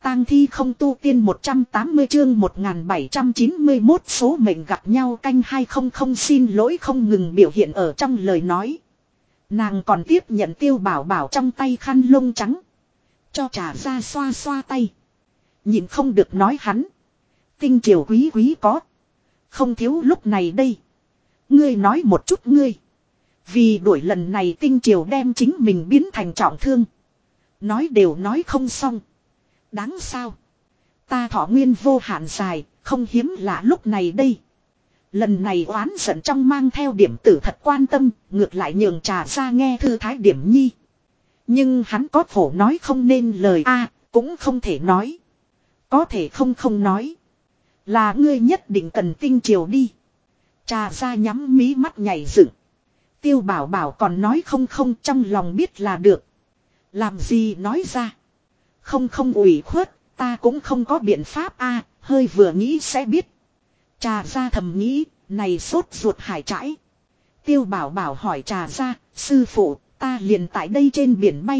tang thi không tu tiên 180 chương 1791 số mệnh gặp nhau canh 200 xin lỗi không ngừng biểu hiện ở trong lời nói. Nàng còn tiếp nhận Tiêu Bảo Bảo trong tay khăn lông trắng. Cho Trà Gia xoa xoa tay. Nhìn không được nói hắn. Tinh triều quý quý có. Không thiếu lúc này đây. Ngươi nói một chút ngươi. Vì đuổi lần này tinh triều đem chính mình biến thành trọng thương. Nói đều nói không xong. Đáng sao. Ta thọ nguyên vô hạn dài. Không hiếm lạ lúc này đây. Lần này oán giận trong mang theo điểm tử thật quan tâm. Ngược lại nhường Trà Gia nghe thư thái điểm nhi. Nhưng hắn có khổ nói không nên lời cũng không thể nói. Có thể không nói. Là ngươi nhất định cần tinh triều đi. Trà Gia nhắm mí mắt nhảy dựng. Tiêu Bảo Bảo còn nói không trong lòng biết là được. Làm gì nói ra. Không ủy khuất, ta cũng không có biện pháp hơi vừa nghĩ sẽ biết. Trà Gia thầm nghĩ, này sốt ruột hải trãi. Tiêu Bảo Bảo hỏi Trà Gia, sư phụ, ta liền tại đây trên biển bay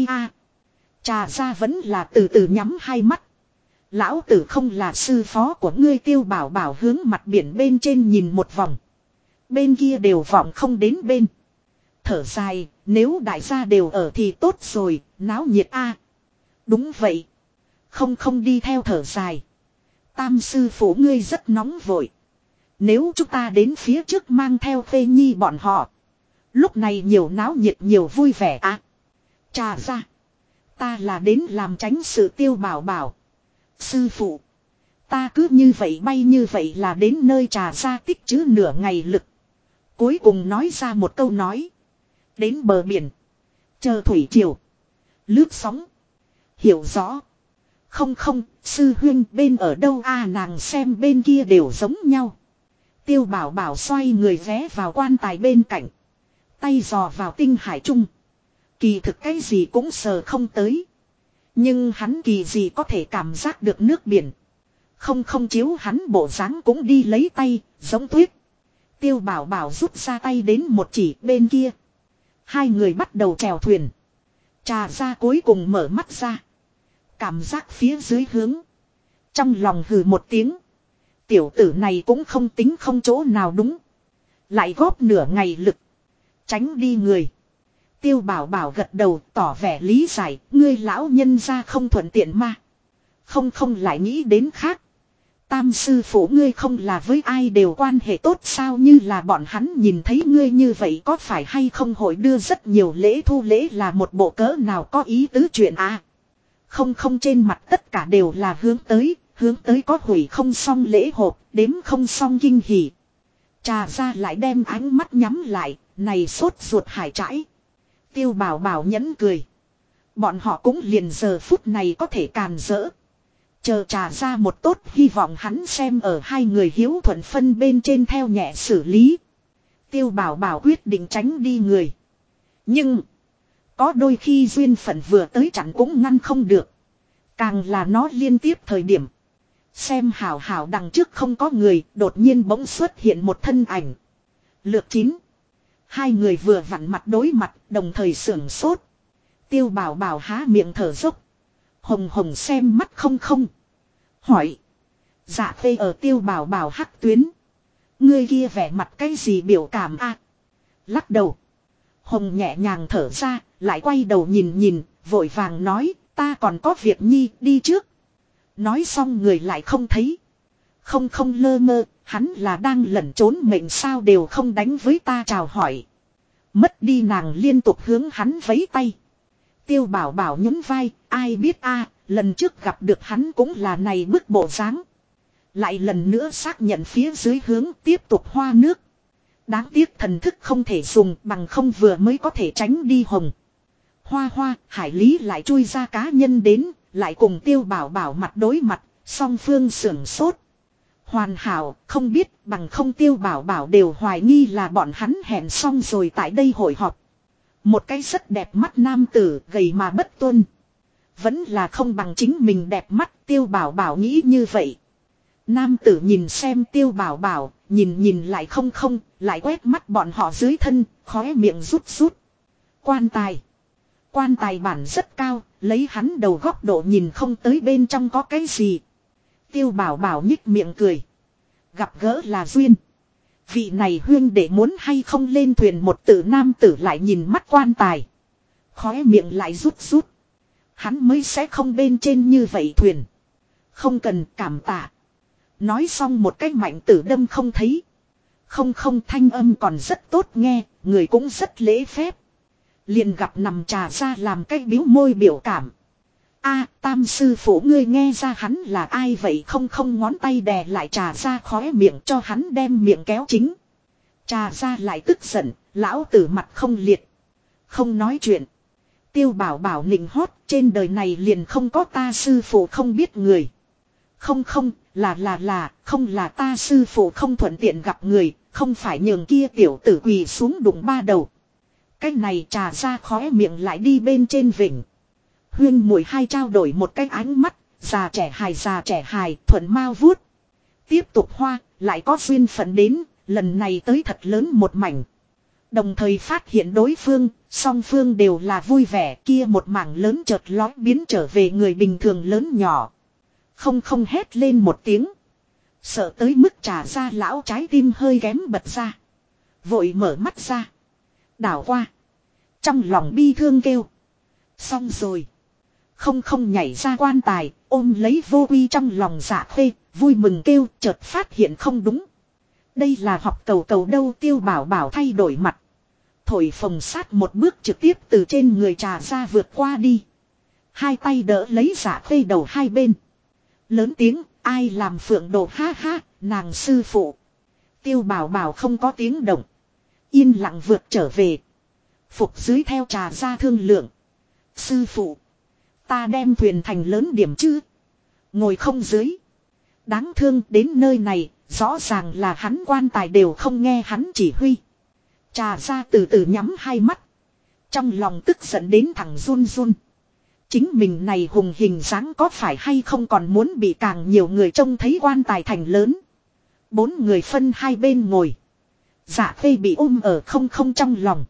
Trà Gia vẫn là từ từ nhắm hai mắt. Lão tử không là sư phó của ngươi. Tiêu Bảo Bảo hướng mặt biển bên trên nhìn một vòng. Bên kia đều vọng không đến bên. Thở dài, nếu đại gia đều ở thì tốt rồi, náo nhiệt Đúng vậy. Không đi theo thở dài. Tam sư phụ ngươi rất nóng vội. Nếu chúng ta đến phía trước mang theo Phê Nhi bọn họ. Lúc này nhiều náo nhiệt nhiều vui vẻ Trà Gia. Ta là đến làm tránh sự. Tiêu Bảo Bảo. Sư phụ. Ta cứ như vậy bay như vậy là đến nơi. Trà Gia tích trữ nửa ngày lực. Cuối cùng nói ra một câu nói. Đến bờ biển. Chờ thủy triều. Lướt sóng. Hiểu rõ. Không, sư huynh bên ở đâu nàng xem bên kia đều giống nhau. Tiêu Bảo Bảo xoay người ghé vào quan tài bên cạnh. Tay dò vào tinh hải trung. Kỳ thực cái gì cũng sờ không tới. Nhưng hắn kỳ gì có thể cảm giác được nước biển. Không chiếu hắn bộ dáng cũng đi lấy tay, giống tuyết. Tiêu Bảo Bảo rút ra tay đến một chỉ bên kia. Hai người bắt đầu chèo thuyền. Trà Gia cuối cùng mở mắt ra. Cảm giác phía dưới hướng. Trong lòng hừ một tiếng. Tiểu tử này cũng không tính không chỗ nào đúng. Lại góp nửa ngày lực. Tránh đi người. Tiêu Bảo Bảo gật đầu tỏ vẻ lý giải. Ngươi lão nhân ra không thuận tiện mà. Không lại nghĩ đến khác. Tam sư phụ ngươi không là với ai đều quan hệ tốt sao, như là bọn hắn nhìn thấy ngươi như vậy có phải hay không hội đưa rất nhiều lễ thu lễ là một bộ cỡ nào có ý tứ chuyện Không trên mặt tất cả đều là hướng tới có hủy không xong lễ hộp, đếm không xong kinh hỉ. Trà Gia lại đem ánh mắt nhắm lại, này sốt ruột hải trãi. Tiêu Bảo Bảo nhẫn cười. Bọn họ cũng liền giờ phút này có thể càn rỡ. Chờ Trà Gia một tốt, hy vọng hắn xem ở hai người hiếu thuận phân bên trên theo nhẹ xử lý. Tiêu Bảo Bảo quyết định tránh đi người. Nhưng có đôi khi duyên phận vừa tới chặn cũng ngăn không được. Càng là nó liên tiếp thời điểm. Xem hảo đằng trước không có người, đột nhiên bỗng xuất hiện một thân ảnh. Lược 9. Hai người vừa vặn mặt đối mặt, đồng thời sưởng sốt. Tiêu Bảo Bảo há miệng thở dốc. Hồng xem mắt không. Hỏi. Dạ Phê ở Tiêu Bảo Bảo hắc tuyến. Ngươi kia vẻ mặt cái gì biểu cảm Lắc đầu. Hồng nhẹ nhàng thở ra, lại quay đầu nhìn, vội vàng nói, ta còn có việc nhi, đi trước. Nói xong người lại không thấy. Không lơ mơ, hắn là đang lẩn trốn mệnh sao đều không đánh với ta chào hỏi. Mất đi nàng liên tục hướng hắn vẫy tay. Tiêu Bảo Bảo nhún vai, ai biết lần trước gặp được hắn cũng là này bức bộ dáng. Lại lần nữa xác nhận phía dưới hướng tiếp tục hoa nước. Đáng tiếc thần thức không thể dùng, bằng không vừa mới có thể tránh đi Hồng. Hoa, Hải Lý lại chui ra cá nhân đến, lại cùng Tiêu Bảo Bảo mặt đối mặt, song phương sưởng sốt. Hoàn hảo, không biết bằng không Tiêu Bảo Bảo đều hoài nghi là bọn hắn hẹn xong rồi tại đây hội họp. Một cái rất đẹp mắt nam tử, gầy mà bất tuân. Vẫn là không bằng chính mình đẹp mắt, Tiêu Bảo Bảo nghĩ như vậy. Nam tử nhìn xem Tiêu Bảo Bảo, nhìn lại không, lại quét mắt bọn họ dưới thân, khóe miệng rút. Quan tài bản rất cao, lấy hắn đầu góc độ nhìn không tới bên trong có cái gì. Tiêu Bảo Bảo nhích miệng cười. Gặp gỡ là duyên. Vị này huyên đệ muốn hay không lên thuyền, một tử nam tử lại nhìn mắt quan tài. Khóe miệng lại rút rút. Hắn mới sẽ không bên trên như vậy thuyền. Không cần, cảm tạ. Nói xong một cái mạnh tử đâm không thấy. Không không, thanh âm còn rất tốt nghe, người cũng rất lễ phép. Liền gặp nằm Trà Gia làm cái biếu môi biểu cảm. A, Tam sư phụ, ngươi nghe ra hắn là ai vậy? Không không, ngón tay đè lại Trà Gia khóe miệng cho hắn đem miệng kéo chính. Trà Gia lại tức giận, lão tử mặt không liệt. Không nói chuyện. Tiêu Bảo Bảo nịnh hót, trên đời này liền không có ta sư phụ không biết người. Không không, không là ta sư phụ không thuận tiện gặp người, không phải nhường kia tiểu tử quỳ xuống đụng ba đầu. Cái này Trà Gia khóe miệng lại đi bên trên vỉnh. Huyên muội hai trao đổi một cái ánh mắt, già trẻ hài, thuận mau vuốt. Tiếp tục hoa, lại có duyên phận đến, lần này tới thật lớn một mảnh. Đồng thời phát hiện đối phương, song phương đều là vui vẻ, kia một mảng lớn chợt lói biến trở về người bình thường lớn nhỏ. Không không hét lên một tiếng. Sợ tới mức Trà Gia lão trái tim hơi kém bật ra. Vội mở mắt ra. Đảo qua. Trong lòng bi thương kêu. Xong rồi. Không không nhảy ra quan tài, ôm lấy Vô Quy trong lòng Dạ Khê, vui mừng kêu, chợt phát hiện không đúng. Đây là học cầu cầu đâu. Tiêu Bảo Bảo thay đổi mặt. Thổi phồng sát một bước trực tiếp từ trên người Trà Gia vượt qua đi. Hai tay đỡ lấy Dạ Khê đầu hai bên. Lớn tiếng, ai làm Phượng Đồ, ha ha, nàng sư phụ. Tiêu Bảo Bảo không có tiếng động. Yên lặng vượt trở về. Phục dưới theo Trà Gia thương lượng. Sư phụ. Ta đem thuyền thành lớn điểm chứ. Ngồi không dưới. Đáng thương, đến nơi này, rõ ràng là hắn quan tài đều không nghe hắn chỉ huy. Trà Gia từ từ nhắm hai mắt. Trong lòng tức giận đến thẳng run run. Chính mình này hùng hình dáng có phải hay không còn muốn bị càng nhiều người trông thấy quan tài thành lớn. 4 người phân hai bên ngồi. Dạ Khê bị ôm ở không không trong lòng.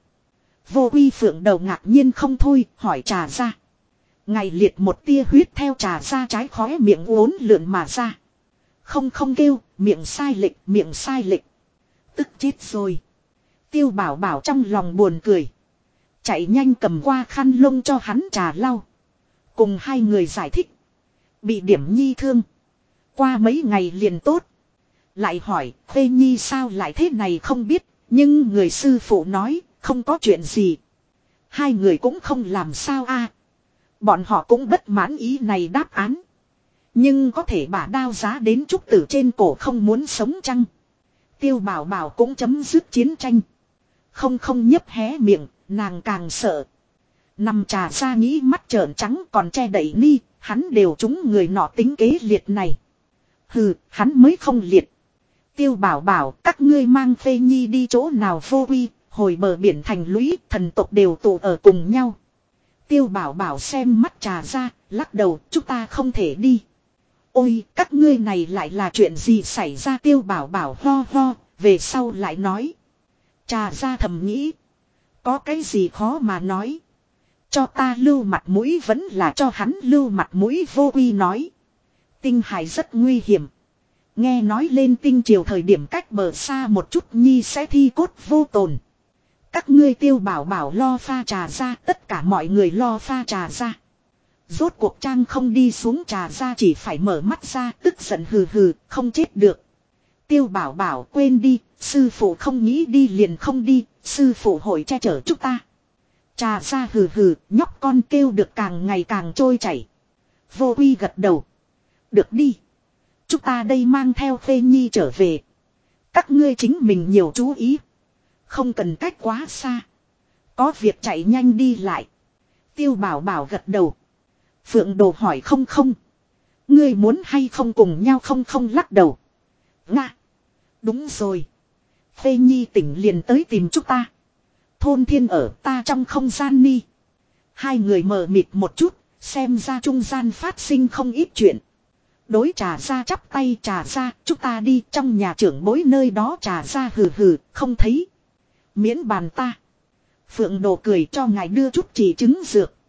Vô Quy Phượng đầu ngạc nhiên không thôi, hỏi Trà Gia. Ngày liệt một tia huyết theo Trà Gia trái khóe miệng uốn lượn mà ra. Không không kêu, miệng sai lệch. Tức chết rồi. Tiêu Bảo Bảo trong lòng buồn cười. Chạy nhanh cầm qua khăn lông cho hắn trà lau. Cùng hai người giải thích. Bị điểm nhi thương. Qua mấy ngày liền tốt. Lại hỏi, Khê Nhi sao lại thế này không biết. Nhưng người sư phụ nói, không có chuyện gì. Hai người cũng không làm sao a. Bọn họ cũng bất mãn ý này đáp án. Nhưng có thể bả đao giá đến trúc tử trên cổ không muốn sống chăng. Tiêu Bảo Bảo cũng chấm dứt chiến tranh. Không không nhấp hé miệng, nàng càng sợ. Nằm Trà Gia nghĩ mắt trợn trắng còn che đậy ni, hắn đều trúng người nọ tính kế liệt này. Hừ, hắn mới không liệt. Tiêu Bảo Bảo, các ngươi mang Phê Nhi đi chỗ nào? Vô Quy, hồi bờ biển thành lũy, thần tộc đều tụ ở cùng nhau. Tiêu Bảo Bảo xem mắt Trà Gia, lắc đầu, chúng ta không thể đi. Ôi, các ngươi này lại là chuyện gì xảy ra? Tiêu Bảo Bảo ho ho, về sau lại nói. Trà Gia thầm nghĩ. Có cái gì khó mà nói. Cho ta lưu mặt mũi vẫn là cho hắn lưu mặt mũi. Vô Quy nói. Tinh Hải rất nguy hiểm. Nghe nói lên Tinh Triều thời điểm cách bờ xa một chút nhi sẽ thi cốt vô tồn. Các ngươi Tiêu Bảo Bảo lo pha Trà Gia, tất cả mọi người lo pha Trà Gia. Rốt cuộc trang không đi xuống Trà Gia chỉ phải mở mắt ra, tức giận hừ hừ, không chết được. Tiêu Bảo Bảo quên đi, sư phụ không nghĩ đi liền không đi, sư phụ hội che chở chúng ta. Trà Gia hừ hừ, nhóc con kêu được càng ngày càng trôi chảy. Vô Quy gật đầu. Được đi. Chúng ta đây mang theo Phê Nhi trở về. Các ngươi chính mình nhiều chú ý. Không cần cách quá xa. Có việc chạy nhanh đi lại. Tiêu Bảo Bảo gật đầu. Phượng Đồ hỏi không không. Ngươi muốn hay không cùng nhau? Không không lắc đầu. Nga. Đúng rồi. Phê Nhi tỉnh liền tới tìm chúng ta. Thôn thiên ở ta trong không gian ni. Hai người mờ mịt một chút. Xem ra trung gian phát sinh không ít chuyện. Đối Trà Gia chắp tay. Trà Gia chúng ta đi trong nhà trưởng bối nơi đó. Trà Gia hừ hừ không thấy. Miễn bàn ta. Phượng Đồ cười cho ngài đưa chút chỉ chứng dược.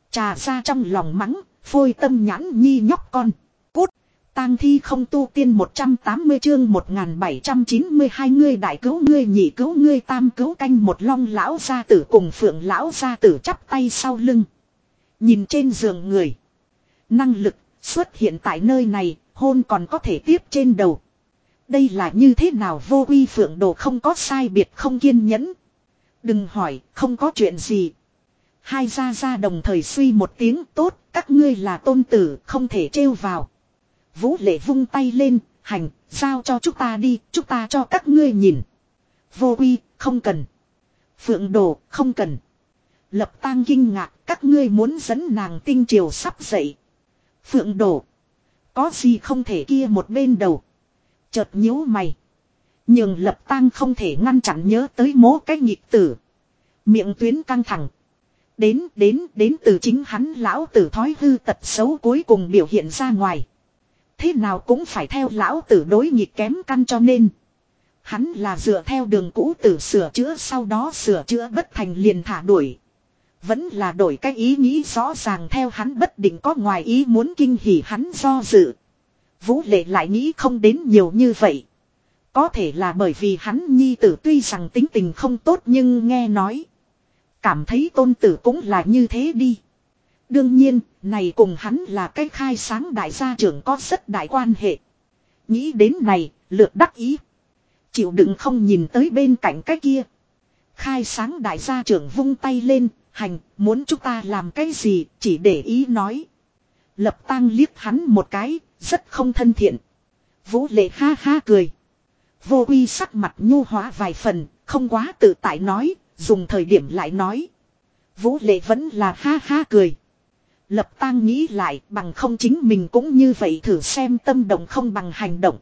Trà ra trong lòng mắng, phôi tâm nhãn nhi nhóc con. Cút, tang thi không tu tiên 180 chương 1792 ngươi đại cứu ngươi nhị cứu ngươi tam cứu canh một long lão gia tử cùng phượng lão gia tử chắp tay sau lưng. Nhìn trên giường người. Năng lực xuất hiện tại nơi này, hôn còn có thể tiếp trên đầu. Đây là như thế nào vô quy phượng đồ không có sai biệt không kiên nhẫn. Đừng hỏi, không có chuyện gì. Hai gia gia đồng thời suy một tiếng tốt, các ngươi là tôn tử, không thể trêu vào. Vũ Lệ vung tay lên, hành, giao cho chúng ta đi, chúng ta cho các ngươi nhìn. Vô quy, không cần. Phượng đồ, không cần. Lập Tang kinh ngạc, các ngươi muốn dẫn nàng tinh triều sắp dậy. Phượng đồ, có gì không thể kia một bên đầu. Chợt nhíu mày. Nhưng Lập Tang không thể ngăn chặn nhớ tới mố cái nghịch tử. Miệng tuyến căng thẳng. Đến từ chính hắn lão tử thói hư tật xấu cuối cùng biểu hiện ra ngoài. Thế nào cũng phải theo lão tử đối nghịch kém căn cho nên. Hắn là dựa theo đường cũ tử sửa chữa sau đó sửa chữa bất thành liền thả đuổi. Vẫn là đổi cái ý nghĩ rõ ràng theo hắn bất định có ngoài ý muốn kinh hỉ hắn do dự. Vũ Lệ lại nghĩ không đến nhiều như vậy. Có thể là bởi vì hắn nhi tử tuy rằng tính tình không tốt nhưng nghe nói. Cảm thấy tôn tử cũng là như thế đi. Đương nhiên, này cùng hắn là cái khai sáng đại gia trưởng có rất đại quan hệ. Nghĩ đến này, lược đắc ý. Chịu đựng không nhìn tới bên cạnh cái kia. Khai sáng đại gia trưởng vung tay lên, hành, muốn chúng ta làm cái gì, chỉ để ý nói. Lập Tang liếc hắn một cái, rất không thân thiện. Vũ Lệ ha ha cười. Vô quy sắc mặt nhu hóa vài phần, không quá tự tại nói, dùng thời điểm lại nói. Vũ Lệ vẫn là ha ha cười. Lập Tang nghĩ lại bằng không chính mình cũng như vậy thử xem tâm động không bằng hành động.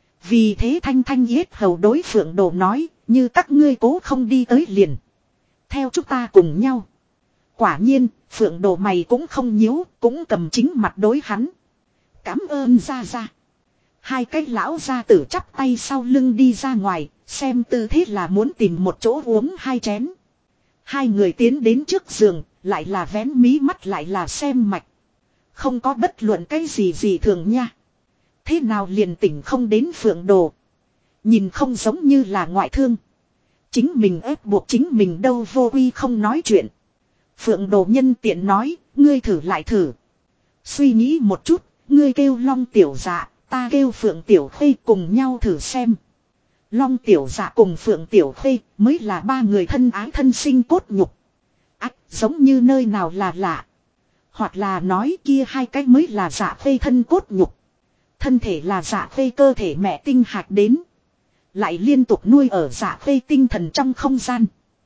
Vì thế thanh thanh yết hầu đối phượng đồ nói, như các ngươi cố không đi tới liền. Theo chúng ta cùng nhau. Quả nhiên, phượng đồ mày cũng không nhíu, cũng cầm chính mặt đối hắn. Cảm ơn gia gia. Hai cái lão gia tử chắp tay sau lưng đi ra ngoài, xem tư thế là muốn tìm một chỗ uống hai chén. Hai người tiến đến trước giường, lại là vén mí mắt lại là xem mạch. Không có bất luận cái gì thường nha. Thế nào liền tỉnh không đến phượng đồ. Nhìn không giống như là ngoại thương. Chính mình ép buộc chính mình đâu vô quy không nói chuyện. Phượng đồ nhân tiện nói, ngươi thử lại thử. Suy nghĩ một chút, ngươi kêu Long tiểu dạ, ta kêu Phượng tiểu khê cùng nhau thử xem. Long tiểu dạ cùng Phượng tiểu khê mới là ba người thân ái thân sinh cốt nhục. Ách, giống như nơi nào là lạ. Hoặc là nói kia hai cái mới là dạ khê thân cốt nhục. Thân thể là dạ khê cơ thể mẹ tinh hạt đến. Lại liên tục nuôi ở dạ khê tinh thần trong không gian.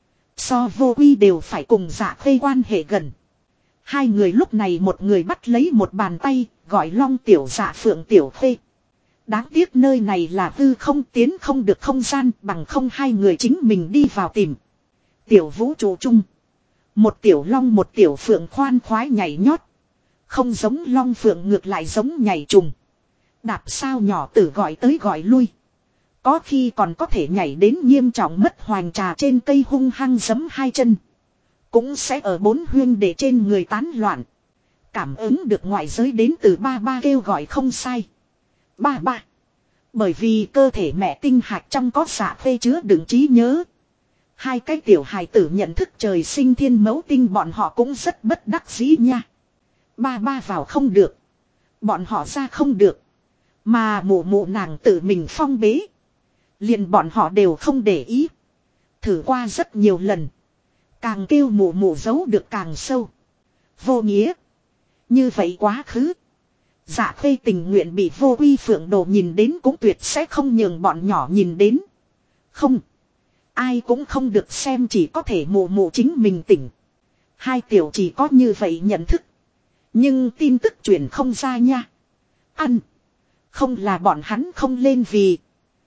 So vô quy đều phải cùng dạ khê quan hệ gần. Hai người lúc này một người bắt lấy một bàn tay, gọi Long tiểu dạ Phượng tiểu khê. Đáng tiếc nơi này là hư không tiến không được không gian bằng không hai người chính mình đi vào tìm. Tiểu vũ trụ chung. Một tiểu long một tiểu phượng khoan khoái nhảy nhót. Không giống long phượng ngược lại giống nhảy trùng. Đạp sao nhỏ tử gọi tới gọi lui. Có khi còn có thể nhảy đến nghiêm trọng mất hoành trà trên cây hung hăng giấm hai chân. Cũng sẽ ở bốn huyên để trên người tán loạn. Cảm ứng được ngoại giới đến từ ba ba kêu gọi không sai. Ba ba. Bởi vì cơ thể mẹ tinh hạt trong có dạ phê chứa đựng trí nhớ. Hai cái tiểu hài tử nhận thức trời sinh thiên mẫu tinh bọn họ cũng rất bất đắc dĩ nha. Ba ba vào không được. Bọn họ ra không được. Mà mụ mụ nàng tự mình phong bế. Liền bọn họ đều không để ý. Thử qua rất nhiều lần. Càng kêu mụ mụ giấu được càng sâu. Vô nghĩa. Như vậy quá khứ. Dạ khê tình nguyện bị vô quy phượng đồ nhìn đến cũng tuyệt sẽ không nhường bọn nhỏ nhìn đến. Không. Ai cũng không được xem chỉ có thể mụ mụ chính mình tỉnh. Hai tiểu chỉ có như vậy nhận thức. Nhưng tin tức truyền không ra nha. Ăn. Không là bọn hắn không lên vì.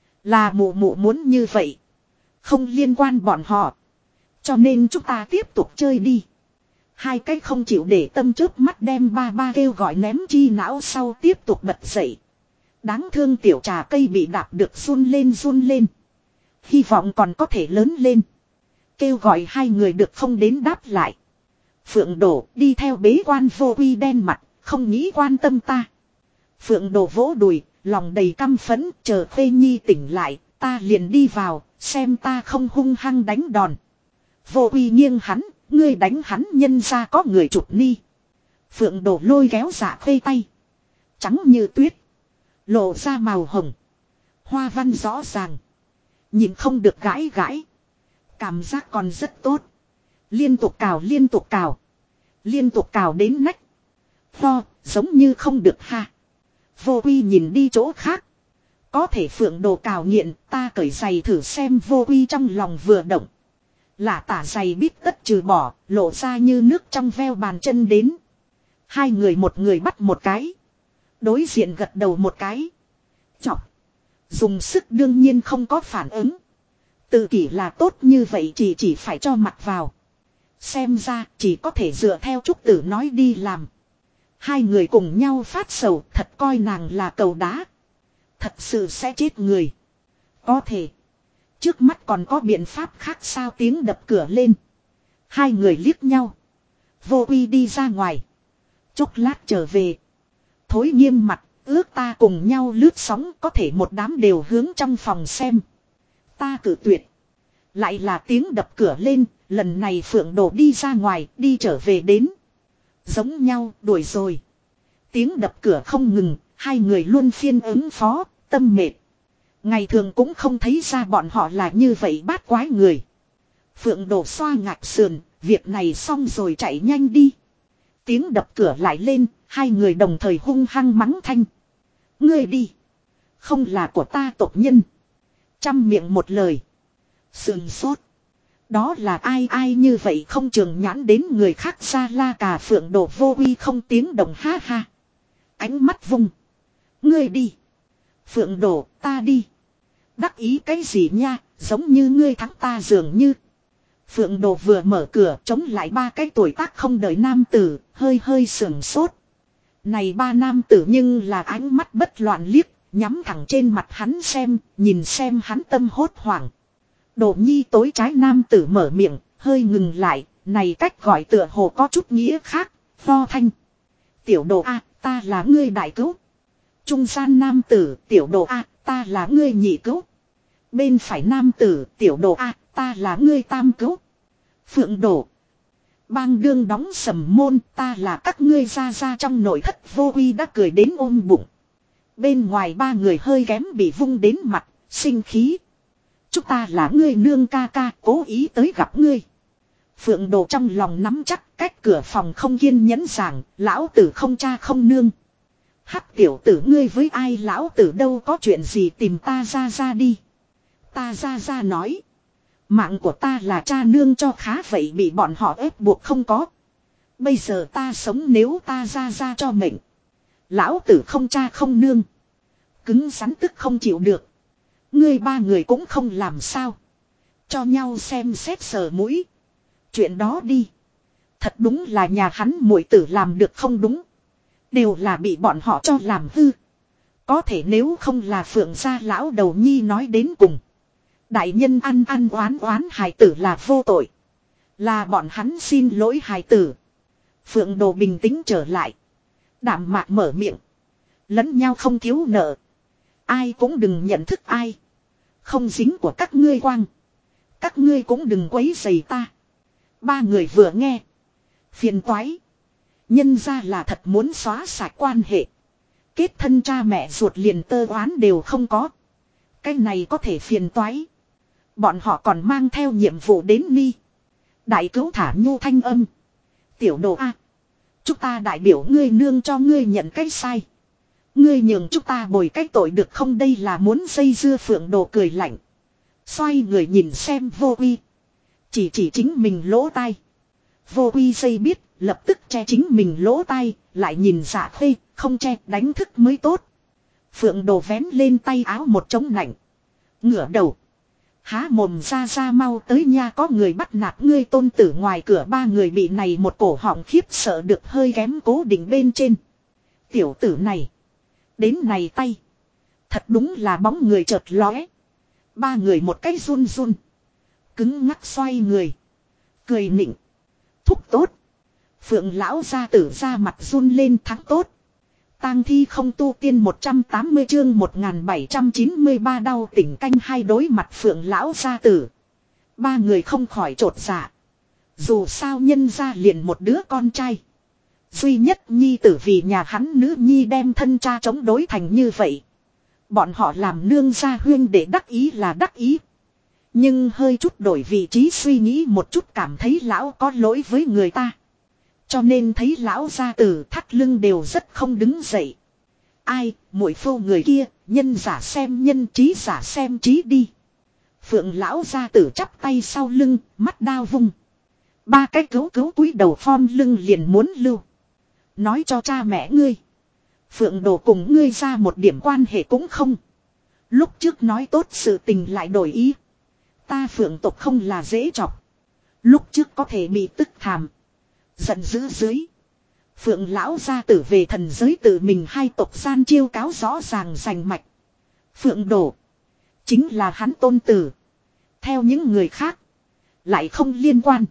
Là mụ mụ muốn như vậy. Không liên quan bọn họ. Cho nên chúng ta tiếp tục chơi đi. Hai cái không chịu để tâm trước mắt đem ba ba kêu gọi ném chi não sau tiếp tục bật dậy. Đáng thương tiểu trà cây bị đạp được run lên. Hy vọng còn có thể lớn lên. Kêu gọi hai người được không đến đáp lại. Phượng Đồ đi theo bế quan vô uy đen mặt, không nghĩ quan tâm ta. Phượng Đồ vỗ đùi, lòng đầy căm phẫn, chờ Khê Nhi tỉnh lại, ta liền đi vào, xem ta không hung hăng đánh đòn. Vô uy nghiêng hắn, ngươi đánh hắn nhân ra có người chụp ni. Phượng Đồ lôi kéo Dạ Khê tay. Trắng như tuyết. Lộ ra màu hồng. Hoa văn rõ ràng. Nhìn không được gãi gãi. Cảm giác còn rất tốt. Liên tục cào liên tục cào. Liên tục cào đến nách. Pho, giống như không được ha. Vô uy nhìn đi chỗ khác. Có thể Phượng Đồ cào nghiện, ta cởi giày thử xem. Vô uy trong lòng vừa động. Lả tả giày bít tất trừ bỏ, lộ ra như nước trong veo bàn chân đến. Hai người một người bắt một cái. Đối diện gật đầu một cái. Chọc. Dùng sức đương nhiên không có phản ứng. Tự kỷ là tốt như vậy chỉ phải cho mặt vào. Xem ra chỉ có thể dựa theo Trúc Tử nói đi làm. Hai người cùng nhau phát sầu, thật coi nàng là cầu đá. Thật sự sẽ chết người. Có thể. Trước mắt còn có biện pháp khác sao? Tiếng đập cửa lên. Hai người liếc nhau. Vô uy đi ra ngoài. Chốc lát trở về. Thối nghiêm mặt, ước ta cùng nhau lướt sóng, có thể một đám đều hướng trong phòng xem. Ta cử tuyệt. Lại là tiếng đập cửa lên, lần này Phượng Đồ đi ra ngoài, đi trở về đến. Giống nhau, đuổi rồi. Tiếng đập cửa không ngừng, hai người luôn phiên ứng phó, tâm mệt. Ngày thường cũng không thấy ra bọn họ là như vậy bát quái người. Phượng Đồ xoa ngạc sườn, việc này xong rồi chạy nhanh đi. Tiếng đập cửa lại lên, hai người đồng thời hung hăng mắng thanh. Ngươi đi. Không là của ta tộc nhân. Trăm miệng một lời. Sườn sốt. Đó là ai như vậy không trường nhãn đến người khác ra la cà. Phượng Đồ vô uy không tiếng động ha ha. Ánh mắt vung. Ngươi đi. Phượng Đồ ta đi. Đắc ý cái gì nha, giống như ngươi thắng ta dường như. Phượng Đồ vừa mở cửa chống lại ba cái tuổi tác không đợi nam tử, hơi hơi sưởng sốt. Này ba nam tử nhưng là ánh mắt bất loạn liếc, nhắm thẳng trên mặt hắn xem, nhìn xem hắn tâm hốt hoảng. Đồ nhi tối trái nam tử mở miệng, hơi ngừng lại, này cách gọi tựa hồ có chút nghĩa khác, Pho thanh. Tiểu Đồ a, ta là ngươi đại cứu. Trung gian nam tử, Tiểu Đồ a, ta là ngươi nhị cứu. Bên phải nam tử, Tiểu Đồ a, ta là ngươi tam cứu. Phượng Đồ. Bang đương đóng sầm môn, ta là các ngươi ra trong nội thất. Vô uy đã cười đến ôm bụng. Bên ngoài ba người hơi kém bị vung đến mặt, sinh khí. Chúng ta là ngươi nương ca ca, cố ý tới gặp ngươi. Phượng Đồ trong lòng nắm chắc, cách cửa phòng không kiên nhẫn giảng, lão tử không cha không nương. Hắc tiểu tử ngươi với ai, lão tử đâu có chuyện gì, tìm ta ra đi. Ta ra nói. Mạng của ta là cha nương cho, khá vậy bị bọn họ ép buộc không có. Bây giờ ta sống nếu ta ra cho mệnh. Lão tử không cha không nương. Cứng rắn tức không chịu được. Ngươi ba người cũng không làm sao. Cho nhau xem xét sờ mũi. Chuyện đó đi. Thật đúng là nhà hắn muội tử làm được không đúng. Đều là bị bọn họ cho làm hư. Có thể nếu không là Phượng gia lão đầu nhi nói đến cùng. Đại nhân ăn oán hài tử là vô tội. Là bọn hắn xin lỗi hài tử. Phượng Đồ bình tĩnh trở lại. Đạm mạc mở miệng. Lẫn nhau không thiếu nợ. Ai cũng đừng nhận thức ai. Không dính của các ngươi quang. Các ngươi cũng đừng quấy rầy ta. Ba người vừa nghe. Phiền toái. Nhân ra là thật muốn xóa sạch quan hệ. Kết thân cha mẹ ruột liền tơ oán đều không có. Cái này có thể phiền toái. Bọn họ còn mang theo nhiệm vụ đến ni. Đại cứu thả nhu thanh âm. Tiểu Đồ a, chúng ta đại biểu ngươi nương cho ngươi nhận cái sai. Ngươi nhường chúng ta bồi cái tội được không, đây là muốn dây dưa. Phượng Đồ cười lạnh. Xoay người nhìn xem Vô Uy. Chỉ chính mình lỗ tai. Vô Uy dây biết, lập tức che chính mình lỗ tai, lại nhìn Dạ Khê, không che đánh thức mới tốt. Phượng Đồ vén lên tay áo một chống nạnh. Ngửa đầu. Há mồm ra mau tới nha, có người bắt nạt ngươi tôn tử. Ngoài cửa ba người bị này một cổ họng khiếp sợ được hơi kém cố định bên trên. Tiểu tử này. Đến này tay. Thật đúng là bóng người chợt lóe. Ba người một cái run. Cứng ngắc xoay người. Cười nịnh. Thúc tốt. Phượng lão gia tử ra mặt run lên thắng tốt. Tang thi không tu tiên 180 chương 1793 đau tỉnh canh hai đối mặt Phượng lão gia tử. Ba người không khỏi trột dạ. Dù sao nhân ra liền một đứa con trai. Duy nhất nhi tử vì nhà hắn nữ nhi đem thân cha chống đối thành như vậy. Bọn họ làm nương gia huyên để đắc ý là đắc ý. Nhưng hơi chút đổi vị trí suy nghĩ một chút cảm thấy lão có lỗi với người ta. Cho nên thấy lão gia tử thắt lưng đều rất không đứng dậy. Ai, muội phu người kia, nhân giả xem nhân trí giả xem trí đi. Phượng lão gia tử chắp tay sau lưng, mắt đao vung. Ba cái cứu cúi đầu phom lưng liền muốn lưu. Nói cho cha mẹ ngươi. Phượng đồ cùng ngươi ra một điểm quan hệ cũng không. Lúc trước nói tốt sự tình lại đổi ý. Ta Phượng tộc không là dễ chọc. Lúc trước có thể bị tức thàm. Giận dữ dưới. Phượng lão gia tử về thần giới tự mình hai tộc gian chiêu cáo rõ ràng rành mạch. Phượng đồ. Chính là hắn tôn tử. Theo những người khác. Lại không liên quan.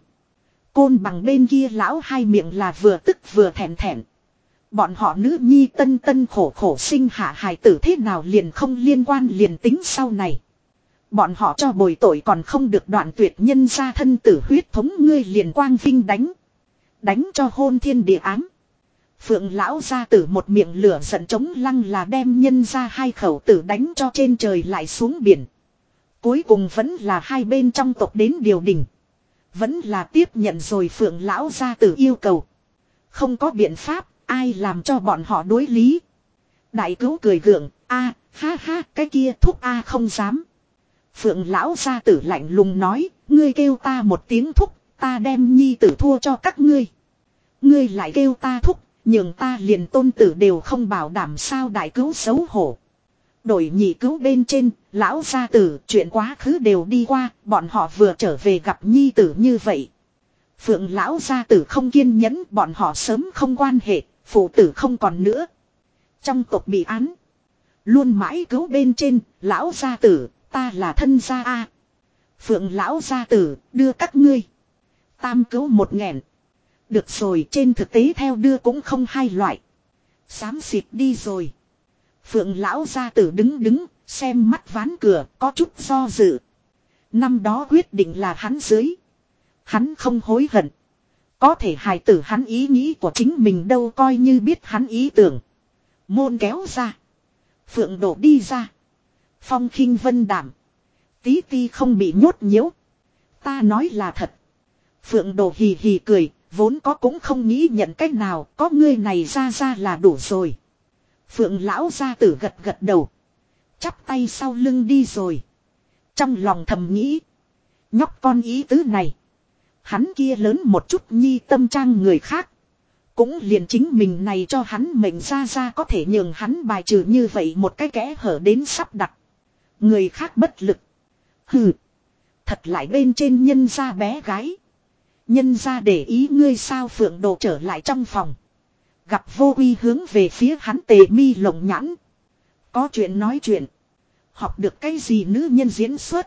Côn bằng bên kia lão hai miệng là vừa tức vừa thẹn thẹn. Bọn họ nữ nhi tân tân khổ khổ sinh hạ hài tử thế nào liền không liên quan liền tính sau này. Bọn họ cho bồi tội còn không được đoạn tuyệt nhân ra thân tử huyết thống ngươi liền quang vinh đánh. Đánh cho hôn thiên địa ám. Phượng lão gia tử một miệng lửa giận chống lăng là đem nhân ra hai khẩu tử đánh cho trên trời lại xuống biển. Cuối cùng vẫn là hai bên trong tộc đến điều đình. Vẫn là tiếp nhận rồi Phượng lão gia tử yêu cầu. Không có biện pháp, ai làm cho bọn họ đối lý. Đại cứu cười gượng, a ha ha, cái kia thúc a không dám. Phượng lão gia tử lạnh lùng nói, ngươi kêu ta một tiếng thúc, ta đem nhi tử thua cho các ngươi. Ngươi lại kêu ta thúc, nhường ta liền tôn tử đều không bảo đảm sao đại cứu xấu hổ. Đổi nhị cứu bên trên, lão gia tử, chuyện quá khứ đều đi qua, bọn họ vừa trở về gặp nhi tử như vậy. Phượng lão gia tử không kiên nhẫn, bọn họ sớm không quan hệ, phụ tử không còn nữa. Trong tộc bị án, luôn mãi cứu bên trên, lão gia tử, ta là thân gia a. Phượng lão gia tử, đưa các ngươi. Tam cứu một nghẹn. Được rồi, trên thực tế theo đưa cũng không hai loại. Xám xịt đi rồi. Phượng lão gia tử đứng, xem mắt ván cửa, có chút do dự. Năm đó quyết định là hắn dưới. Hắn không hối hận. Có thể hài tử hắn ý nghĩ của chính mình đâu coi như biết hắn ý tưởng. Môn kéo ra. Phượng đổ đi ra. Phong khinh vân đảm. Tí ti không bị nhốt nhiễu. Ta nói là thật. Phượng đồ hì hì cười. Vốn có cũng không nghĩ nhận cách nào. Có ngươi này ra là đủ rồi. Phượng lão gia tử gật đầu. Chắp tay sau lưng đi rồi. Trong lòng thầm nghĩ. Nhóc con ý tứ này. Hắn kia lớn một chút nhi tâm trang người khác. Cũng liền chính mình này cho hắn mệnh ra có thể nhường hắn bài trừ như vậy một cái kẽ hở đến sắp đặt. Người khác bất lực. Hừ. Thật lại bên trên nhân gia bé gái. Nhân gia để ý ngươi sao Phượng đồ trở lại trong phòng. Gặp Vô Uy hướng về phía hắn tề mi lồng nhãn. Có chuyện nói chuyện. Học được cái gì nữ nhân diễn xuất.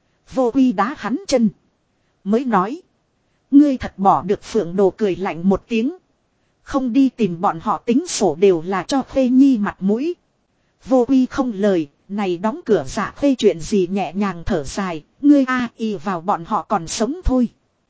Vô Uy đá hắn chân. Mới nói. Ngươi thật bỏ được Phượng đồ cười lạnh một tiếng. Không đi tìm bọn họ tính sổ đều là cho Khê Nhi mặt mũi. Vô Uy không lời. Này đóng cửa dạ Khê chuyện gì nhẹ nhàng thở dài. Ngươi y vào bọn họ còn sống thôi.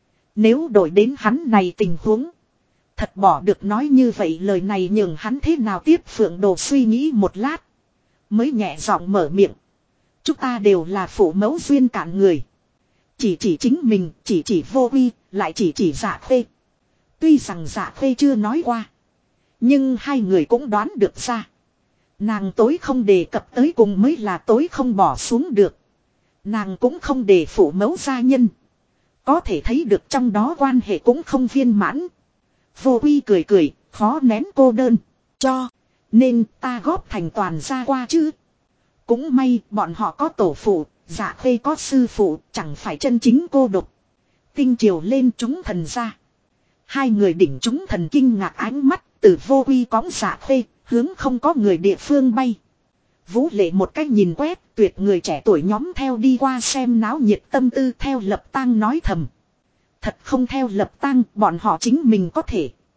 Nếu đổi đến hắn này tình huống. Thật bỏ được nói như vậy lời này nhường hắn thế nào tiếp Phượng đồ suy nghĩ một lát. Mới nhẹ giọng mở miệng. Chúng ta đều là phụ mẫu duyên cạn người. Chỉ chính mình, chỉ Vô Uy, lại chỉ Dạ Khê. Tuy rằng Dạ Khê chưa nói qua. Nhưng hai người cũng đoán được ra. Nàng tối không đề cập tới cùng mới là tối không bỏ xuống được. Nàng cũng không để phụ mẫu gia nhân. Có thể thấy được trong đó quan hệ cũng không viên mãn. Vô Uy cười, khó nén cô đơn. Cho nên ta góp thành toàn ra qua chứ. Cũng may bọn họ có tổ phụ, Dạ Khê có sư phụ, chẳng phải chân chính cô độc. Tinh chiều lên chúng thần ra. Hai người đỉnh chúng thần kinh ngạc ánh mắt, từ Vô Uy cõng Dạ Khê, hướng không có người địa phương bay. Vũ Lệ một cách nhìn quét, tuyệt người trẻ tuổi nhóm theo đi qua xem náo nhiệt tâm tư theo Lập Tang nói thầm. Thật không theo Lập Tang, bọn họ chính mình có thể.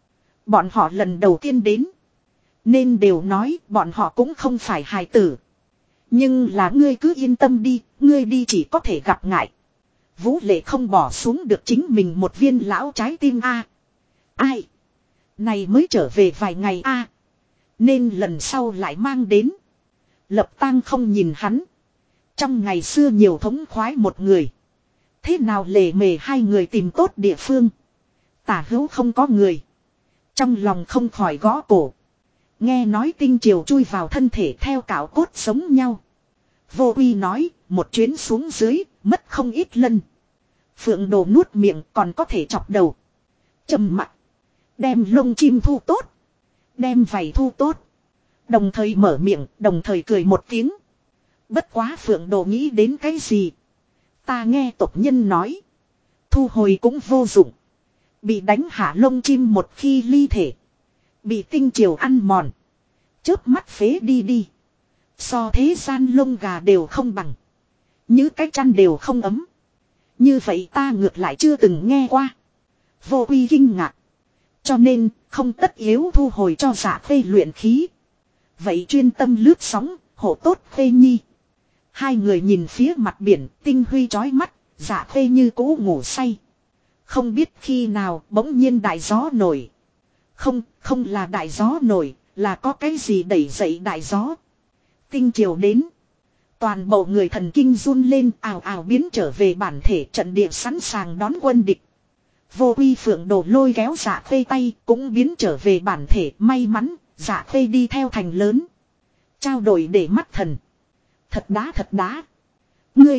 Bọn họ lần đầu tiên đến. Nên đều nói bọn họ cũng không phải hài tử. Nhưng là ngươi cứ yên tâm đi, ngươi đi chỉ có thể gặp ngại. Vũ Lệ không bỏ xuống được chính mình một viên lão trái tim a. Ai? Này mới trở về vài ngày a. Nên lần sau lại mang đến. Lập Tang không nhìn hắn. Trong ngày xưa nhiều thống khoái một người. Thế nào lề mề hai người tìm tốt địa phương. Tả hữu không có người. Trong lòng không khỏi gõ cổ. Nghe nói tinh triều chui vào thân thể theo cạo cốt sống nhau. Vô Uy nói, một chuyến xuống dưới, mất không ít lân. Phượng Đồ nuốt miệng còn có thể chọc đầu. Trầm mặc. Đem lông chim thu tốt. Đem vảy thu tốt. Đồng thời mở miệng, đồng thời cười một tiếng. Bất quá Phượng Đồ nghĩ đến cái gì? Ta nghe tộc nhân nói. Thu hồi cũng vô dụng. Bị đánh hạ lông chim một khi ly thể. Bị tinh triều ăn mòn. Chớp mắt phế đi. So thế gian lông gà đều không bằng. Như cái chăn đều không ấm. Như vậy ta ngược lại chưa từng nghe qua. Vô Uy kinh ngạc. Cho nên không tất yếu thu hồi cho Dạ Khê luyện khí. Vậy chuyên tâm lướt sóng, hộ tốt Khê Nhi. Hai người nhìn phía mặt biển, tinh huy chói mắt, Dạ Khê như cũ ngủ say. Không biết khi nào bỗng nhiên đại gió nổi. Không là đại gió nổi, là có cái gì đẩy dậy đại gió. Tinh triều đến. Toàn bộ người thần kinh run lên ào ào biến trở về bản thể trận địa sẵn sàng đón quân địch. Vô Uy Phượng Đồ lôi kéo Dạ Khê tay cũng biến trở về bản thể may mắn, Dạ Khê đi theo thành lớn. Trao đổi để mắt thần. Thật đá. Ngươi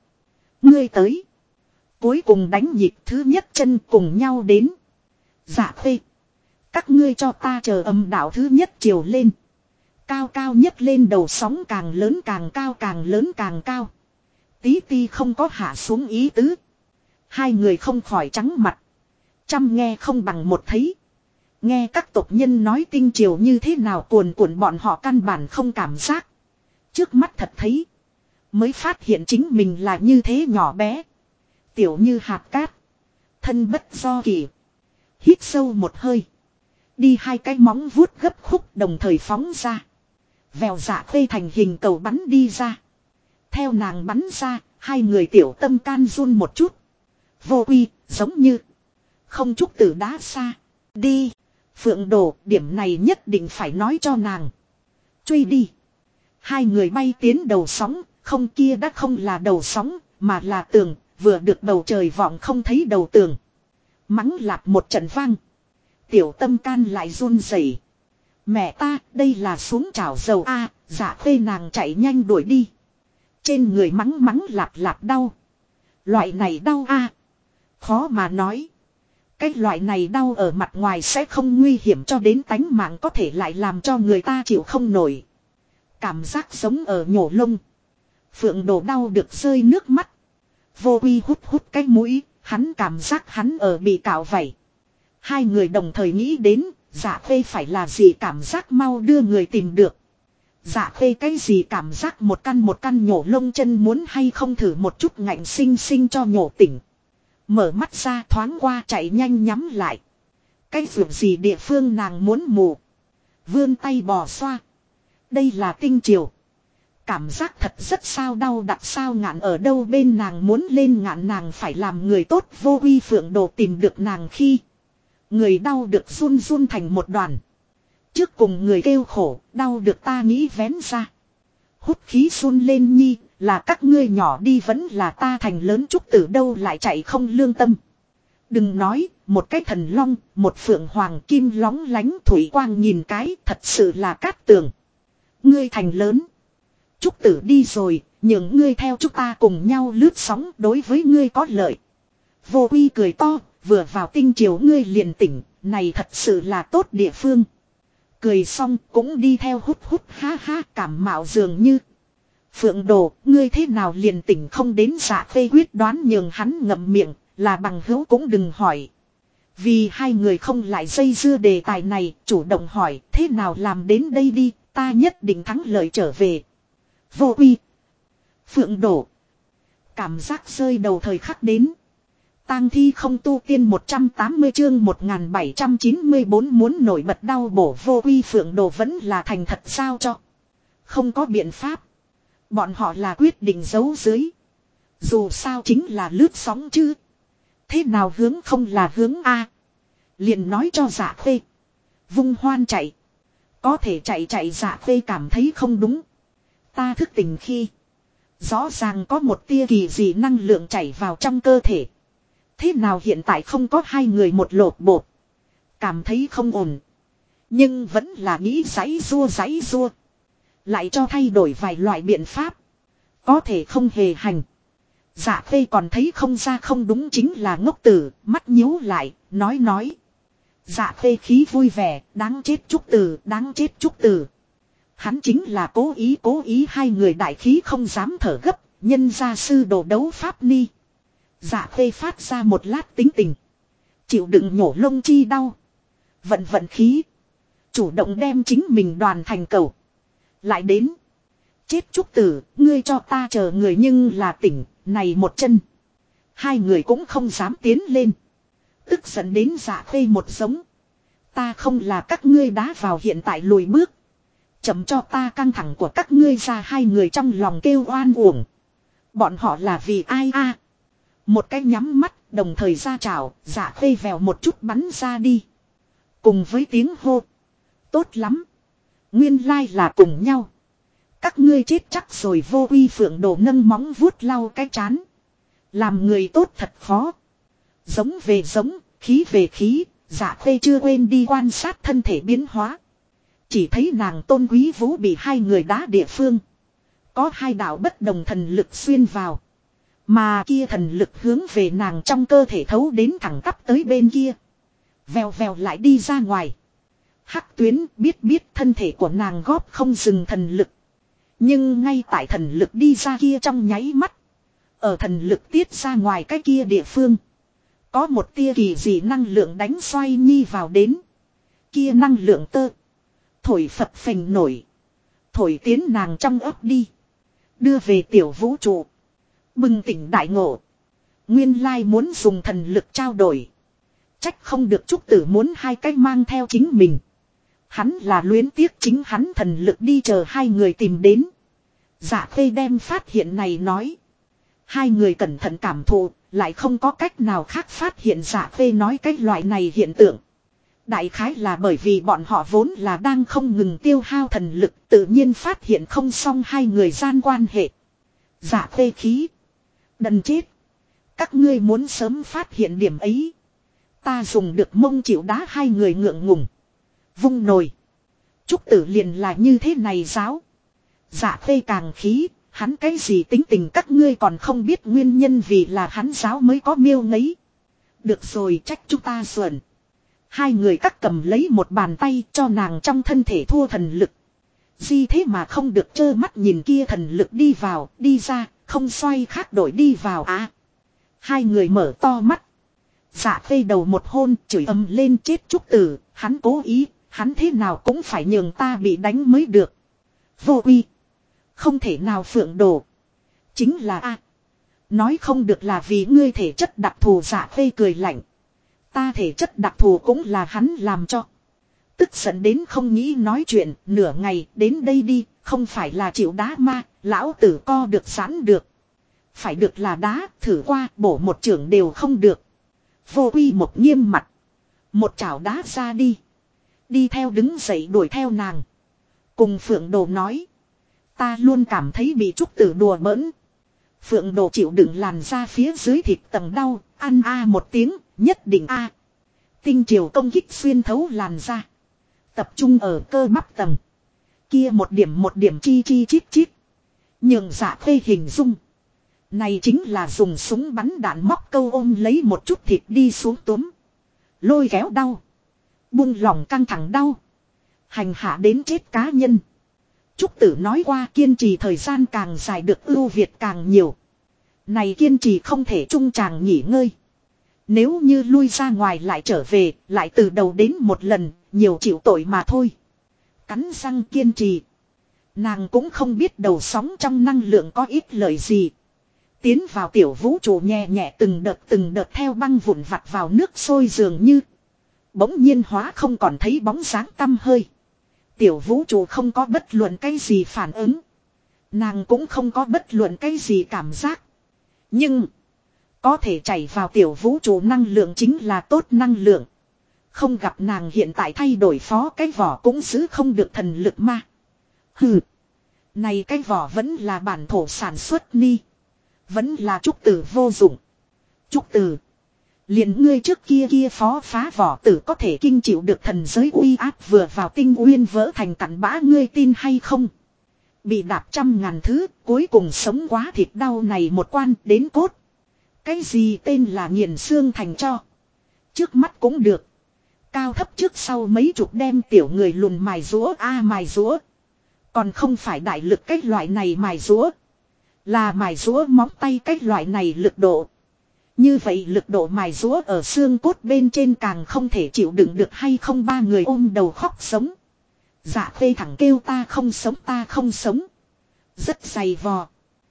tới. Cuối cùng đánh nhịp thứ nhất chân cùng nhau đến. Dạ Khê. Các ngươi cho ta chờ âm đạo thứ nhất chiều lên. Cao nhất lên đầu sóng càng lớn càng cao càng lớn càng cao. Tí ti không có hạ xuống ý tứ. Hai người không khỏi trắng mặt. Trăm nghe không bằng một thấy. Nghe các tộc nhân nói tinh triều như thế nào cuồn cuộn bọn họ căn bản không cảm giác. Trước mắt thật thấy. Mới phát hiện chính mình là như thế nhỏ bé. Tiểu như hạt cát. Thân bất do kỳ. Hít sâu một hơi. Đi hai cái móng vuốt gấp khúc đồng thời phóng ra. Vèo Dạ Khê thành hình cầu bắn đi ra. Theo nàng bắn ra, hai người tiểu tâm can run một chút. Vô Uy, giống như. Không chút từ đá xa. Đi. Phượng Đồ, điểm này nhất định phải nói cho nàng. Truy đi. Hai người bay tiến đầu sóng, không kia đã không là đầu sóng, mà là tường, vừa được bầu trời vọng không thấy đầu tường. Mắng lạp một trận vang. Tiểu tâm can lại run rẩy. Mẹ ta, đây là xuống chảo dầu a. Dạ Khê nàng chạy nhanh đuổi đi. Trên người mắng lạp đau. Loại này đau a. Khó mà nói. Cái loại này đau ở mặt ngoài sẽ không nguy hiểm cho đến tánh mạng có thể lại làm cho người ta chịu không nổi. Cảm giác giống ở nhổ lông. Phượng Đồ đau được rơi nước mắt. Vô Uy hút cái mũi, hắn cảm giác hắn ở bị cạo vảy. Hai người đồng thời nghĩ đến, Dạ Khê phải là gì cảm giác mau đưa người tìm được. Dạ Khê cái gì cảm giác một căn nhổ lông chân muốn hay không thử một chút ngạnh sinh cho nhổ tỉnh. Mở mắt ra thoáng qua chạy nhanh nhắm lại. Cái việc gì địa phương nàng muốn mù. Vươn tay bò xoa. Đây là tinh triều. Cảm giác thật rất sao đau đặt sao ngạn ở đâu bên nàng muốn lên ngạn nàng phải làm người tốt. Vô Uy Phượng Đồ tìm được nàng khi. Người đau được run thành một đoàn. Trước cùng người kêu khổ, đau được ta nghĩ vén ra. Hút khí run lên nhi, là các ngươi nhỏ đi vẫn là ta thành lớn trúc tử đâu lại chạy không lương tâm. Đừng nói, một cái thần long, một phượng hoàng kim lóng lánh thủy quang nhìn cái, thật sự là cát tường. Ngươi thành lớn. Trúc tử đi rồi, nhường ngươi theo chúng ta cùng nhau lướt sóng đối với ngươi có lợi. Vô Uy cười to, vừa vào tinh triều ngươi liền tỉnh, này thật sự là tốt địa phương. Cười xong cũng đi theo hút ha ha cảm mạo dường như. Phượng Đồ, ngươi thế nào liền tỉnh không đến Dạ Khê quyết đoán nhường hắn ngậm miệng, là bằng hữu cũng đừng hỏi. Vì hai người không lại dây dưa đề tài này, chủ động hỏi thế nào làm đến đây đi, ta nhất định thắng lợi trở về. Vô Uy. Phượng Đồ. Cảm giác rơi đầu thời khắc đến. Tang thi không tu tiên 180 chương 1794 muốn nổi bật đau bổ vô uy phượng đồ vẫn là thành thật sao cho. Không có biện pháp. Bọn họ là quyết định giấu dưới. Dù sao chính là lướt sóng chứ. Thế nào hướng không là hướng A. Liền nói cho Dạ Khê. Vung hoan chạy. Có thể chạy Dạ Khê cảm thấy không đúng. Ta thức tỉnh khi. Rõ ràng có một tia kỳ dị năng lượng chảy vào trong cơ thể. Thế nào hiện tại không có hai người một lột bột. Cảm thấy không ổn. Nhưng vẫn là nghĩ giãy rua. Lại cho thay đổi vài loại biện pháp. Có thể không hề hành. Dạ Khê còn thấy không ra không đúng chính là ngốc tử. Mắt nhíu lại, nói. Dạ Khê khí vui vẻ, đáng chết Trúc Tử. Hắn chính là cố ý hai người đại khí không dám thở gấp. Nhân gia sư đồ đấu pháp ni. Dạ Khê phát ra một lát tính tình. Chịu đựng nhổ lông chi đau. Vận khí. Chủ động đem chính mình đoàn thành cầu. Lại đến. Chết Trúc Tử, ngươi cho ta chờ người nhưng là tỉnh, này một chân. Hai người cũng không dám tiến lên. Tức giận đến Dạ Khê một giống. Ta không là các ngươi đá vào hiện tại lùi bước. Chậm cho ta căng thẳng của các ngươi ra. Hai người trong lòng kêu oan uổng. Bọn họ là vì ai a? Một cái nhắm mắt, đồng thời ra chảo, Dạ Khê vèo một chút bắn ra đi. Cùng với tiếng hô. Tốt lắm. Nguyên lai là cùng nhau. Các ngươi chết chắc rồi. Vô uy phượng đồ nâng móng vuốt lau cái chán. Làm người tốt thật khó. Giống về giống, khí về khí. Dạ Khê chưa quên đi quan sát thân thể biến hóa. Chỉ thấy nàng Tôn Quý Vũ bị hai người đá địa phương. Có hai đạo bất đồng thần lực xuyên vào. Mà kia thần lực hướng về nàng trong cơ thể thấu đến thẳng tắp tới bên kia. Vèo lại đi ra ngoài. Hắc Tuyến biết thân thể của nàng góp không dừng thần lực. Nhưng ngay tại thần lực đi ra kia trong nháy mắt. Ở thần lực tiết ra ngoài cái kia địa phương. Có một tia kỳ dị năng lượng đánh xoay nhi vào đến. Kia năng lượng tơ. Thổi phập phình nổi. Thổi tiến nàng trong ấp đi. Đưa về tiểu vũ trụ. Bừng tỉnh đại ngộ. Nguyên lai muốn dùng thần lực trao đổi. Trách không được Trúc Tử muốn hai cách mang theo chính mình. Hắn là luyến tiếc chính hắn thần lực đi chờ hai người tìm đến. Dạ Khê đem phát hiện này nói. Hai người cẩn thận cảm thụ, lại không có cách nào khác phát hiện Dạ Khê nói cái loại này hiện tượng. Đại khái là bởi vì bọn họ vốn là đang không ngừng tiêu hao thần lực, tự nhiên phát hiện không xong hai người gian quan hệ. Dạ Khê khí. Đần chết. Các ngươi muốn sớm phát hiện điểm ấy. Ta dùng được mông chịu đá hai người ngượng ngùng. Vung nồi. Trúc Tử liền là như thế này giáo. Dạ Khê càng khí. Hắn cái gì tính tình các ngươi còn không biết nguyên nhân vì là hắn giáo mới có miêu ngấy. Được rồi trách chúng ta xuẩn. Hai người cắt cầm lấy một bàn tay cho nàng trong thân thể thua thần lực. Gì thế mà không được trơ mắt nhìn kia thần lực đi vào, đi ra, không xoay khác đổi đi vào à. Hai người mở to mắt. Dạ Khê đầu một hôn chửi ầm lên chết Trúc Tử, hắn cố ý, hắn thế nào cũng phải nhường ta bị đánh mới được. Vô uy. Không thể nào phượng đồ. Chính là a. Nói không được là vì ngươi thể chất đặc thù. Dạ Khê cười lạnh. Ta thể chất đặc thù cũng là hắn làm cho. Tức giận đến không nghĩ nói chuyện. Nửa ngày đến đây đi. Không phải là chịu đá ma. Lão tử co được sẵn được. Phải được là đá. Thử qua bổ một trưởng đều không được. Vô uy một nghiêm mặt. Một chảo đá ra đi. Đi theo đứng dậy đuổi theo nàng. Cùng phượng đồ nói. Ta luôn cảm thấy bị Trúc Tử đùa bỡn. Phượng đồ chịu đựng làn ra phía dưới thịt tầng đau. Ăn a một tiếng. Nhất định a. Tinh triều công kích xuyên thấu làn ra. Tập trung ở cơ bắp tầng. Kia một điểm chi chít. Nhường Dạ Khê hình dung. Này chính là dùng súng bắn đạn móc câu ôm lấy một chút thịt đi xuống túm. Lôi kéo đau. Buông lỏng căng thẳng đau. Hành hạ đến chết cá nhân. Trúc Tử nói qua kiên trì thời gian càng dài được ưu việt càng nhiều. Này kiên trì không thể trung tràng nghỉ ngơi. Nếu như lui ra ngoài lại trở về, lại từ đầu đến một lần, nhiều chịu tội mà thôi. Cắn răng kiên trì. Nàng cũng không biết đầu sóng trong năng lượng có ít lợi gì. Tiến vào tiểu vũ trụ nhẹ nhẹ từng đợt theo băng vụn vặt vào nước sôi dường như. Bỗng nhiên hóa không còn thấy bóng dáng tăm hơi. Tiểu vũ trụ không có bất luận cái gì phản ứng. Nàng cũng không có bất luận cái gì cảm giác. Nhưng có thể chảy vào tiểu vũ trụ năng lượng chính là tốt năng lượng. Không gặp nàng hiện tại thay đổi phó cái vỏ cũng giữ không được thần lực ma. Hừ. Này cái vỏ vẫn là bản thổ sản xuất ni. Vẫn là trúc tử vô dụng. Trúc tử. Liền ngươi trước kia phó phá vỏ tử có thể kinh chịu được thần giới uy áp vừa vào tinh uyên vỡ thành cặn bã, ngươi tin hay không? Bị đạp trăm ngàn thứ, cuối cùng sống quá thịt đau này một quan đến cốt. Cái gì tên là nghiền xương thành cho. Trước mắt cũng được. Cao thấp trước sau mấy chục đem tiểu người lùn mài rũa mài rũa. Còn không phải đại lực cái loại này mài rũa. Là mài rũa móng tay cái loại này lực độ. Như vậy lực độ mài rũa ở xương cốt bên trên càng không thể chịu đựng được hay không, ba người ôm đầu khóc sống. Dạ Khê thẳng kêu ta không sống ta không sống. Rất dày vò.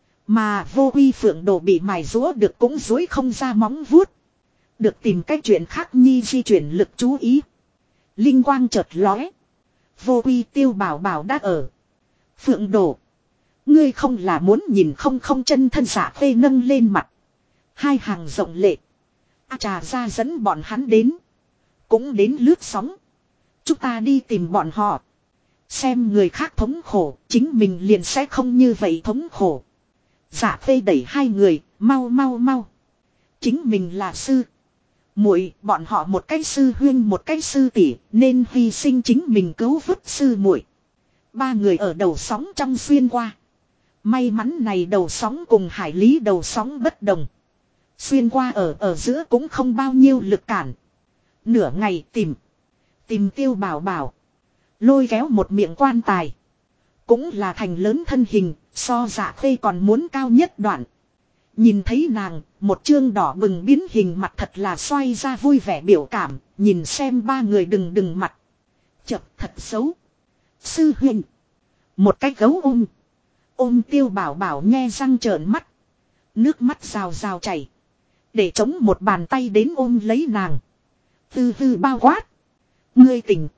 Mà Vô Uy Phượng Đồ bị mài rũa được cũng dối không ra móng vuốt. Được tìm cách chuyện khác nhi di chuyển lực chú ý. Linh quang chợt lóe. Vô Uy Tiêu Bảo Bảo đã ở. Phượng Đồ. Ngươi không là muốn nhìn không chân thân Dạ Khê nâng lên mặt. Hai hàng rộng lệ. Trà ra dẫn bọn hắn đến. Cũng đến lướt sóng. Chúng ta đi tìm bọn họ. Xem người khác thống khổ. Chính mình liền sẽ không như vậy thống khổ. Dạ Khê đẩy hai người. Mau. Chính mình là sư muội, bọn họ một cái sư huyên một cái sư tỷ, nên hy sinh chính mình cứu vớt sư muội. Ba người ở đầu sóng trong xuyên qua. May mắn này đầu sóng cùng hải lý đầu sóng bất đồng. Xuyên qua ở giữa cũng không bao nhiêu lực cản. Nửa ngày tìm Tiêu Bảo Bảo. Lôi kéo một miệng quan tài. Cũng là thành lớn thân hình, so Dạ Khê còn muốn cao nhất đoạn. Nhìn thấy nàng, một chương đỏ bừng biến hình mặt thật là xoay ra vui vẻ biểu cảm, nhìn xem ba người đừng mặt. Chập thật xấu. Sư huynh. Một cái gấu ôm Tiêu Bảo Bảo nhe răng trợn mắt. Nước mắt rào chảy. Để chống một bàn tay đến ôm lấy nàng. Hư bao quát. Ngươi tỉnh.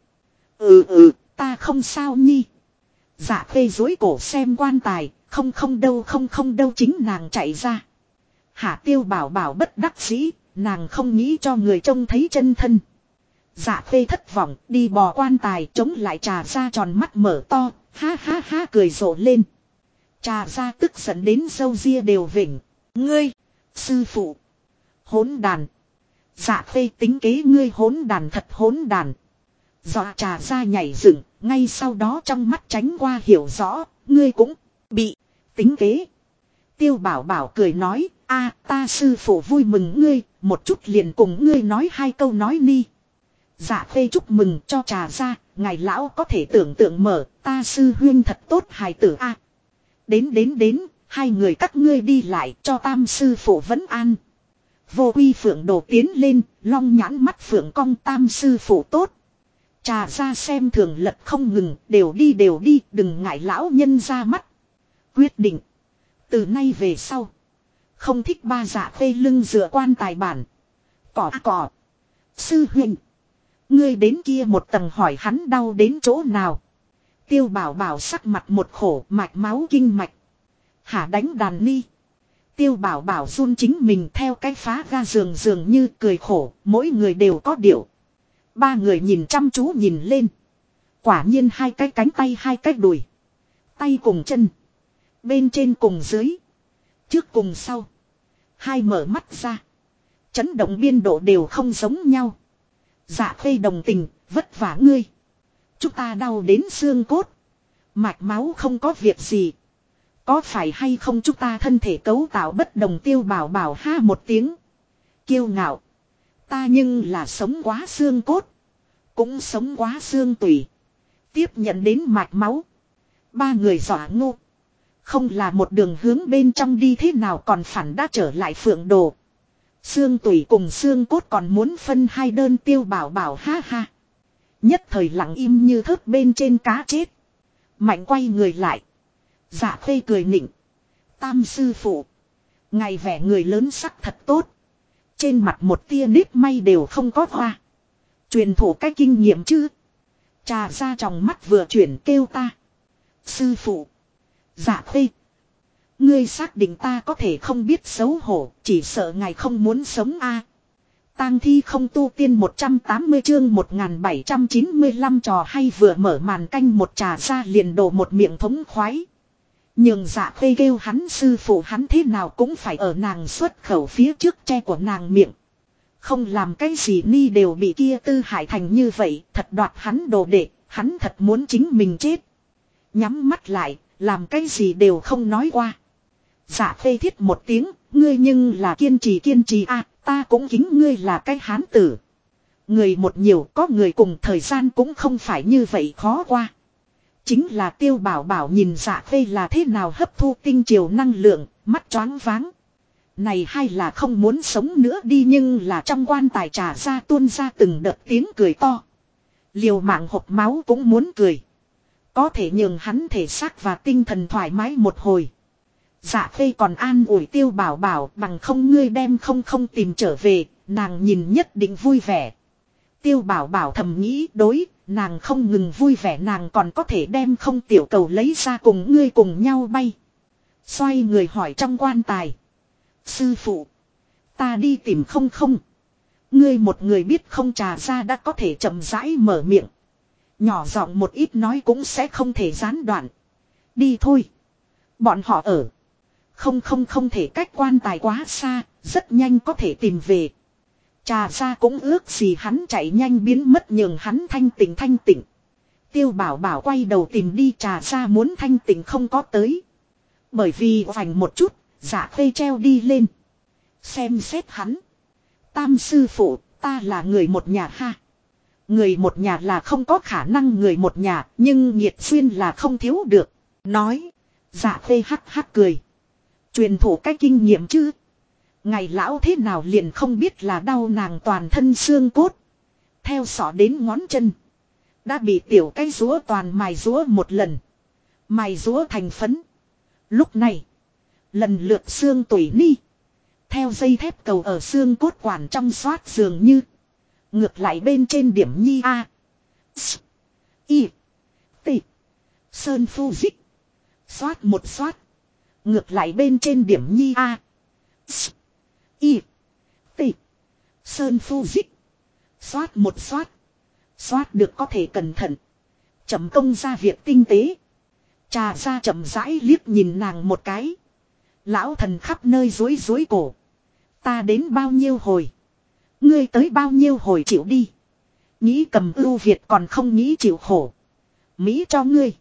Ta không sao nhi. Dạ Khê dối cổ xem quan tài, không đâu chính nàng chạy ra. Hạ Tiêu Bảo Bảo bất đắc dĩ, nàng không nghĩ cho người trông thấy chân thân. Dạ Khê thất vọng, đi bò quan tài chống lại Trà ra tròn mắt mở to, ha cười rộ lên. Trà ra tức giận đến râu ria đều vỉnh. Ngươi, sư phụ, hỗn đàn. Dạ Khê tính kế ngươi hỗn đàn thật hỗn đàn. Dọa Trà ra nhảy dựng, ngay sau đó trong mắt tránh qua hiểu rõ, ngươi cũng bị tính kế. Tiêu Bảo Bảo cười nói, ta sư phụ vui mừng ngươi, một chút liền cùng ngươi nói hai câu nói ni. Dạ Khê chúc mừng cho Trà ra, ngài lão có thể tưởng tượng mở, ta sư huyên thật tốt hài tử a. Đến, hai người các ngươi đi lại cho tam sư phụ vấn an. Vô Uy Phượng Đồ tiến lên, long nhãn mắt phượng cong, tam sư phụ tốt. Trà ra xem thường lật không ngừng, đều đi, đừng ngại lão nhân ra mắt. Quyết định. Từ nay về sau. Không thích ba Dạ Khê lưng dựa quan tài bản. Cỏ. Sư huynh. Ngươi đến kia một tầng hỏi hắn đau đến chỗ nào. Tiêu Bảo Bảo sắc mặt một khổ, mạch máu kinh mạch. Hả đánh đàn ni. Tiêu Bảo Bảo run chính mình theo cái phá ga giường như cười khổ, mỗi người đều có điệu. Ba người nhìn chăm chú nhìn lên. Quả nhiên hai cái cánh tay hai cái đùi. Tay cùng chân. Bên trên cùng dưới. Trước cùng sau. Hai mở mắt ra. Chấn động biên độ đều không giống nhau. Dạ Khê đồng tình, vất vả ngươi. Chúng ta đau đến xương cốt. Mạch máu không có việc gì. Có phải hay không chúng ta thân thể cấu tạo bất đồng. Tiêu Bảo Bảo ha một tiếng. Kiêu ngạo. Ta nhưng là sống quá xương cốt. Cũng sống quá xương tủy. Tiếp nhận đến mạch máu. Ba người dọa ngô. Không là một đường hướng bên trong đi thế nào còn phản đã trở lại Phượng Đồ. Xương tủy cùng xương cốt còn muốn phân hai đơn. Tiêu Bảo Bảo ha. Nhất thời lặng im như thớt bên trên cá chết. Mạnh quay người lại. Dạ Khê cười nịnh. Tam sư phụ. Ngày vẻ người lớn sắc thật tốt. Trên mặt một tia nếp may đều không có hoa. Truyền thụ cái kinh nghiệm chứ. Trà ra trong mắt vừa chuyển kêu ta. Sư phụ. Dạ Khê. Ngươi xác định ta có thể không biết xấu hổ, chỉ sợ ngài không muốn sống a. Tang thi không tu tiên 180 chương 1795 trò hay vừa mở màn canh một trà ra liền đổ một miệng thống khoái. Nhưng Dạ Khê kêu hắn sư phụ hắn thế nào cũng phải ở nàng xuất khẩu phía trước che của nàng miệng. Không làm cái gì ni đều bị kia Tư Hải thành như vậy, thật đoạt hắn đồ đệ, hắn thật muốn chính mình chết. Nhắm mắt lại, làm cái gì đều không nói qua. Dạ Khê thiết một tiếng, ngươi nhưng là kiên trì a, ta cũng kính ngươi là cái hán tử. Người một nhiều có người cùng thời gian cũng không phải như vậy khó qua. Chính là Tiêu Bảo Bảo nhìn Dạ Khê là thế nào hấp thu tinh triều năng lượng, mắt choáng váng. Này hay là không muốn sống nữa đi, nhưng là trong quan tài trà ra tuôn ra từng đợt tiếng cười to. Liều mạng hộc máu cũng muốn cười. Có thể nhường hắn thể xác và tinh thần thoải mái một hồi. Dạ Khê còn an ủi Tiêu Bảo Bảo bằng không ngươi đem không tìm trở về, nàng nhìn nhất định vui vẻ. Tiêu Bảo Bảo thầm nghĩ đối, nàng không ngừng vui vẻ nàng còn có thể đem không tiểu cầu lấy ra cùng ngươi cùng nhau bay. Xoay người hỏi trong quan tài. Sư phụ, ta đi tìm không. Ngươi một người biết không trà ra đã có thể chậm rãi mở miệng. Nhỏ giọng một ít nói cũng sẽ không thể gián đoạn. Đi thôi. Bọn họ ở. Không thể cách quan tài quá xa, rất nhanh có thể tìm về. Trà ra cũng ước gì hắn chạy nhanh biến mất nhường hắn thanh tỉnh. Tiêu Bảo Bảo quay đầu tìm đi, trà ra muốn thanh tỉnh không có tới. Bởi vì vành một chút, Dạ Khê treo đi lên. Xem xét hắn. Tam sư phụ, ta là người một nhà ha. Người một nhà là không có khả năng người một nhà, nhưng nhiệt xuyên là không thiếu được. Nói. Dạ Khê hắc cười. Truyền thụ cái kinh nghiệm chứ. Ngày lão thế nào liền không biết là đau nàng toàn thân xương cốt. Theo sọ đến ngón chân. Đã bị tiểu cái rúa toàn mài rúa một lần. Mài rúa thành phấn. Lúc này. Lần lượt xương tủy ni. Theo dây thép cầu ở xương cốt quản trong xoát dường như. Ngược lại bên trên điểm nhi A. S. I. T. Sơn phu dích. Xoát một xoát. Ngược lại bên trên điểm nhi A. S. I. T. Sơn phu dích. Xoát một xoát. Xoát được có thể cẩn thận. Chậm công ra việc tinh tế. Trà ra chậm rãi liếc nhìn nàng một cái. Lão thần khắp nơi dối cổ. Ta đến bao nhiêu hồi. Ngươi tới bao nhiêu hồi chịu đi. Nghĩ cầm ưu Việt còn không nghĩ chịu khổ. Mỹ cho ngươi.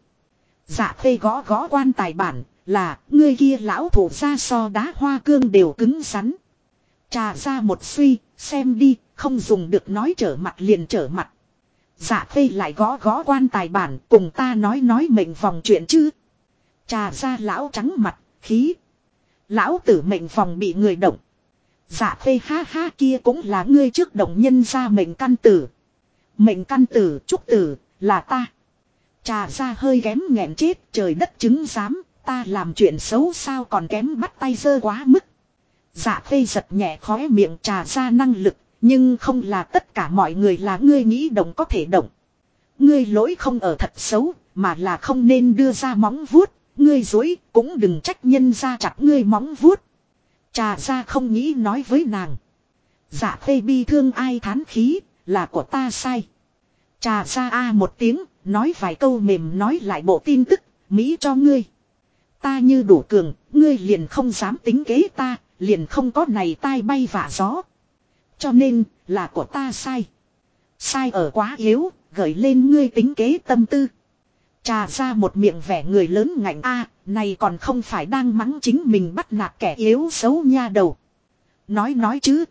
Dạ Khê gõ quan tài bản. Là ngươi kia lão thủ ra so đá hoa cương đều cứng rắn. Trà ra một suy. Xem đi. Không dùng được nói trở mặt liền trở mặt. Dạ Khê lại gõ quan tài bản. Cùng ta nói mệnh vòng chuyện chứ. Trà ra lão trắng mặt. Khí. Lão tử mệnh vòng bị người động. Dạ Khê ha kia cũng là ngươi trước động nhân ra mệnh căn tử. Mệnh căn tử trúc tử là ta. Trà ra hơi kém nghẹn chết trời đất chứng giám. Ta làm chuyện xấu sao còn kém bắt tay dơ quá mức. Dạ Khê giật nhẹ khóe miệng trà ra năng lực. Nhưng không là tất cả mọi người là ngươi nghĩ động có thể động. Ngươi lỗi không ở thật xấu mà là không nên đưa ra móng vuốt. Ngươi dối cũng đừng trách nhân ra chặt ngươi móng vuốt. Trà ra không nghĩ nói với nàng. Dạ Khê bi thương ai thán khí, là của ta sai. Trà ra a một tiếng, nói vài câu mềm nói lại bộ tin tức, Mỹ cho ngươi. Ta như đủ cường, ngươi liền không dám tính kế ta, liền không có này tai bay vạ gió. Cho nên, là của ta sai. Sai ở quá yếu, gửi lên ngươi tính kế tâm tư. Trà ra một miệng vẻ người lớn ngạnh a, này còn không phải đang mắng chính mình bắt nạt kẻ yếu xấu nha đầu. Nói chứ,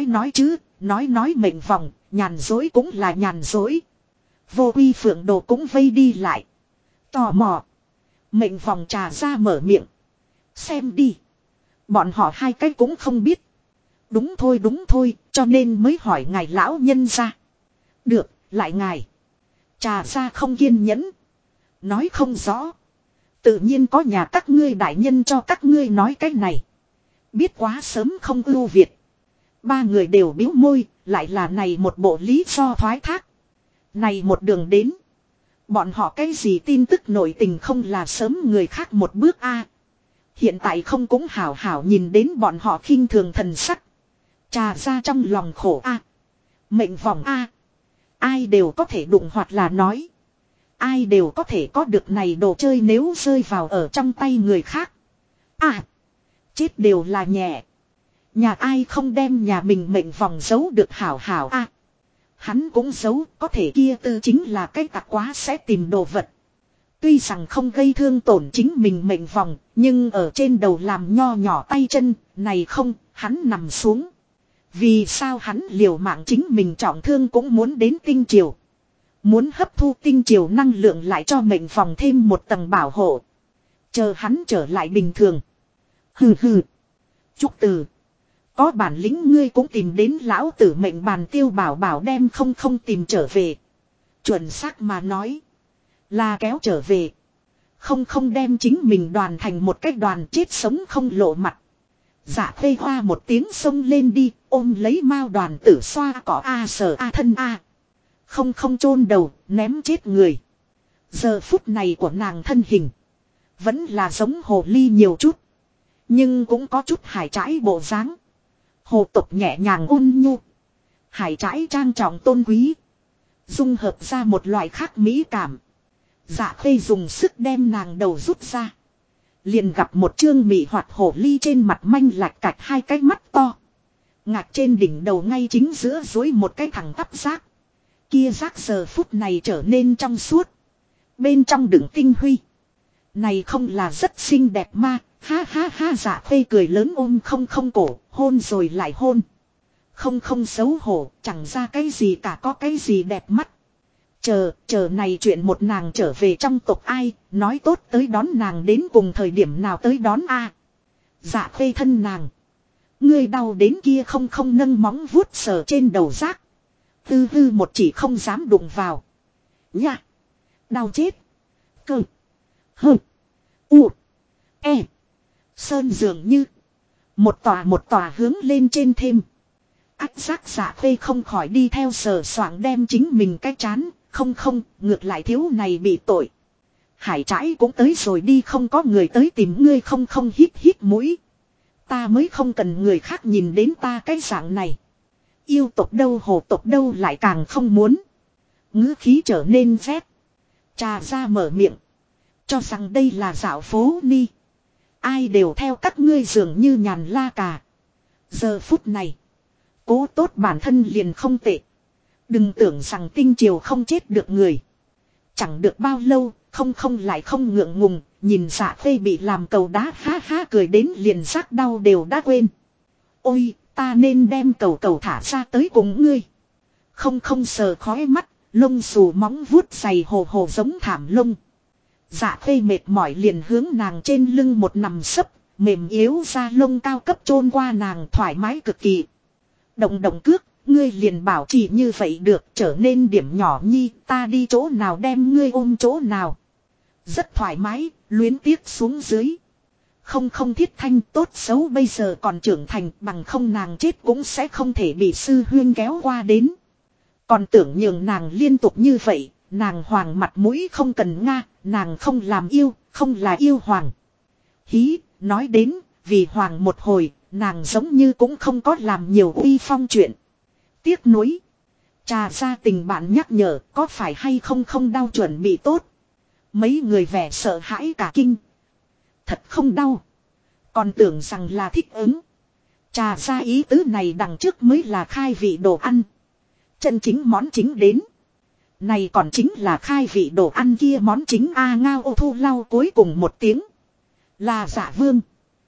nói mệnh vòng, nhàn dối cũng là nhàn dối. Vô Uy Phượng Đồ cũng vây đi lại. Tò mò. Mệnh vòng trà ra mở miệng. Xem đi. Bọn họ hai cái cũng không biết. Đúng thôi, cho nên mới hỏi ngài lão nhân ra. Được, lại ngài. Trà ra không kiên nhẫn. Nói không rõ. Tự nhiên có nhà các ngươi đại nhân cho các ngươi nói cái này. Biết quá sớm không ưu việt. Ba người đều bĩu môi, lại là này một bộ lý do thoái thác. Này một đường đến. Bọn họ cái gì tin tức nội tình không là sớm người khác một bước a. Hiện tại không cũng hảo hảo nhìn đến bọn họ khinh thường thần sắc. Trà ra trong lòng khổ a. Mệnh vòng a. Ai đều có thể đụng hoặc là nói. Ai đều có thể có được này đồ chơi nếu rơi vào ở trong tay người khác. À. Chết đều là nhẹ. Nhà ai không đem nhà mình mệnh vòng giấu được hảo hảo a. Hắn cũng giấu, có thể kia tư chính là cái tặc quá sẽ tìm đồ vật. Tuy rằng không gây thương tổn chính mình mệnh vòng, nhưng ở trên đầu làm nho nhỏ tay chân, này không, hắn nằm xuống. Vì sao hắn liều mạng chính mình trọng thương cũng muốn đến tinh triều. Muốn hấp thu tinh triều năng lượng lại cho mệnh vòng thêm một tầng bảo hộ. Chờ hắn trở lại bình thường. Hừ hừ. Chúc từ. Có bản lĩnh ngươi cũng tìm đến lão tử mệnh bàn Tiêu Bảo Bảo đem không tìm trở về. Chuẩn xác mà nói. Là kéo trở về. Không đem chính mình đoàn thành một cái đoàn chết sống không lộ mặt. Dạ Tây Hoa một tiếng xông lên đi, ôm lấy Mao Đoàn Tử xoa cỏ a sờ a thân a. Không chôn đầu, ném chết người. Giờ phút này của nàng thân hình. Vẫn là giống hồ ly nhiều chút. Nhưng cũng có chút hải trãi bộ dáng. Hồ tục nhẹ nhàng ôn nhu. Hải trãi trang trọng tôn quý. Dung hợp ra một loại khác mỹ cảm. Dạ Khê dùng sức đem nàng đầu rút ra. Liền gặp một trương mị hoạt hổ ly trên mặt manh lạch cạch hai cái mắt to. Ngạc trên đỉnh đầu ngay chính giữa dối một cái thẳng tắp rác. Kia rác giờ phút này trở nên trong suốt. Bên trong đựng tinh huy. Này không là rất xinh đẹp ma. Ha ha ha Dạ Khê cười lớn ôm không cổ. Hôn rồi lại hôn. Không xấu hổ. Chẳng ra cái gì cả có cái gì đẹp mắt. Chờ này chuyện một nàng trở về trong tộc ai, nói tốt tới đón nàng đến cùng thời điểm nào tới đón a. Dạ Khê thân nàng. Ngươi đau đến kia không nâng móng vuốt sờ trên đầu rác. Tư hư một chỉ không dám đụng vào. Nha. Đau chết. Cơ. Hơ. U. E. Sơn dường như. Một tòa hướng lên trên thêm. Ác giác Dạ Khê không khỏi đi theo sờ soạng đem chính mình cái chán. Không, ngược lại thiếu này bị tội. Hải trãi cũng tới rồi đi không có người tới tìm ngươi không hít mũi. Ta mới không cần người khác nhìn đến ta cái dạng này. Yêu tộc đâu hồ tộc đâu lại càng không muốn. Ngữ khí trở nên rét. Trà ra mở miệng. Cho rằng đây là dạo phố ni. Ai đều theo các ngươi dường như nhàn la cà. Giờ phút này. Cố tốt bản thân liền không tệ. Đừng tưởng rằng tinh triều không chết được người. Chẳng được bao lâu, không lại không ngượng ngùng, nhìn Dạ Khê bị làm cầu đá ha ha cười đến liền giác đau đều đã quên. Ôi, ta nên đem cầu thả ra tới cùng ngươi. Không sờ khói mắt, lông xù móng vuốt dày hồ hồ giống thảm lông. Dạ Khê mệt mỏi liền hướng nàng trên lưng một nằm sấp, mềm yếu da lông cao cấp chôn qua nàng thoải mái cực kỳ. Động cước. Ngươi liền bảo trì như vậy được trở nên điểm nhỏ nhi ta đi chỗ nào đem ngươi ôm chỗ nào. Rất thoải mái, luyến tiếc xuống dưới. Không thiết thanh tốt xấu bây giờ còn trưởng thành bằng không nàng chết cũng sẽ không thể bị sư huyên kéo qua đến. Còn tưởng nhường nàng liên tục như vậy, nàng hoàng mặt mũi không cần nga, nàng không làm yêu, không là yêu hoàng. Hí, nói đến, vì hoàng một hồi, nàng giống như cũng không có làm nhiều uy phong chuyện. Tiếc nuối. Trà ra tình bạn nhắc nhở có phải hay không đau chuẩn bị tốt. Mấy người vẻ sợ hãi cả kinh. Thật không đau. Còn tưởng rằng là thích ứng. Trà ra ý tứ này đằng trước mới là khai vị đồ ăn. Chân chính món chính đến. Này còn chính là khai vị đồ ăn kia món chính a ngao ô thu lau cuối cùng một tiếng. Là Dạ Vương.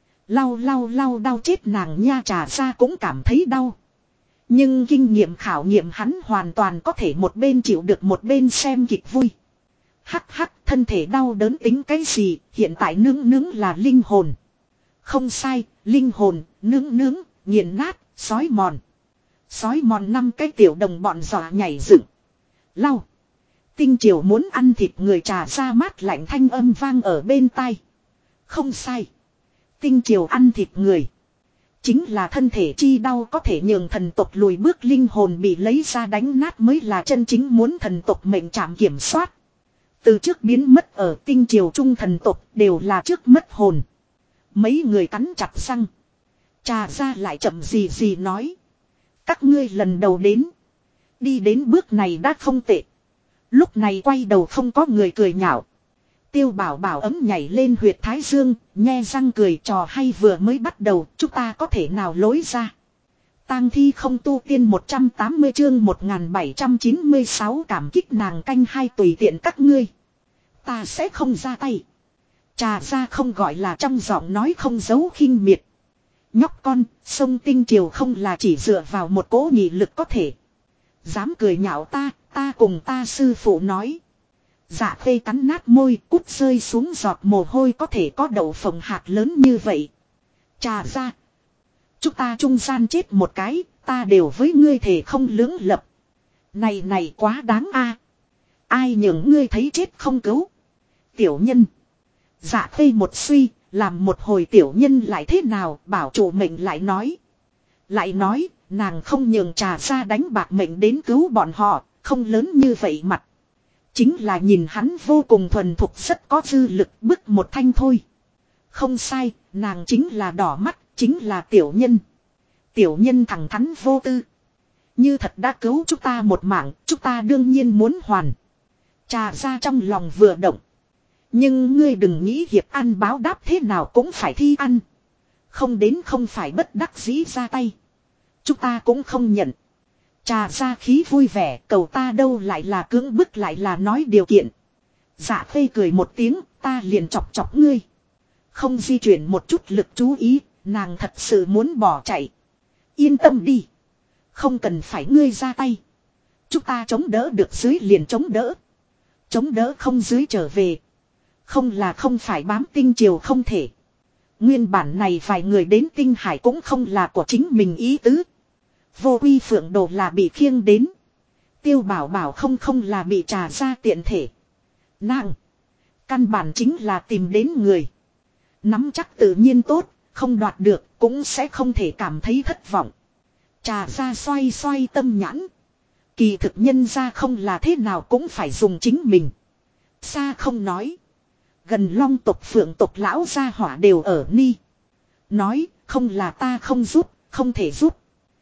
Lau đau chết nàng nha Trà ra cũng cảm thấy đau. Nhưng kinh nghiệm khảo nghiệm hắn hoàn toàn có thể một bên chịu được một bên xem kịch vui. Hắc thân thể đau đớn tính cái gì, hiện tại nướng là linh hồn. Không sai, linh hồn, nướng, nghiền nát, sói mòn. Sói mòn 5 cái tiểu đồng bọn dọa nhảy dựng. Lau. Tinh triều muốn ăn thịt người Trà ra mát lạnh thanh âm vang ở bên tai. Không sai. Tinh triều ăn thịt người. Chính là thân thể chi đau có thể nhường thần tộc lùi bước, linh hồn bị lấy ra đánh nát mới là chân chính muốn thần tộc mệnh trảm kiểm soát. Từ trước biến mất ở tinh triều trung thần tộc đều là trước mất hồn. Mấy người cắn chặt răng. Trà ra lại chậm gì gì nói. Các ngươi lần đầu đến. Đi đến bước này đã không tệ. Lúc này quay đầu không có người cười nhạo. Tiêu bảo bảo ấm nhảy lên huyệt thái dương, nhe răng cười, trò hay vừa mới bắt đầu, chúng ta có thể nào lối ra. Tang thi không tu tiên 180 chương 1796 cảm kích nàng canh hai tùy tiện các ngươi. Ta sẽ không ra tay. Trà ra không gọi là trong giọng nói không giấu khinh miệt. Nhóc con, sông tinh triều không là chỉ dựa vào một cỗ nhị lực có thể. Dám cười nhạo ta cùng ta sư phụ nói. Dạ khê cắn nát môi, cút rơi xuống giọt mồ hôi có thể có đậu phộng hạt lớn như vậy. Trà ra. Chúng ta trung gian chết một cái, ta đều với ngươi thề không lưỡng lập. Này quá đáng a. Ai nhường ngươi thấy chết không cứu. Tiểu nhân. Dạ khê một suy, làm một hồi tiểu nhân lại thế nào, bảo chủ mệnh lại nói. Lại nói, nàng không nhường Trà ra đánh bạc mệnh đến cứu bọn họ, không lớn như vậy mặt. Chính là nhìn hắn vô cùng thuần thục, rất có dư lực, bức một thanh thôi. Không sai, nàng chính là đỏ mắt, chính là tiểu nhân. Tiểu nhân thẳng thắn vô tư. Như thật đã cứu chúng ta một mạng, chúng ta đương nhiên muốn hoàn. Trà ra trong lòng vừa động. Nhưng ngươi đừng nghĩ hiệp ăn báo đáp thế nào cũng phải thi ăn. Không đến không phải bất đắc dĩ ra tay. Chúng ta cũng không nhận. Trà ra khí vui vẻ, cầu ta đâu lại là cưỡng bức lại là nói điều kiện. Dạ khê cười một tiếng, ta liền chọc chọc ngươi. Không di chuyển một chút lực chú ý, nàng thật sự muốn bỏ chạy. Yên tâm đi. Không cần phải ngươi ra tay. Chúng ta chống đỡ được dưới liền chống đỡ. Chống đỡ không dưới trở về. Không là không phải bám tinh triều không thể. Nguyên bản này vài người đến tinh hải cũng không là của chính mình ý tứ. Vô Quy Phượng Đồ là bị khiêng đến. Tiêu bảo bảo không là bị Trà ra tiện thể. Nàng. Căn bản chính là tìm đến người. Nắm chắc tự nhiên tốt, không đoạt được cũng sẽ không thể cảm thấy thất vọng. Trà ra xoay xoay tâm nhãn. Kỳ thực nhân ra không là thế nào cũng phải dùng chính mình. Xa không nói. Gần Long tộc Phượng tộc lão gia hỏa đều ở ni. Nói không là ta không giúp, không thể giúp.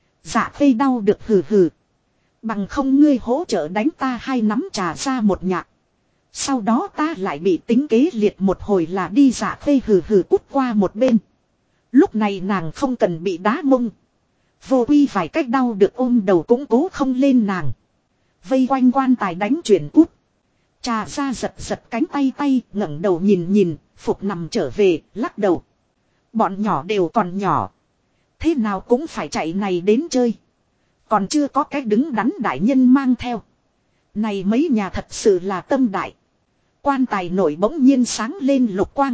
Dạ khê đau được hừ hừ. Bằng không ngươi hỗ trợ đánh ta hai nắm Trà ra một nhạc. Sau đó ta lại bị tính kế liệt một hồi là đi. Dạ khê hừ hừ cút qua một bên. Lúc này nàng không cần bị đá mông. Vô Quy vài cách đau được ôm đầu cũng cố không lên nàng. Vây quanh quan tài đánh chuyển cút. Trà ra giật giật cánh tay ngẩng đầu nhìn, phục nằm trở về, lắc đầu. Bọn nhỏ đều còn nhỏ. Thế nào cũng phải chạy này đến chơi. Còn chưa có cái đứng đắn đại nhân mang theo. Này mấy nhà thật sự là tâm đại. Quan tài nổi bỗng nhiên sáng lên lục quang.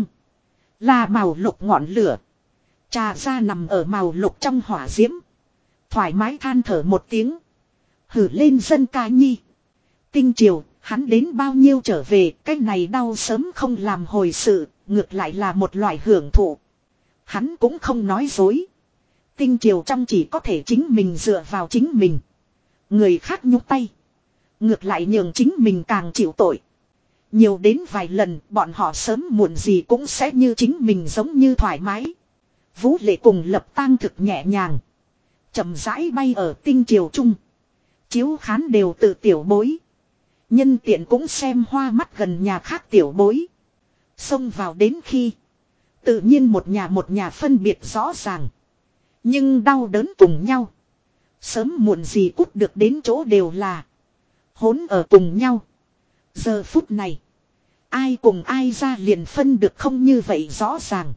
Là màu lục ngọn lửa. Trà ra nằm ở màu lục trong hỏa diễm. Thoải mái than thở một tiếng. Hử lên dân ca nhi. Tinh triều, hắn đến bao nhiêu trở về, cái này đau sớm không làm hồi sự, ngược lại là một loại hưởng thụ. Hắn cũng không nói dối. Tinh triều trong chỉ có thể chính mình dựa vào chính mình. Người khác nhúc tay. Ngược lại nhường chính mình càng chịu tội. Nhiều đến vài lần bọn họ sớm muộn gì cũng sẽ như chính mình giống như thoải mái. Vũ Lệ cùng Lập Tang thực nhẹ nhàng. Chậm rãi bay ở tinh triều trung. Chiếu khán đều tự tiểu bối. Nhân tiện cũng xem hoa mắt gần nhà khác tiểu bối. Xông vào đến khi. Tự nhiên một nhà phân biệt rõ ràng. Nhưng đau đớn cùng nhau. Sớm muộn gì cút được đến chỗ đều là. Hỗn ở cùng nhau. Giờ phút này. Ai cùng ai ra liền phân được không như vậy rõ ràng.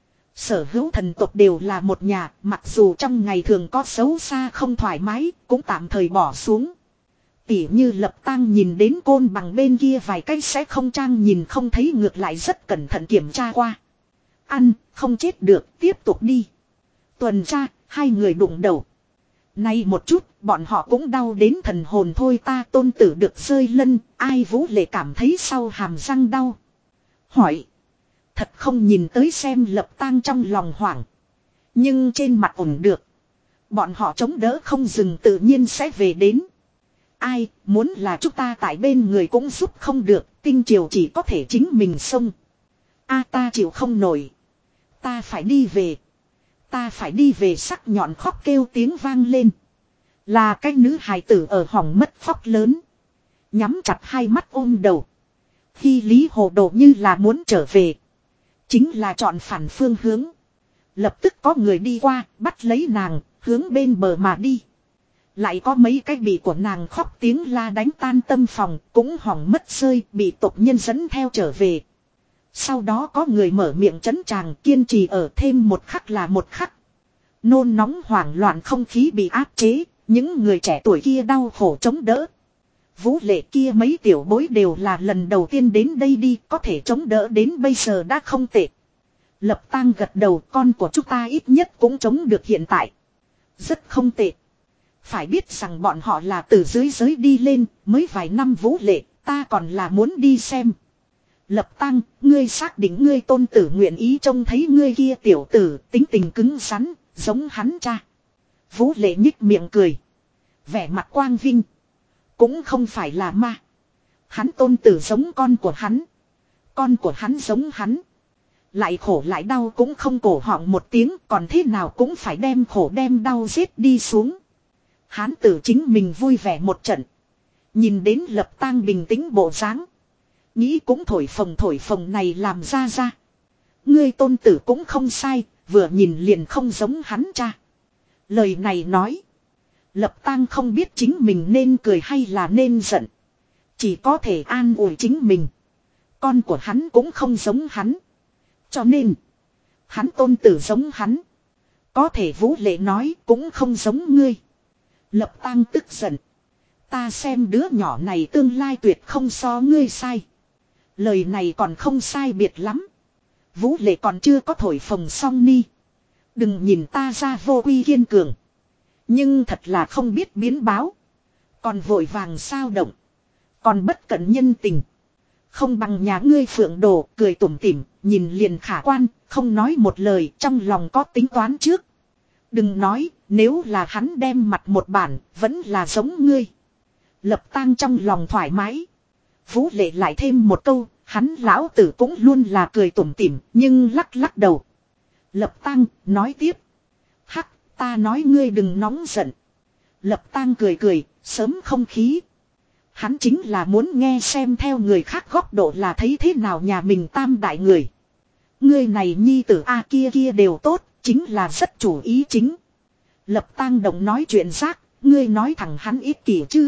Sở hữu thần tộc đều là một nhà. Mặc dù trong ngày thường có xấu xa không thoải mái. Cũng tạm thời bỏ xuống. Tỉ như Lập Tang nhìn đến côn bằng bên kia vài cái sẽ không trang nhìn không thấy, ngược lại rất cẩn thận kiểm tra qua. Ăn, không chết được, tiếp tục đi. Tuần tra, hai người đụng đầu. Nay một chút, bọn họ cũng đau đến thần hồn thôi. Ta tôn tử được rơi lân, ai Vũ Lệ cảm thấy sau hàm răng đau. Hỏi. Thật không nhìn tới xem Lập Tang trong lòng hoảng. Nhưng trên mặt ổn được. Bọn họ chống đỡ không dừng tự nhiên sẽ về đến. Ai muốn là chúng ta tại bên người cũng giúp không được. Tinh triều chỉ có thể chính mình xông. Ta chịu không nổi. Ta phải đi về. Ta phải đi về, sắc nhọn khóc kêu tiếng vang lên. Là cái nữ hài tử ở hỏng mất khóc lớn. Nhắm chặt hai mắt ôm đầu. Khi Lý hồ đồ như là muốn trở về. Chính là chọn phản phương hướng. Lập tức có người đi qua, bắt lấy nàng, hướng bên bờ mà đi. Lại có mấy cái bị của nàng khóc tiếng la đánh tan tâm phòng, cũng hỏng mất rơi, bị tộc nhân dẫn theo trở về. Sau đó có người mở miệng trấn tràng, kiên trì ở thêm một khắc là một khắc. Nôn nóng hoảng loạn không khí bị áp chế, những người trẻ tuổi kia đau khổ chống đỡ. Vũ Lệ kia mấy tiểu bối đều là lần đầu tiên đến đây đi, có thể chống đỡ đến bây giờ đã không tệ. Lập Tang gật đầu, con của chúng ta ít nhất cũng chống được hiện tại. Rất không tệ. Phải biết rằng bọn họ là từ dưới giới đi lên, mới vài năm. Vũ Lệ, ta còn là muốn đi xem. Lập Tang, ngươi xác định ngươi tôn tử nguyện ý trông thấy ngươi kia tiểu tử, tính tình cứng rắn, giống hắn cha. Vũ Lệ nhích miệng cười. Vẻ mặt quang vinh. Cũng không phải là ma. Hắn tôn tử giống con của hắn. Con của hắn giống hắn. Lại khổ lại đau cũng không cổ họng một tiếng, còn thế nào cũng phải đem khổ đem đau giết đi xuống. Hán tử chính mình vui vẻ một trận. Nhìn đến Lập Tang bình tĩnh bộ dáng, nghĩ cũng thổi phồng này làm ra. Ngươi tôn tử cũng không sai, vừa nhìn liền không giống hắn cha. Lời này nói, Lập Tang không biết chính mình nên cười hay là nên giận. Chỉ có thể an ủi chính mình. Con của hắn cũng không giống hắn. Cho nên, hắn tôn tử giống hắn. Có thể Vũ Lệ nói cũng không giống ngươi. Lập Tang tức giận. Ta xem đứa nhỏ này tương lai tuyệt không so ngươi sai. Lời này còn không sai biệt lắm. Vũ Lệ còn chưa có thổi phồng xong ni. Đừng nhìn ta ra vô quy kiên cường. Nhưng thật là không biết biến báo. Còn vội vàng sao động. Còn bất cẩn nhân tình. Không bằng nhà ngươi Phượng Đồ, cười tủm tỉm, nhìn liền khả quan, không nói một lời, trong lòng có tính toán trước. Đừng nói, nếu là hắn đem mặt một bản, vẫn là giống ngươi. Lập Tang trong lòng thoải mái. Vũ Lệ lại thêm một câu, hắn lão tử cũng luôn là cười tủm tỉm, nhưng lắc đầu. Lập Tang nói tiếp. Hắc, ta nói ngươi đừng nóng giận. Lập Tang cười, sớm không khí. Hắn chính là muốn nghe xem theo người khác góc độ là thấy thế nào nhà mình tam đại người. Ngươi này nhi tử A kia đều tốt, chính là rất chủ ý chính. Lập Tang động nói chuyện rác, ngươi nói thẳng hắn ích kỷ chứ.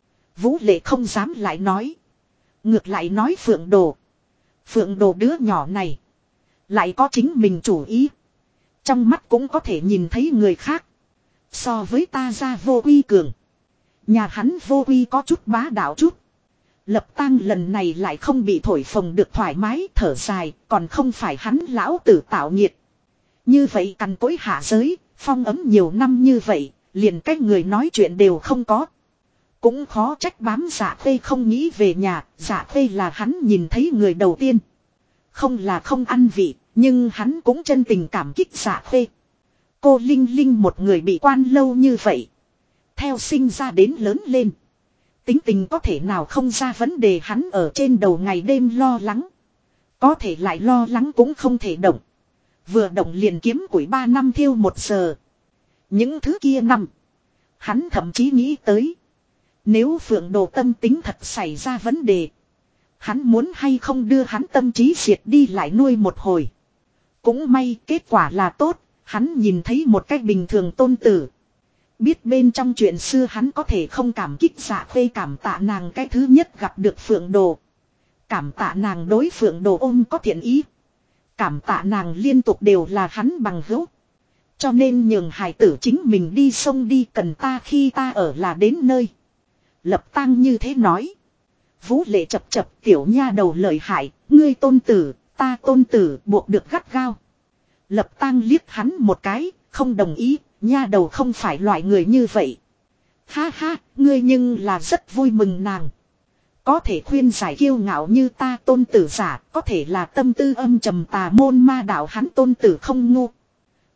Vũ Lệ không dám lại nói. Ngược lại nói Phượng Đồ. Phượng Đồ đứa nhỏ này. Lại có chính mình chủ ý. Trong mắt cũng có thể nhìn thấy người khác. So với ta ra vô quy cường. Nhà hắn vô quy có chút bá đạo chút. Lập Tang lần này lại không bị thổi phồng được thoải mái thở dài. Còn không phải hắn lão tử tạo nghiệt. Như vậy cằn cối hạ giới. Phong ấm nhiều năm như vậy. Liền cách người nói chuyện đều không có. Cũng khó trách bám Dạ Khê không nghĩ về nhà. Dạ Khê là hắn nhìn thấy người đầu tiên. Không là không ăn vị. Nhưng hắn cũng chân tình cảm kích Dạ Khê. Cô Linh Linh một người bị quan lâu như vậy. Theo sinh ra đến lớn lên. Tính tình có thể nào không ra vấn đề, hắn ở trên đầu ngày đêm lo lắng. Có thể lại lo lắng cũng không thể động. Vừa động liền kiếm củi 3 năm thiêu 1 giờ. Những thứ kia năm. Hắn thậm chí nghĩ tới. Nếu Phượng Đồ tâm tính thật xảy ra vấn đề. Hắn muốn hay không đưa hắn tâm trí diệt đi lại nuôi một hồi. Cũng may kết quả là tốt. Hắn nhìn thấy một cách bình thường tôn tử. Biết bên trong chuyện xưa hắn có thể không cảm kích Dạ Khê, cảm tạ nàng cái thứ nhất gặp được Phượng Đồ. Cảm tạ nàng đối Phượng Đồ ôm có thiện ý. Cảm tạ nàng liên tục đều là hắn bằng hữu. Cho nên nhường hài tử chính mình đi sông đi, cần ta khi ta ở là đến nơi. Lập Tang như thế nói. Vũ Lệ chập tiểu nha đầu lợi hại, ngươi tôn tử, ta tôn tử buộc được gắt gao. Lập Tang liếc hắn một cái, không đồng ý, nha đầu không phải loại người như vậy. Ha ha, ngươi nhưng là rất vui mừng nàng. Có thể khuyên giải kiêu ngạo như ta tôn tử giả, có thể là tâm tư âm trầm tà môn ma đạo, hắn tôn tử không ngu.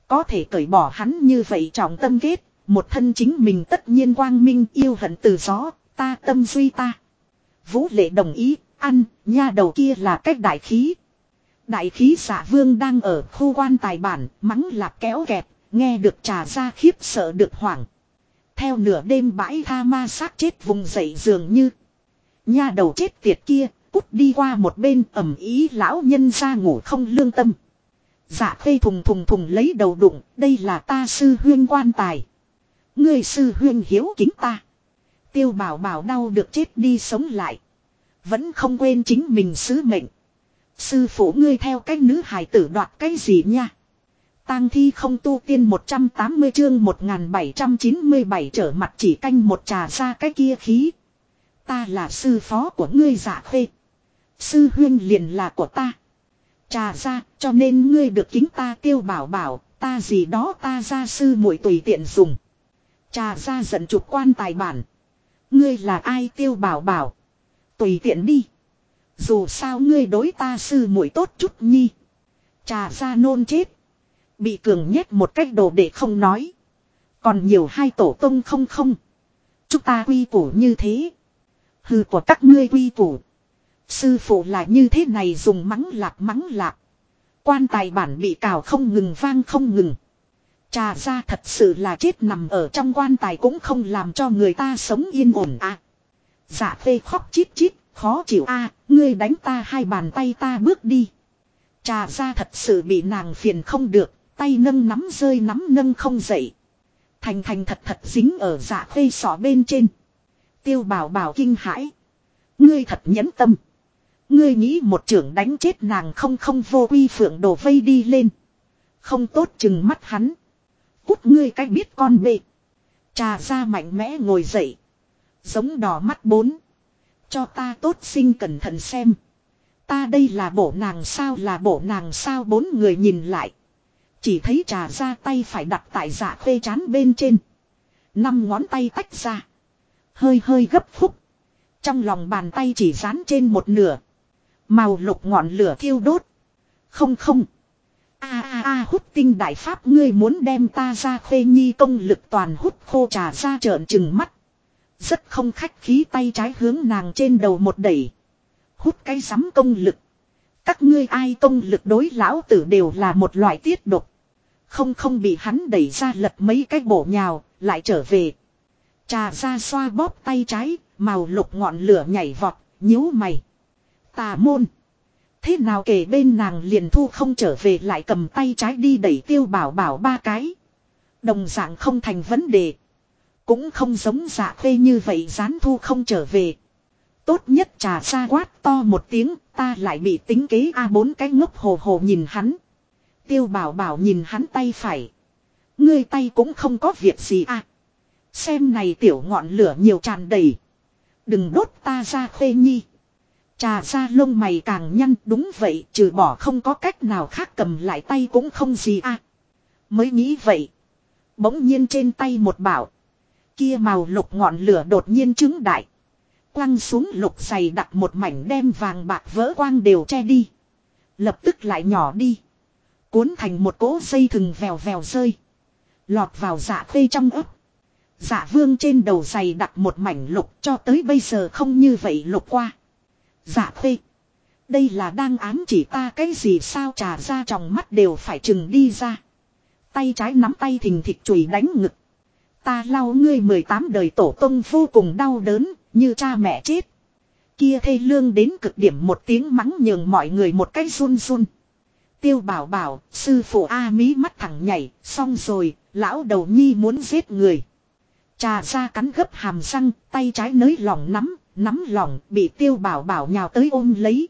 Có thể cởi bỏ hắn như vậy trọng tâm kết. Một thân chính mình tất nhiên quang minh yêu hận từ gió. Ta tâm duy ta. Vũ Lệ đồng ý. Ăn, nha đầu kia là cách đại khí. Đại khí Dạ Vương đang ở khu quan tài bản, mắng lạp kéo kẹt, nghe được Trà Gia khiếp sợ được hoảng. Theo nửa đêm bãi tha ma xác chết vùng dậy dường như. Nha đầu chết tiệt kia, cút đi qua một bên ẩm ý lão nhân ra ngủ không lương tâm. Dạ Khê thùng thùng thùng lấy đầu đụng, đây là ta sư huyên quan tài. Người sư huyên hiếu kính ta. Tiêu Bảo Bảo đau được chết đi sống lại. Vẫn không quên chính mình sứ mệnh. Sư phụ ngươi theo cách nữ hài tử đoạt cái gì nha. Tang thi không tu tiên 180 chương 1797 trở mặt chỉ canh một Trà Ra cái kia khí. Ta là sư phó của ngươi Dạ Khê. Sư huyên liền là của ta. Trà Ra cho nên ngươi được kính ta Tiêu Bảo Bảo. Ta gì đó ta gia sư muội tùy tiện dùng. Trà Ra giận chụp quan tài bản. Ngươi là ai Tiêu Bảo Bảo. Tùy tiện đi. Dù sao ngươi đối ta sư muội tốt chút nhi. Trà Ra nôn chết. Bị cường nhét một cách đồ để không nói. Còn nhiều hai tổ tông không. Chúng ta quy củ như thế. Hừ của các ngươi quy củ. Sư phụ là như thế này dùng mắng lạp. Quan tài bản bị cào không ngừng vang không ngừng. Trà Ra thật sự là chết nằm ở trong quan tài cũng không làm cho người ta sống yên ổn à. Dạ Khê khóc chít chít. Khó chịu a, ngươi đánh ta hai bàn tay ta bước đi. Trà Ra thật sự bị nàng phiền không được, tay nâng nắm rơi nắm nâng không dậy. Thành thật dính ở Dạ Khê sọ bên trên. Tiêu Bảo Bảo kinh hãi. Ngươi thật nhẫn tâm. Ngươi nghĩ một trưởng đánh chết nàng không vô quy phượng đổ vây đi lên. Không tốt chừng mắt hắn. Cút ngươi cách biết con bê. Trà Ra mạnh mẽ ngồi dậy. Giống đỏ mắt bốn. Cho ta tốt sinh cẩn thận xem. Ta đây là bổ nàng sao bốn người nhìn lại. Chỉ thấy Trà Ra tay phải đặt tại Dạ Khê trán bên trên. 5 ngón tay tách ra. Hơi gấp khúc. Trong lòng bàn tay chỉ dán trên một nửa. Màu lục ngọn lửa thiêu đốt. Không. Hút tinh đại pháp ngươi muốn đem ta Ra Khê nhi công lực toàn hút khô. Trà Ra trợn trừng mắt. Rất không khách khí tay trái hướng nàng trên đầu một đẩy. Hút cái sắm công lực. Các ngươi ai công lực đối lão tử đều là một loại tiết độc. Không bị hắn đẩy ra lật mấy cái bổ nhào, lại trở về. Trà Ra xoa bóp tay trái, màu lục ngọn lửa nhảy vọt, nhíu mày. Tà môn. Thế nào kể bên nàng liền thu không trở về lại cầm tay trái đi đẩy Tiêu Bảo Bảo 3 cái. Đồng dạng không thành vấn đề. Cũng không giống Dạ Khê như vậy dán thu không trở về. Tốt nhất Trà Ra quát to một tiếng, ta lại bị tính kế bốn cái ngốc hồ nhìn hắn. Tiêu Bảo Bảo nhìn hắn tay phải. Ngươi tay cũng không có việc gì à. Xem này tiểu ngọn lửa nhiều tràn đầy. Đừng đốt ta Ra Khê nhi. Trà Ra lông mày càng nhăn, đúng vậy, trừ bỏ không có cách nào khác cầm lại tay cũng không gì à. Mới nghĩ vậy. Bỗng nhiên trên tay một bảo. Kia màu lục ngọn lửa đột nhiên trứng đại. Quăng xuống lục dày đặt một mảnh đem vàng bạc vỡ quang đều che đi. Lập tức lại nhỏ đi. Cuốn thành một cỗ dây thừng vèo rơi. Lọt vào Dạ Khê trong ấp. Dạ Vương trên đầu dày đặt một mảnh lục cho tới bây giờ không như vậy lục qua. Dạ Khê. Đây là đang ám chỉ ta cái gì sao Trà Ra trong mắt đều phải chừng đi ra. Tay trái nắm tay thình thịch chùi đánh ngực. Ta lau ngươi 18 đời tổ tông vô cùng đau đớn, như cha mẹ chết. Kia thê lương đến cực điểm một tiếng mắng nhường mọi người một cái run. Tiêu Bảo Bảo, sư phụ A mí mắt thẳng nhảy, xong rồi, lão đầu nhi muốn giết người. Trà Ra cắn gấp hàm răng, tay trái nới lỏng nắm lỏng, bị Tiêu Bảo Bảo nhào tới ôm lấy.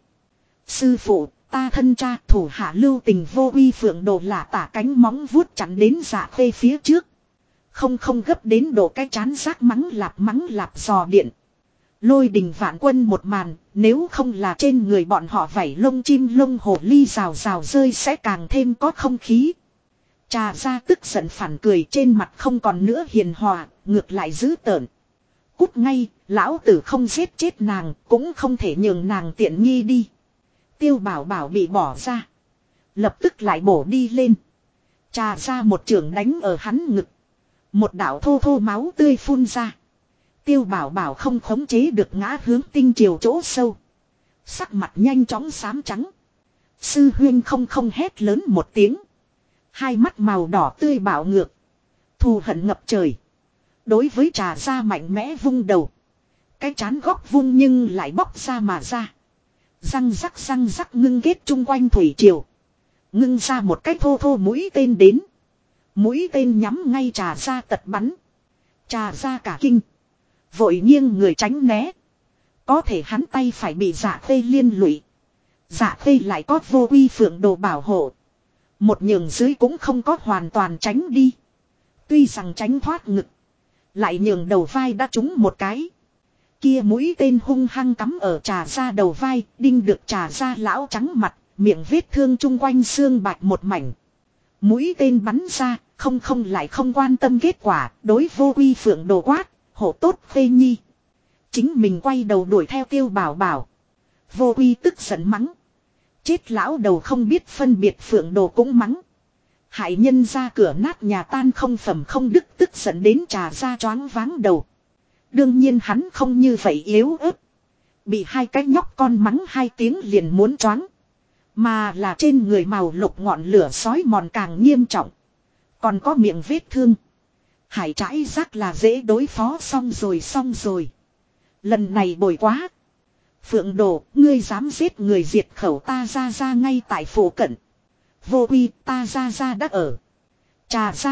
Sư phụ, ta thân cha thủ hạ lưu tình vô uy phượng đồ lả tả cánh móng vuốt chắn đến Dạ Khê phía trước. Không gấp đến độ cái chán rác mắng lạp dò điện. Lôi đình vạn quân một màn, nếu không là trên người bọn họ vảy lông chim lông hồ ly rào rơi sẽ càng thêm có không khí. Trà Ra tức giận phản cười trên mặt không còn nữa hiền hòa, ngược lại dữ tợn. Cút ngay, lão tử không giết chết nàng, cũng không thể nhường nàng tiện nghi đi. Tiêu Bảo Bảo bị bỏ ra. Lập tức lại bổ đi lên. Trà ra một chưởng đánh ở hắn ngực. Một đạo thô thô máu tươi phun ra. Tiêu Bảo Bảo không khống chế được ngã hướng tinh chiều chỗ sâu. Sắc mặt nhanh chóng xám trắng. Sư huyên không hét lớn một tiếng. Hai mắt màu đỏ tươi bạo ngược. Thù hận ngập trời. Đối với Trà ra mạnh mẽ vung đầu. Cái chán góc vung nhưng lại bóc ra mà ra. Răng rắc ngưng kết chung quanh thủy triều. Ngưng ra một cái thô thô mũi tên đến. Mũi tên nhắm ngay Trà ra tật bắn. Trà ra cả kinh. Vội nghiêng người tránh né. Có thể hắn tay phải bị Dạ Khê liên lụy. Dạ Khê lại có Vô Uy Phượng Đồ bảo hộ. Một nhường dưới cũng không có hoàn toàn tránh đi. Tuy rằng tránh thoát ngực. Lại nhường đầu vai đã trúng một cái. Kia mũi tên hung hăng cắm ở Trà ra đầu vai. Đinh được Trà ra lão trắng mặt. Miệng vết thương chung quanh xương bạch một mảnh. Mũi tên bắn ra. Không lại không quan tâm kết quả. Đối Vô Uy Phượng Đồ quát. Hộ tốt Khê Nhi. Chính mình quay đầu đuổi theo Tiêu Bảo Bảo. Vô Uy tức giận mắng. Chết lão đầu không biết phân biệt Phượng Đồ cũng mắng. Hại nhân ra cửa nát nhà tan không phẩm không đức, tức giận đến Trà ra choáng váng đầu. Đương nhiên hắn không như vậy yếu ớt. Bị hai cái nhóc con mắng hai tiếng liền muốn choáng. Mà là trên người màu lục ngọn lửa sói mòn càng nghiêm trọng. Còn có miệng vết thương. Hải trãi rác là dễ đối phó, xong rồi. Lần này bồi quá. Phượng Đồ, ngươi dám giết người diệt khẩu ta ra ngay tại phủ cận. Vô Uy, ta ra đã ở. Trà ra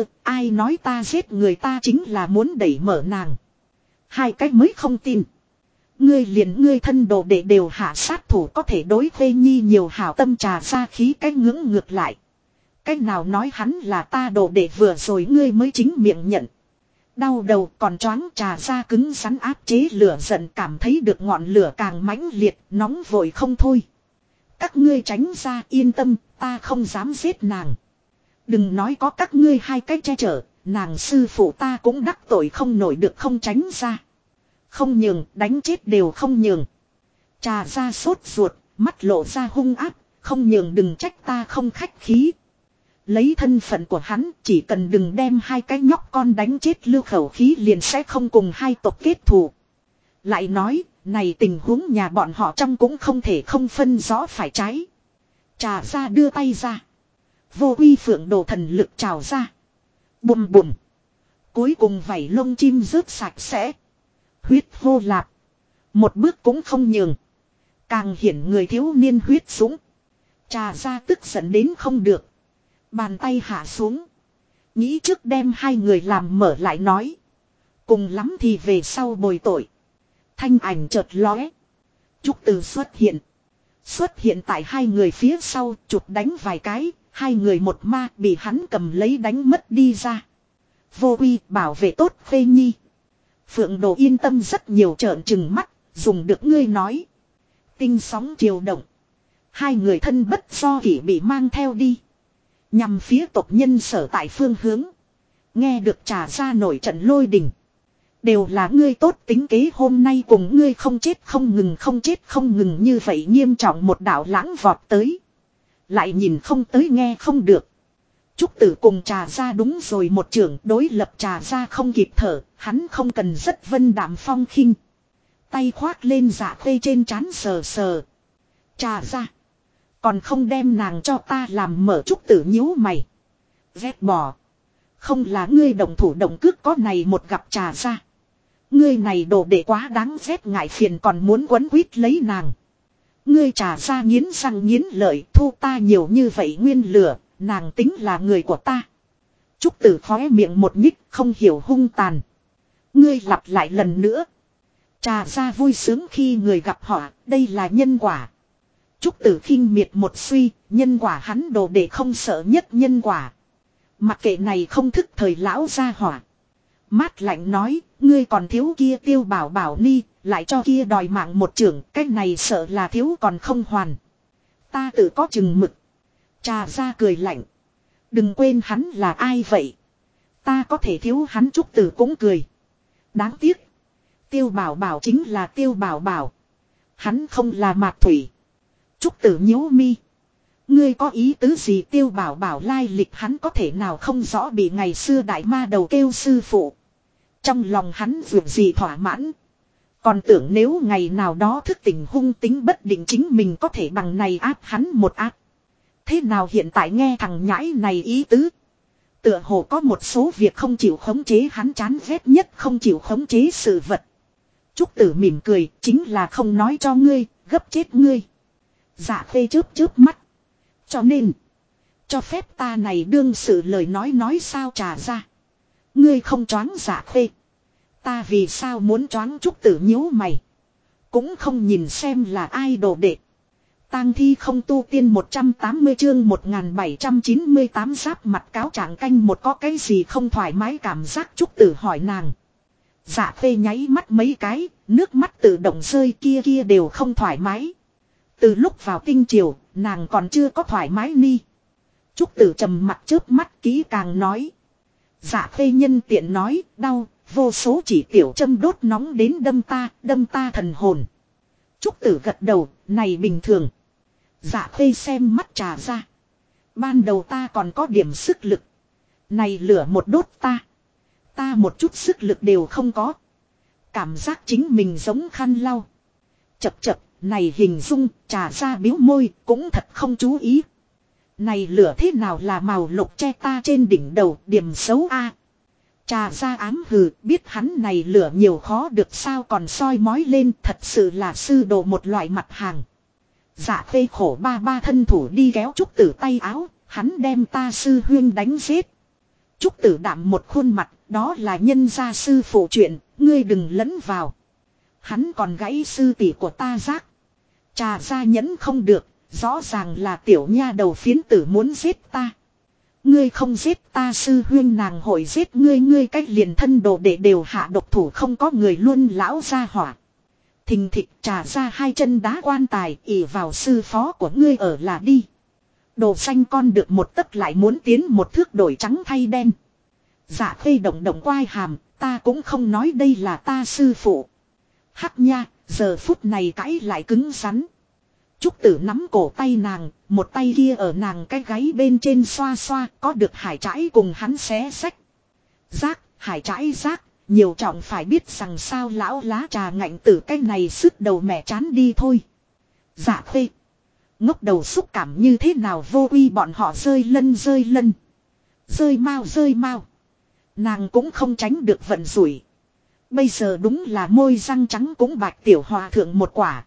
ai nói ta giết người, ta chính là muốn đẩy mở nàng. Hai cách mới không tin. Ngươi liền ngươi thân đồ đệ đều hạ sát thủ, có thể đối Khê Nhi nhiều hảo tâm. Trà ra khí cách ngưỡng ngược lại. Cách nào nói hắn là ta đồ đệ, vừa rồi ngươi mới chính miệng nhận. Đau đầu còn choáng. Trà ra cứng rắn áp chế lửa giận, cảm thấy được ngọn lửa càng mãnh liệt, nóng vội không thôi. Các ngươi tránh ra, yên tâm, ta không dám giết nàng. Đừng nói có các ngươi hai cái che chở, nàng sư phụ ta cũng đắc tội không nổi, được không tránh ra. Không nhường, đánh chết đều không nhường. Trà ra sốt ruột, mắt lộ ra hung áp, không nhường đừng trách ta không khách khí. Lấy thân phận của hắn, chỉ cần đừng đem hai cái nhóc con đánh chết lưu khẩu khí liền sẽ không cùng hai tộc kết thù. Lại nói, này tình huống nhà bọn họ trong cũng không thể không phân rõ phải trái. Trà ra đưa tay ra. Vô Uy Phượng Đồ thần lực trào ra. Bùm bùm. Cuối cùng vảy lông chim rớt sạch sẽ. Huyết hô lạp. Một bước cũng không nhường. Càng hiển người thiếu niên huyết sũng. Trà ra tức giận đến không được. Bàn tay hạ xuống. Nghĩ trước đem hai người làm mở lại nói. Cùng lắm thì về sau bồi tội. Thanh ảnh chợt lóe. Trúc Từ xuất hiện. Xuất hiện tại hai người phía sau, chụp đánh vài cái. Hai người một ma bị hắn cầm lấy đánh mất đi ra. Vô Uy bảo vệ tốt Khê Nhi. Phượng Đồ yên tâm rất nhiều, trợn trừng mắt. Dùng được ngươi nói. Tinh sóng triều động. Hai người thân bất do kỷ bị mang theo đi. Nhằm phía tộc nhân sở tại phương hướng. Nghe được Trà ra nổi trận lôi đình. Đều là ngươi tốt tính kế, hôm nay cùng ngươi không chết không ngừng như vậy nghiêm trọng một đạo lãng vọt tới. Lại nhìn không tới nghe không được. Trúc Tử cùng Trà ra đúng rồi một trưởng đối lập. Trà ra không kịp thở, hắn không cần rất vân đạm phong khinh. Tay khoác lên Dạ Khê trên trán sờ sờ. Trà ra. Còn không đem nàng cho ta làm mở. Trúc Tử nhíu mày. Ghét bỏ. Không là ngươi động thủ động cước có này một gặp. Trà ra. Ngươi này đồ đệ quá đáng ghét, ngại phiền còn muốn quấn quýt lấy nàng. Ngươi Trà ra nghiến răng nghiến lợi, thu ta nhiều như vậy nguyên lửa, nàng tính là người của ta. Trúc Tử khóe miệng một nhích, không hiểu hung tàn. Ngươi lặp lại lần nữa. Trà ra vui sướng khi người gặp họ, đây là nhân quả. Trúc Tử khinh miệt một suy, nhân quả hắn đồ đệ không sợ nhất nhân quả. Mặc kệ này không thức thời lão gia hỏa. Mát lạnh nói, ngươi còn thiếu kia Tiêu Bảo Bảo ni, lại cho kia đòi mạng một trưởng, cái này sợ là thiếu còn không hoàn. Ta tự có chừng mực. Trà ra cười lạnh. Đừng quên hắn là ai vậy. Ta có thể thiếu hắn. Trúc Tử cũng cười. Đáng tiếc. Tiêu Bảo Bảo chính là Tiêu Bảo Bảo. Hắn không là Mạc Thủy. Trúc Tử nhíu mi. Ngươi có ý tứ gì? Tiêu Bảo Bảo lai lịch hắn có thể nào không rõ, bị ngày xưa đại ma đầu kêu sư phụ. Trong lòng hắn vượt gì thỏa mãn. Còn tưởng nếu ngày nào đó thức tỉnh hung tính bất định chính mình có thể bằng này áp hắn một áp. Thế nào hiện tại nghe thằng nhãi này ý tứ. Tựa hồ có một số việc không chịu khống chế, hắn chán ghét nhất không chịu khống chế sự vật. Trúc Tử mỉm cười, chính là không nói cho ngươi, gấp chết ngươi. Dạ Khê chớp mắt. Cho nên, cho phép ta này đương sự lời nói sao Trà Ra. Ngươi không choáng Dạ Khê. Ta vì sao muốn choáng? Trúc Tử nhíu mày. Cũng không nhìn xem là ai đồ đệ. Tang thi không tu tiên 180 chương 1798 giáp mặt cáo trạng canh một, có cái gì không thoải mái cảm giác? Trúc Tử hỏi nàng. Dạ Khê nháy mắt mấy cái, nước mắt tự động rơi, kia đều không thoải mái. Từ lúc vào tinh triều, nàng còn chưa có thoải mái ni. Trúc Tử trầm mặt chớp mắt kỹ càng nói. Dạ Khê nhân tiện nói, đau, vô số chỉ tiểu châm đốt nóng đến đâm ta thần hồn. Trúc Tử gật đầu, này bình thường. Dạ Khê xem mắt Trà Ra. Ban đầu ta còn có điểm sức lực. Này lửa một đốt ta một chút sức lực đều không có. Cảm giác chính mình giống khăn lau. Chập, này hình dung. Trà Ra biếu môi, cũng thật không chú ý. Này lửa thế nào là màu lục che ta trên đỉnh đầu, điểm xấu a. Trà Ra ám hừ, biết hắn này lửa nhiều khó được sao còn soi mói lên, thật sự là sư đồ một loại mặt hàng. Dạ Khê khổ ba thân thủ đi kéo Trúc Tử tay áo, hắn đem ta sư huyên đánh giết. Trúc Tử đạm một khuôn mặt, đó là nhân gia sư phụ chuyện, ngươi đừng lẫn vào. Hắn còn gãy sư tỷ của ta giác. Trà Ra nhẫn không được, rõ ràng là tiểu nha đầu phiến tử muốn giết ta. Ngươi không giết ta sư huyên nàng hội giết ngươi cách liền thân đồ đệ đều hạ độc thủ, không có người luôn lão ra hỏa. Thình thịch. Trà Ra hai chân đá quan tài, ỉ vào sư phó của ngươi ở là đi. Đồ xanh con được một tấc lại muốn tiến một thước, đổi trắng thay đen. Dạ Khê động quai hàm, ta cũng không nói đây là ta sư phụ. Hắc nha, giờ phút này cãi lại cứng rắn. Trúc Tử nắm cổ tay nàng, một tay kia ở nàng cái gáy bên trên xoa xoa, có được Hải Trãi cùng hắn xé xách. Giác, Hải Trãi giác, nhiều trọng phải biết rằng sao lão lá trà ngạnh tử cái này sức đầu mẹ chán đi thôi. Dạ Khê. Ngốc đầu xúc cảm như thế nào vô uy, bọn họ rơi lân. Rơi mau. Nàng cũng không tránh được vận rủi. Bây giờ đúng là môi răng trắng cũng bạch tiểu hòa thượng một quả.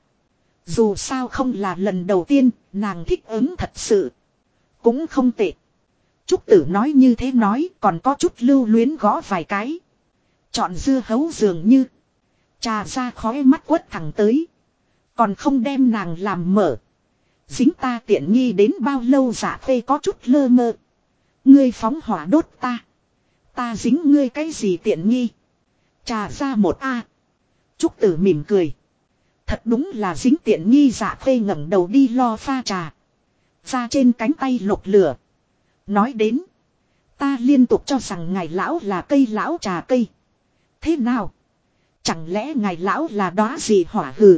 Dù sao không là lần đầu tiên, nàng thích ứng thật sự. Cũng không tệ. Trúc Tử nói như thế nói, còn có chút lưu luyến gõ vài cái. Chọn dưa hấu dường như. Trà Ra khói mắt quất thẳng tới. Còn không đem nàng làm mở. Dính ta tiện nghi đến bao lâu? Dạ Khê có chút lơ mơ. Ngươi phóng hỏa đốt ta. Ta dính ngươi cái gì tiện nghi? Trà Ra một a. Trúc Tử mỉm cười. Thật đúng là dính tiện nghi. Dạ Khê ngẩng đầu đi lo pha trà. Ra trên cánh tay lục lửa. Nói đến. Ta liên tục cho rằng ngài lão là cây lão trà cây. Thế nào? Chẳng lẽ ngài lão là đóa gì hỏa? Hừ.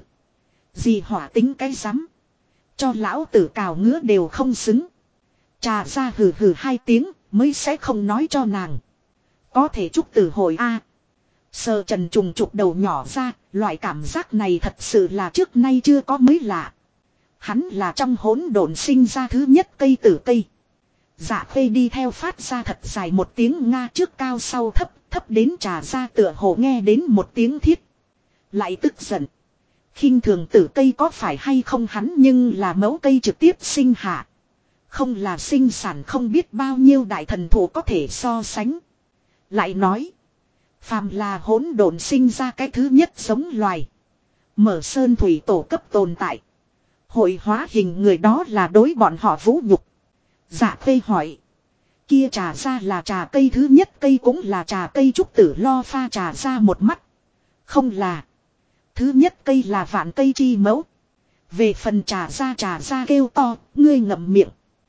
Gì hỏa tính cái rắm. Cho lão tử cào ngứa đều không xứng. Trà Ra hừ hừ hai tiếng mới sẽ không nói cho nàng. Có thể Trúc Tử hồi a. Sờ trần trùng trục đầu nhỏ ra, loại cảm giác này thật sự là trước nay chưa có, mới lạ. Hắn là trong hỗn độn sinh ra thứ nhất cây tử cây. Dạ Khê đi theo phát ra thật dài một tiếng nga, trước cao sau thấp, thấp đến Trà Ra tựa hồ nghe đến một tiếng thiết. Lại tức giận. Khinh thường tử cây có phải hay không, hắn nhưng là mẫu cây trực tiếp sinh hạ. Không là sinh sản không biết bao nhiêu đại thần thụ có thể so sánh. Lại nói. Phàm là hỗn độn sinh ra cái thứ nhất giống loài. Mở sơn thủy tổ cấp tồn tại. Hội hóa hình người đó là đối bọn họ vũ nhục. Dạ Khê hỏi. Kia Trà Ra là trà cây thứ nhất cây cũng là trà cây. Trúc Tử lo pha Trà Ra một mắt. Không là. Thứ nhất cây là vạn cây chi mẫu. Về phần Trà Ra kêu to, ngươi ngậm miệng.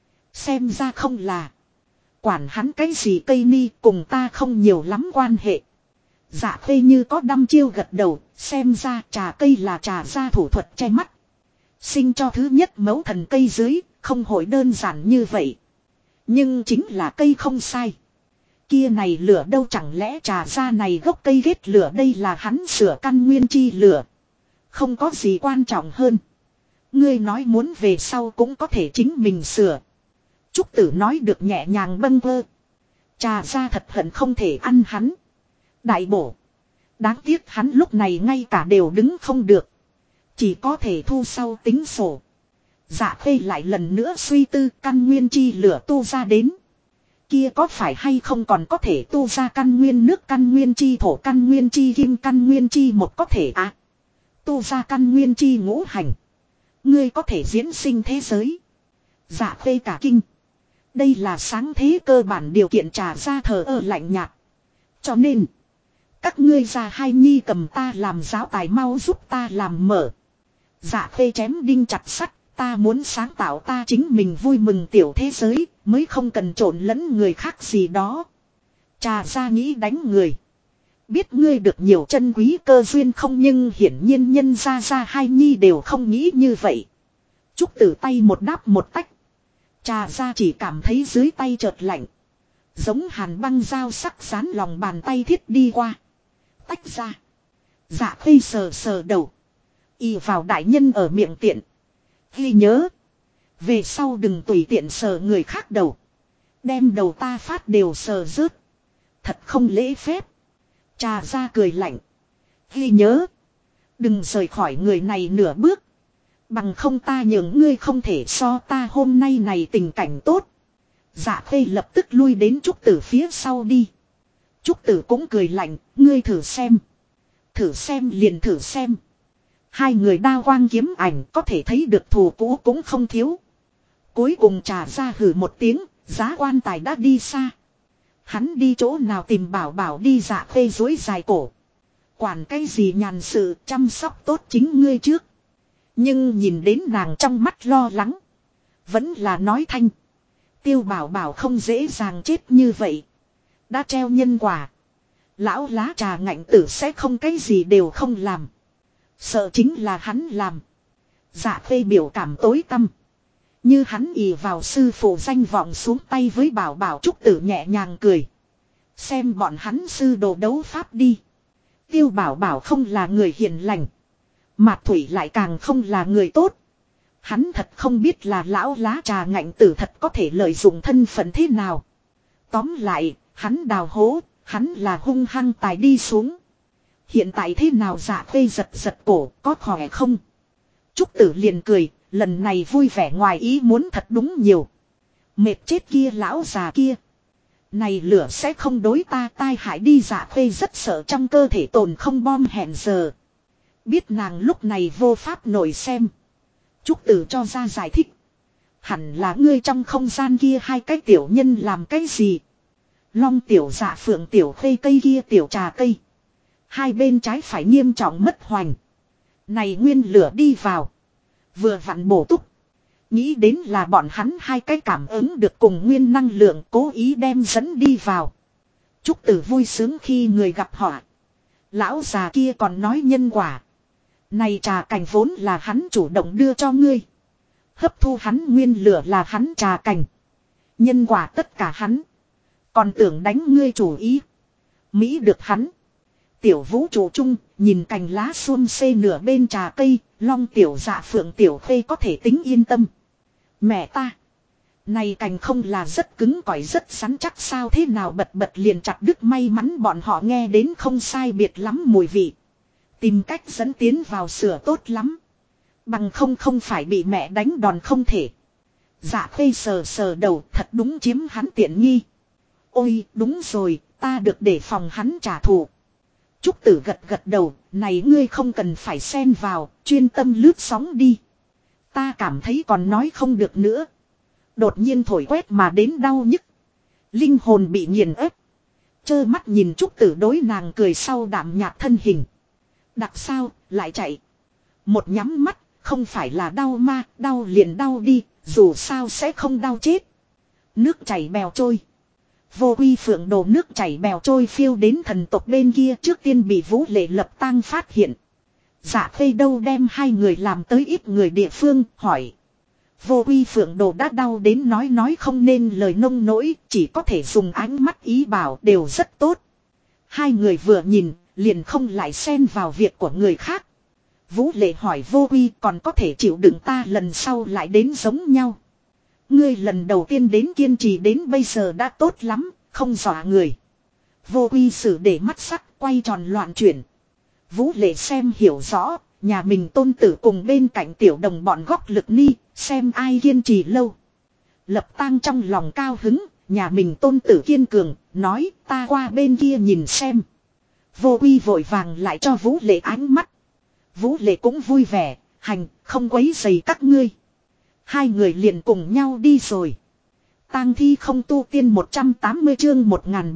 Xem ra không là. Quản hắn cái gì cây ni, cùng ta không nhiều lắm quan hệ. Dạ Khê như có đăm chiêu gật đầu, xem ra trà cây là Trà Ra thủ thuật che mắt. Sinh cho thứ nhất mẫu thần cây dưới, không hội đơn giản như vậy. Nhưng chính là cây không sai. Kia này lửa đâu chẳng lẽ trà ra này gốc cây ghét lửa đây là hắn sửa căn nguyên chi lửa. Không có gì quan trọng hơn. Ngươi nói muốn về sau cũng có thể chính mình sửa. Trúc Tử nói được nhẹ nhàng bâng vơ. Trà ra thật hận không thể ăn hắn. Đại bổ. Đáng tiếc hắn lúc này ngay cả đều đứng không được. Chỉ có thể thu sau tính sổ. Dạ Khê lại lần nữa suy tư căn nguyên chi lửa tu ra đến. Kia có phải hay không còn có thể tu ra căn nguyên nước căn nguyên chi thổ căn nguyên chi kim căn nguyên chi một có thể tu ra căn nguyên chi ngũ hành. Ngươi có thể diễn sinh thế giới. Dạ Khê cả kinh. Đây là sáng thế cơ bản điều kiện trà ra thờ ơ lạnh nhạt. Cho nên. Các ngươi già hai nhi cầm ta làm giáo tài mau giúp ta làm mở. Dạ Khê chém đinh chặt sắt. Ta muốn sáng tạo ta chính mình vui mừng tiểu thế giới. Mới không cần trộn lẫn người khác gì đó. Trà ra nghĩ đánh người. Biết ngươi được nhiều chân quý cơ duyên không nhưng hiển nhiên nhân ra hai nhi đều không nghĩ như vậy. Trúc Tử tay một đáp một tách. Trà ra chỉ cảm thấy dưới tay chợt lạnh. Giống hàn băng dao sắc dán lòng bàn tay thiết đi qua. Tách ra. Dạ Khê sờ sờ đầu. Y vào đại nhân ở miệng tiện. Ghi nhớ. Về sau đừng tùy tiện sờ người khác đầu. Đem đầu ta phát đều sờ rớt. Thật không lễ phép. Trà ra cười lạnh. Ghi nhớ. Đừng rời khỏi người này nửa bước. Bằng không ta nhường ngươi không thể so ta hôm nay này tình cảnh tốt. Dạ Khê lập tức lui đến Trúc Tử phía sau đi. Trúc Tử cũng cười lạnh. Ngươi thử xem. Thử xem liền thử xem. Hai người đao quang kiếm ảnh có thể thấy được thù cũ cũng không thiếu. Cuối cùng Trà ra hử một tiếng. Giá quan tài đã đi xa. Hắn đi chỗ nào tìm bảo bảo đi. Dạ Khê dối dài cổ. Quản cái gì nhàn sự chăm sóc tốt chính ngươi trước. Nhưng nhìn đến nàng trong mắt lo lắng. Vẫn là nói thanh. Tiêu bảo bảo không dễ dàng chết như vậy. Đã treo nhân quả. Lão lá trà ngạnh tử sẽ không cái gì đều không làm. Sợ chính là hắn làm. Dạ Khê biểu cảm tối tăm. Như hắn ì vào sư phụ danh vọng xuống tay với bảo bảo. Trúc Tử nhẹ nhàng cười. Xem bọn hắn sư đồ đấu pháp đi. Tiêu bảo bảo không là người hiền lành. Mạc Thủy lại càng không là người tốt. Hắn thật không biết là lão lá trà ngạnh tử thật có thể lợi dụng thân phận thế nào. Tóm lại, hắn đào hố, hắn là hung hăng tài đi xuống. Hiện tại thế nào Dạ Khê giật giật cổ, có khỏe không? Trúc Tử liền cười, lần này vui vẻ ngoài ý muốn thật đúng nhiều. Mệt chết kia lão già kia. Này lửa sẽ không đối ta tai hại đi. Dạ Khê rất sợ trong cơ thể tồn không bom hẹn giờ. Biết nàng lúc này vô pháp nổi xem. Trúc Tử cho ra giải thích. Hẳn là ngươi trong không gian kia hai cái tiểu nhân làm cái gì. Long tiểu dạ phượng tiểu khê cây kia tiểu trà cây. Hai bên trái phải nghiêm trọng mất hoành. Này nguyên lửa đi vào. Vừa vặn bổ túc. Nghĩ đến là bọn hắn hai cái cảm ứng được cùng nguyên năng lượng cố ý đem dẫn đi vào. Trúc Tử vui sướng khi người gặp họa. Lão già kia còn nói nhân quả. Này trà cành vốn là hắn chủ động đưa cho ngươi. Hấp thu hắn nguyên lửa là hắn trà cành. Nhân quả tất cả hắn. Còn tưởng đánh ngươi chủ ý. Mỹ được hắn. Tiểu vũ trụ chung, nhìn cành lá xuân xê nửa bên trà cây, long tiểu dạ phượng tiểu khê có thể tính yên tâm. Mẹ ta. Này cành không là rất cứng cỏi rất rắn chắc sao thế nào bật bật liền chặt đứt may mắn bọn họ nghe đến không sai biệt lắm mùi vị. Tìm cách dẫn tiến vào sửa tốt lắm. Bằng không phải bị mẹ đánh đòn không thể. Dạ Khê sờ sờ đầu thật đúng chiếm hắn tiện nghi. Ôi đúng rồi ta được để phòng hắn trả thù. Trúc Tử gật gật đầu. Này ngươi không cần phải xen vào. Chuyên tâm lướt sóng đi. Ta cảm thấy còn nói không được nữa. Đột nhiên thổi quét mà đến đau nhức. Linh hồn bị nghiền ép. Chơ mắt nhìn Trúc Tử đối nàng cười sau đạm nhạt thân hình. Đặc sao lại chạy. Một nhắm mắt. Không phải là đau ma. Đau liền đau đi. Dù sao sẽ không đau chết. Nước chảy bèo trôi. Vô quy phượng đồ nước chảy bèo trôi phiêu đến thần tộc bên kia trước tiên bị Vũ Lệ Lập Tang phát hiện. Dạ Khê đâu đem hai người làm tới ít người địa phương hỏi. Vô Uy Phượng Đồ đã đau đến nói không nên lời nông nỗi, chỉ có thể dùng ánh mắt ý bảo đều rất tốt. Hai người vừa nhìn, liền không lại xen vào việc của người khác. Vũ Lệ hỏi Vô Uy còn có thể chịu đựng ta lần sau lại đến giống nhau. Ngươi lần đầu tiên đến kiên trì đến bây giờ đã tốt lắm, không dọa người. Vô Uy xử để mắt sắc quay tròn loạn chuyển. Vũ Lệ xem hiểu rõ, nhà mình tôn tử cùng bên cạnh tiểu đồng bọn góc lực ni, xem ai kiên trì lâu. Lập Tang trong lòng cao hứng, nhà mình tôn tử kiên cường, nói ta qua bên kia nhìn xem. Vô Uy vội vàng lại cho Vũ Lệ ánh mắt. Vũ Lệ cũng vui vẻ, hành, không quấy rầy các ngươi. Hai người liền cùng nhau đi rồi. Tang thi không tu tiên 180 chương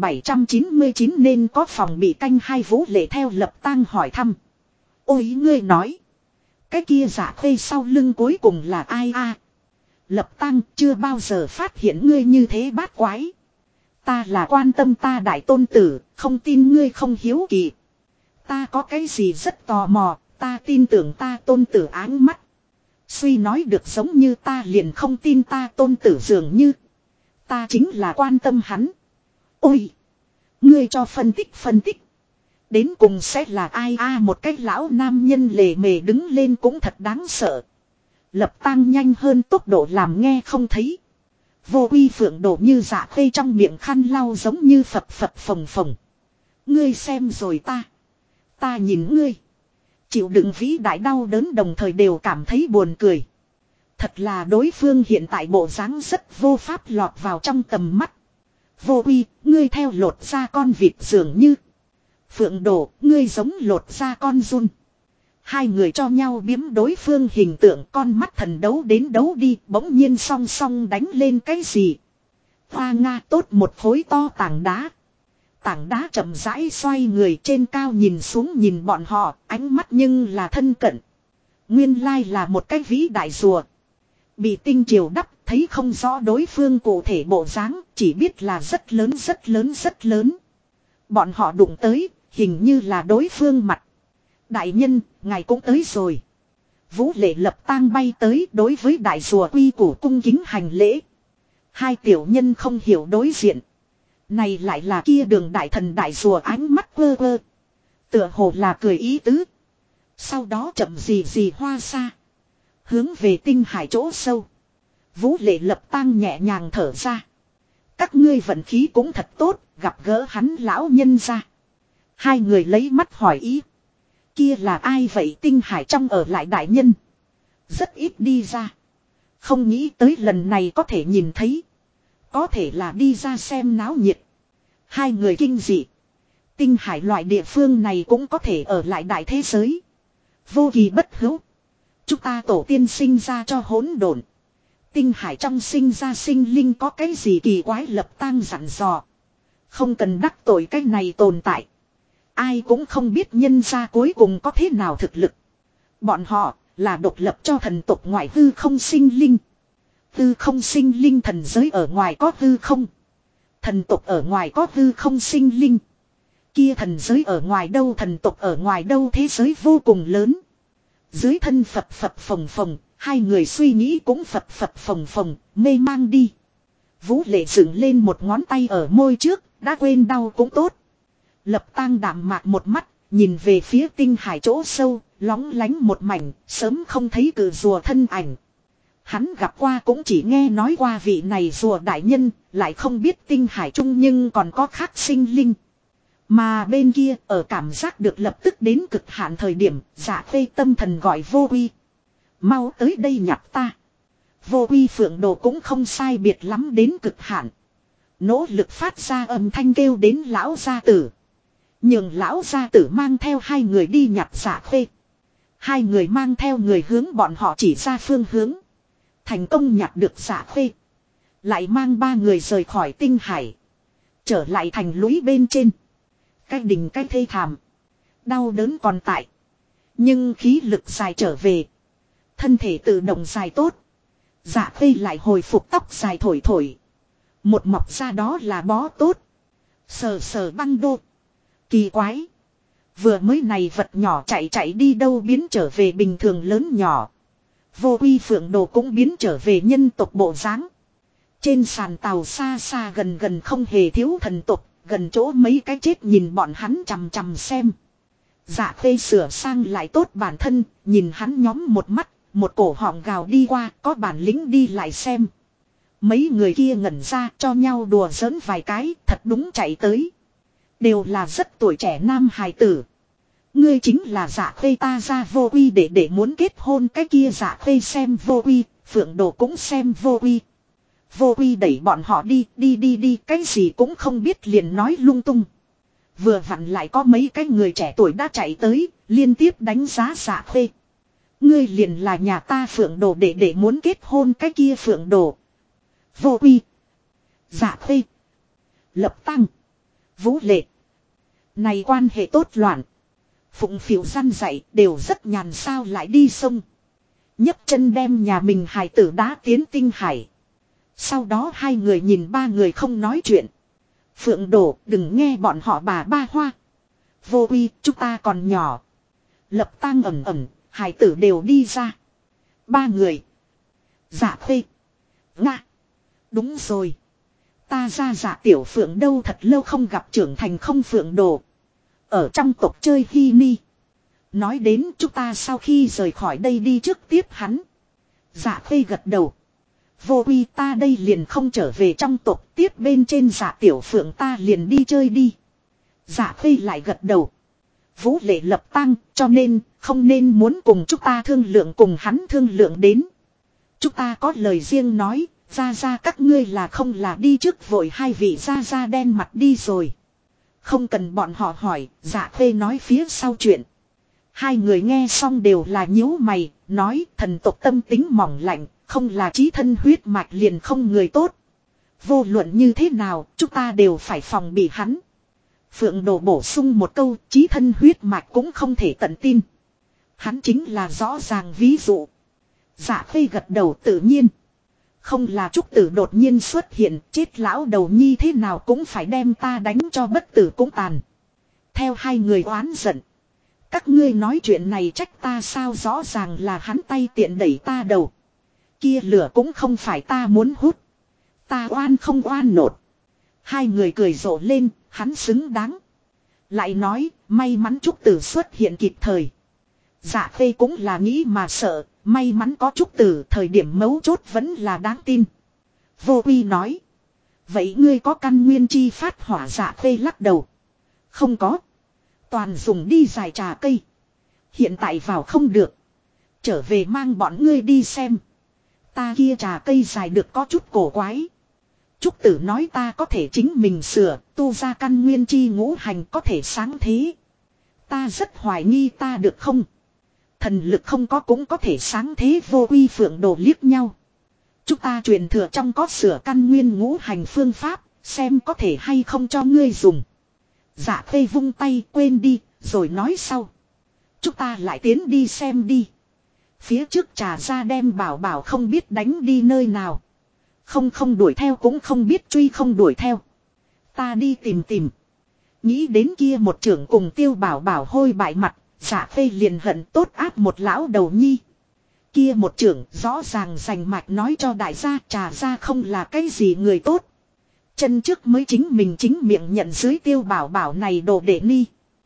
1799 nên có phòng bị canh hai. Vũ Lệ theo Lập Tang hỏi thăm. Ôi ngươi nói. Cái kia giả khuê sau lưng cuối cùng là ai a? Lập Tang chưa bao giờ phát hiện ngươi như thế bát quái. Ta là quan tâm ta đại tôn tử, không tin ngươi không hiếu kỳ. Ta có cái gì rất tò mò, ta tin tưởng ta tôn tử áng mắt. Suy nói được giống như ta liền không tin ta tôn tử dường như. Ta chính là quan tâm hắn. Ôi! Ngươi cho phân tích. Đến cùng sẽ là ai a? Một cái lão nam nhân lề mề đứng lên cũng thật đáng sợ. Lập Tang nhanh hơn tốc độ làm nghe không thấy. Vô Uy Phượng Đồ như dạ khê trong miệng khăn lau giống như phập phồng phồng. Ngươi xem rồi ta. Ta nhìn ngươi. Chịu đựng vĩ đại đau đớn đồng thời đều cảm thấy buồn cười. Thật là đối phương hiện tại bộ dáng rất vô pháp lọt vào trong tầm mắt. Vô Uy, ngươi theo lột ra con vịt dường như. Phượng Đồ, ngươi giống lột ra con giun. Hai người cho nhau biếm đối phương hình tượng, con mắt thần đấu đến đấu đi, bỗng nhiên song song đánh lên cái gì. Hoa Nga tốt một khối to tảng đá. Tảng đá chậm rãi xoay người trên cao nhìn xuống nhìn bọn họ, ánh mắt nhưng là thân cận. Nguyên lai là một cái vĩ đại rùa. Bị tinh triều đắp, thấy không rõ đối phương cụ thể bộ dáng, chỉ biết là rất lớn. Bọn họ đụng tới, hình như là đối phương mặt. Đại nhân, ngài cũng tới rồi. Vũ Lệ Lập Tang bay tới đối với đại rùa quy củ cung kính hành lễ. Hai tiểu nhân không hiểu đối diện. Này lại là kia Đường đại thần đại rùa ánh mắt quơ quơ. Tựa hồ là cười ý tứ. Sau đó chậm gì hoa xa. Hướng về tinh hải chỗ sâu. Vũ Lệ Lập Tang nhẹ nhàng thở ra. Các ngươi vận khí cũng thật tốt, gặp gỡ hắn lão nhân ra. Hai người lấy mắt hỏi ý. Kia là ai vậy? Tinh hải trong ở lại đại nhân. Rất ít đi ra. Không nghĩ tới lần này có thể nhìn thấy. Có thể là đi ra xem náo nhiệt. Hai người kinh dị. Tinh hải loại địa phương này cũng có thể ở lại đại thế giới. Vô kỳ bất hữu. Chúng ta tổ tiên sinh ra cho hỗn độn. Tinh hải trong sinh ra sinh linh có cái gì kỳ quái? Lập Tang dặn dò. Không cần đắc tội cái này tồn tại. Ai cũng không biết nhân gia cuối cùng có thế nào thực lực. Bọn họ là độc lập cho thần tộc ngoại hư không sinh linh. Hư không sinh linh thần giới ở ngoài có hư không. Thần tộc ở ngoài có hư không sinh linh. Kia thần giới ở ngoài đâu, thần tộc ở ngoài đâu, thế giới vô cùng lớn. Dưới thân phập phồng, hai người suy nghĩ cũng phập phồng, mê mang đi. Vũ Lệ dựng lên một ngón tay ở môi trước, đã quên đau cũng tốt. Lập Tang đạm mạc một mắt, nhìn về phía tinh hải chỗ sâu, lóng lánh một mảnh, sớm không thấy cự rùa thân ảnh. Hắn gặp qua cũng chỉ nghe nói qua vị này rùa đại nhân, lại không biết tinh hải chung nhưng còn có khác sinh linh. Mà bên kia, ở cảm giác được lập tức đến cực hạn thời điểm, Dạ Khê tâm thần gọi Vô Uy. Mau tới đây nhặt ta. Vô Uy Phượng Đồ cũng không sai biệt lắm đến cực hạn. Nỗ lực phát ra âm thanh kêu đến lão gia tử. Nhưng lão gia tử mang theo hai người đi nhặt Dạ Khê. Hai người mang theo người hướng bọn họ chỉ ra phương hướng. Thành công nhặt được Dạ Khê. Lại mang ba người rời khỏi tinh hải. Trở lại thành lũy bên trên. Cái đình cái thê thảm. Đau đớn còn tại. Nhưng khí lực dài trở về. Thân thể tự động dài tốt. Dạ Khê lại hồi phục tóc dài thổi. Một mọc ra đó là bó tốt. Sờ băng đô. Kỳ quái. Vừa mới này vật nhỏ chạy đi đâu biến trở về bình thường lớn nhỏ. Vô Uy Phượng Đồ cũng biến trở về nhân tộc bộ dáng. Trên sàn tàu xa xa gần gần không hề thiếu thần tộc, gần chỗ mấy cái chết nhìn bọn hắn chằm chằm xem. Dạ Khê sửa sang lại tốt bản thân, nhìn hắn nhóm một mắt, một cổ họng gào đi qua, có bản lĩnh đi lại xem. Mấy người kia ngẩn ra cho nhau đùa giỡn vài cái, thật đúng chạy tới. Đều là rất tuổi trẻ nam hài tử. Ngươi chính là Dạ Khê ta ra Vô Uy để muốn kết hôn cái kia. Dạ Khê xem Vô Uy, Phượng Đồ cũng xem Vô Uy. Vô Uy đẩy bọn họ đi, cái gì cũng không biết liền nói lung tung. Vừa vặn lại có mấy cái người trẻ tuổi đã chạy tới, liên tiếp đánh giá Dạ Khê. Ngươi liền là nhà ta Phượng Đồ để muốn kết hôn cái kia Phượng Đồ. Vô Uy, Dạ Khê, Lập Tăng, Vũ Lệ. Này quan hệ tốt loạn. Phụng phịu răn dạy đều rất nhàn sao lại đi sông. nhấc chân đem nhà mình hài tử đá tiến tinh hải. Sau đó hai người nhìn ba người không nói chuyện. Phượng Đồ đừng nghe bọn họ bà ba hoa. Vô Uy chúng ta còn nhỏ. Lập Tăng ẩm ẩm, hài tử đều đi ra. Ba người. Dạ Khê. Nga. Đúng rồi. Ta ra Dạ tiểu Phượng đâu thật lâu không gặp trưởng thành không Phượng Đồ. Ở trong tộc chơi hi ni. Nói đến chúng ta sau khi rời khỏi đây đi trước tiếp hắn. Dạ Khê gật đầu. Vô Uy ta đây liền không trở về trong tộc tiếp bên trên Dạ tiểu Phượng ta liền đi chơi đi. Dạ Khê lại gật đầu. Vũ Lệ Lập Tăng cho nên không nên muốn cùng chúng ta thương lượng cùng hắn thương lượng đến. Chúng ta có lời riêng nói, ra các ngươi là không là đi trước vội hai vị ra đen mặt đi rồi. Không cần bọn họ hỏi, Dạ Khê nói phía sau chuyện. Hai người nghe xong đều là nhíu mày, nói thần tộc tâm tính mỏng lạnh, không là chí thân huyết mạch liền không người tốt. Vô luận như thế nào, chúng ta đều phải phòng bị hắn. Phượng Đồ bổ sung một câu, chí thân huyết mạch cũng không thể tận tin. Hắn chính là rõ ràng ví dụ. Dạ Khê gật đầu tự nhiên. Không là Trúc Tử đột nhiên xuất hiện, chết lão đầu nhi thế nào cũng phải đem ta đánh cho bất tử cũng tàn. Theo hai người oán giận. Các ngươi nói chuyện này trách ta sao rõ ràng là hắn tay tiện đẩy ta đầu. Kia lửa cũng không phải ta muốn hút. Ta oan không oan nột. Hai người cười rộ lên, hắn xứng đáng. Lại nói, may mắn Trúc Tử xuất hiện kịp thời. Dạ Khê cũng là nghĩ mà sợ, may mắn có Trúc Tử thời điểm mấu chốt vẫn là đáng tin. Vô Uy nói. Vậy ngươi có căn nguyên chi phát hỏa? Dạ Khê lắc đầu. Không có. Toàn dùng đi giải trà cây. Hiện tại vào không được. Trở về mang bọn ngươi đi xem. Ta kia trà cây dài được có chút cổ quái. Trúc Tử nói ta có thể chính mình sửa, tu ra căn nguyên chi ngũ hành có thể sáng thế. Ta rất hoài nghi ta được không? Thần lực không có cũng có thể sáng thế. Vô Uy Phượng Đồ liếc nhau. Chúng ta truyền thừa trong có sửa căn nguyên ngũ hành phương pháp, xem có thể hay không cho ngươi dùng. Dạ Khê vung tay quên đi, rồi nói sau. Chúng ta lại tiến đi xem đi. Phía trước trà ra đem bảo không biết đánh đi nơi nào. Không đuổi theo cũng không biết truy không đuổi theo. Ta đi tìm. Nghĩ đến kia một trưởng cùng Tiêu Bảo hôi bại mặt, Dạ Khê liền hận tốt áp một lão đầu nhi. Kia một trưởng rõ ràng rành mạch nói cho đại gia trà ra không là cái gì người tốt. Chân trước mới chính miệng nhận dưới Tiêu Bảo này đồ đệ ni.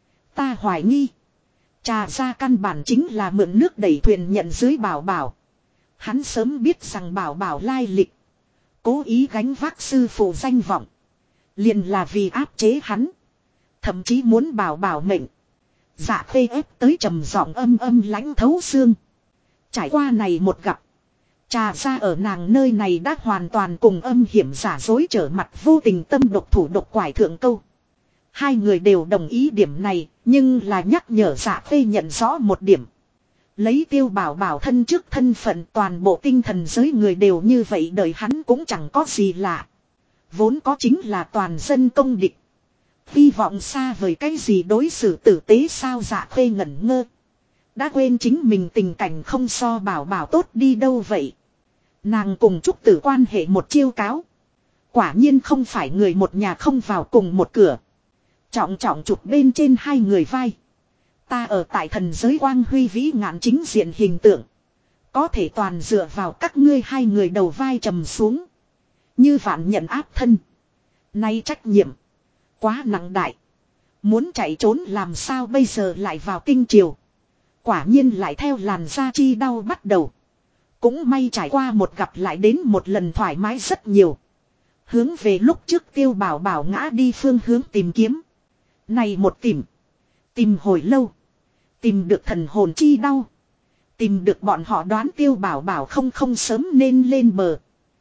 Ta hoài nghi. Trà ra căn bản chính là mượn nước đẩy thuyền nhận dưới Bảo. Hắn sớm biết rằng Bảo lai lịch. Cố ý gánh vác sư phụ danh vọng. Liền là vì áp chế hắn. Thậm chí muốn Bảo mệnh. Dạ Khê ép tới trầm giọng âm lãnh thấu xương. Trải qua này một gặp. Trà ra ở nàng nơi này đã hoàn toàn cùng âm hiểm giả dối trở mặt, vô tình tâm độc thủ độc quải thượng câu. Hai người đều đồng ý điểm này, nhưng là nhắc nhở Dạ Khê nhận rõ một điểm. Lấy Tiêu Bảo thân trước thân phận, toàn bộ tinh thần giới người đều như vậy, đời hắn cũng chẳng có gì lạ. Vốn có chính là toàn dân công địch. Hy vọng xa vời cái gì đối xử tử tế sao? Dạ Khê ngẩn ngơ. Đã quên chính mình tình cảnh không so Bảo tốt đi đâu vậy. Nàng cùng Trúc Tử quan hệ một chiêu cáo. Quả nhiên không phải người một nhà không vào cùng một cửa. Trọng chụp bên trên hai người vai. Ta ở tại thần giới quang huy vĩ ngạn chính diện hình tượng. Có thể toàn dựa vào các ngươi hai người đầu vai trầm xuống. Như vạn nhận áp thân. Nay trách nhiệm. Quá nặng đại. Muốn chạy trốn làm sao bây giờ lại vào kinh triều. Quả nhiên lại theo làn da chi đau bắt đầu. Cũng may trải qua một gặp lại đến một lần thoải mái rất nhiều. Hướng về lúc trước Tiêu Bảo Bảo ngã đi phương hướng tìm kiếm. Này một tìm. Tìm hồi lâu. Tìm được thần hồn chi đau. Tìm được bọn họ đoán Tiêu Bảo Bảo không sớm nên lên bờ.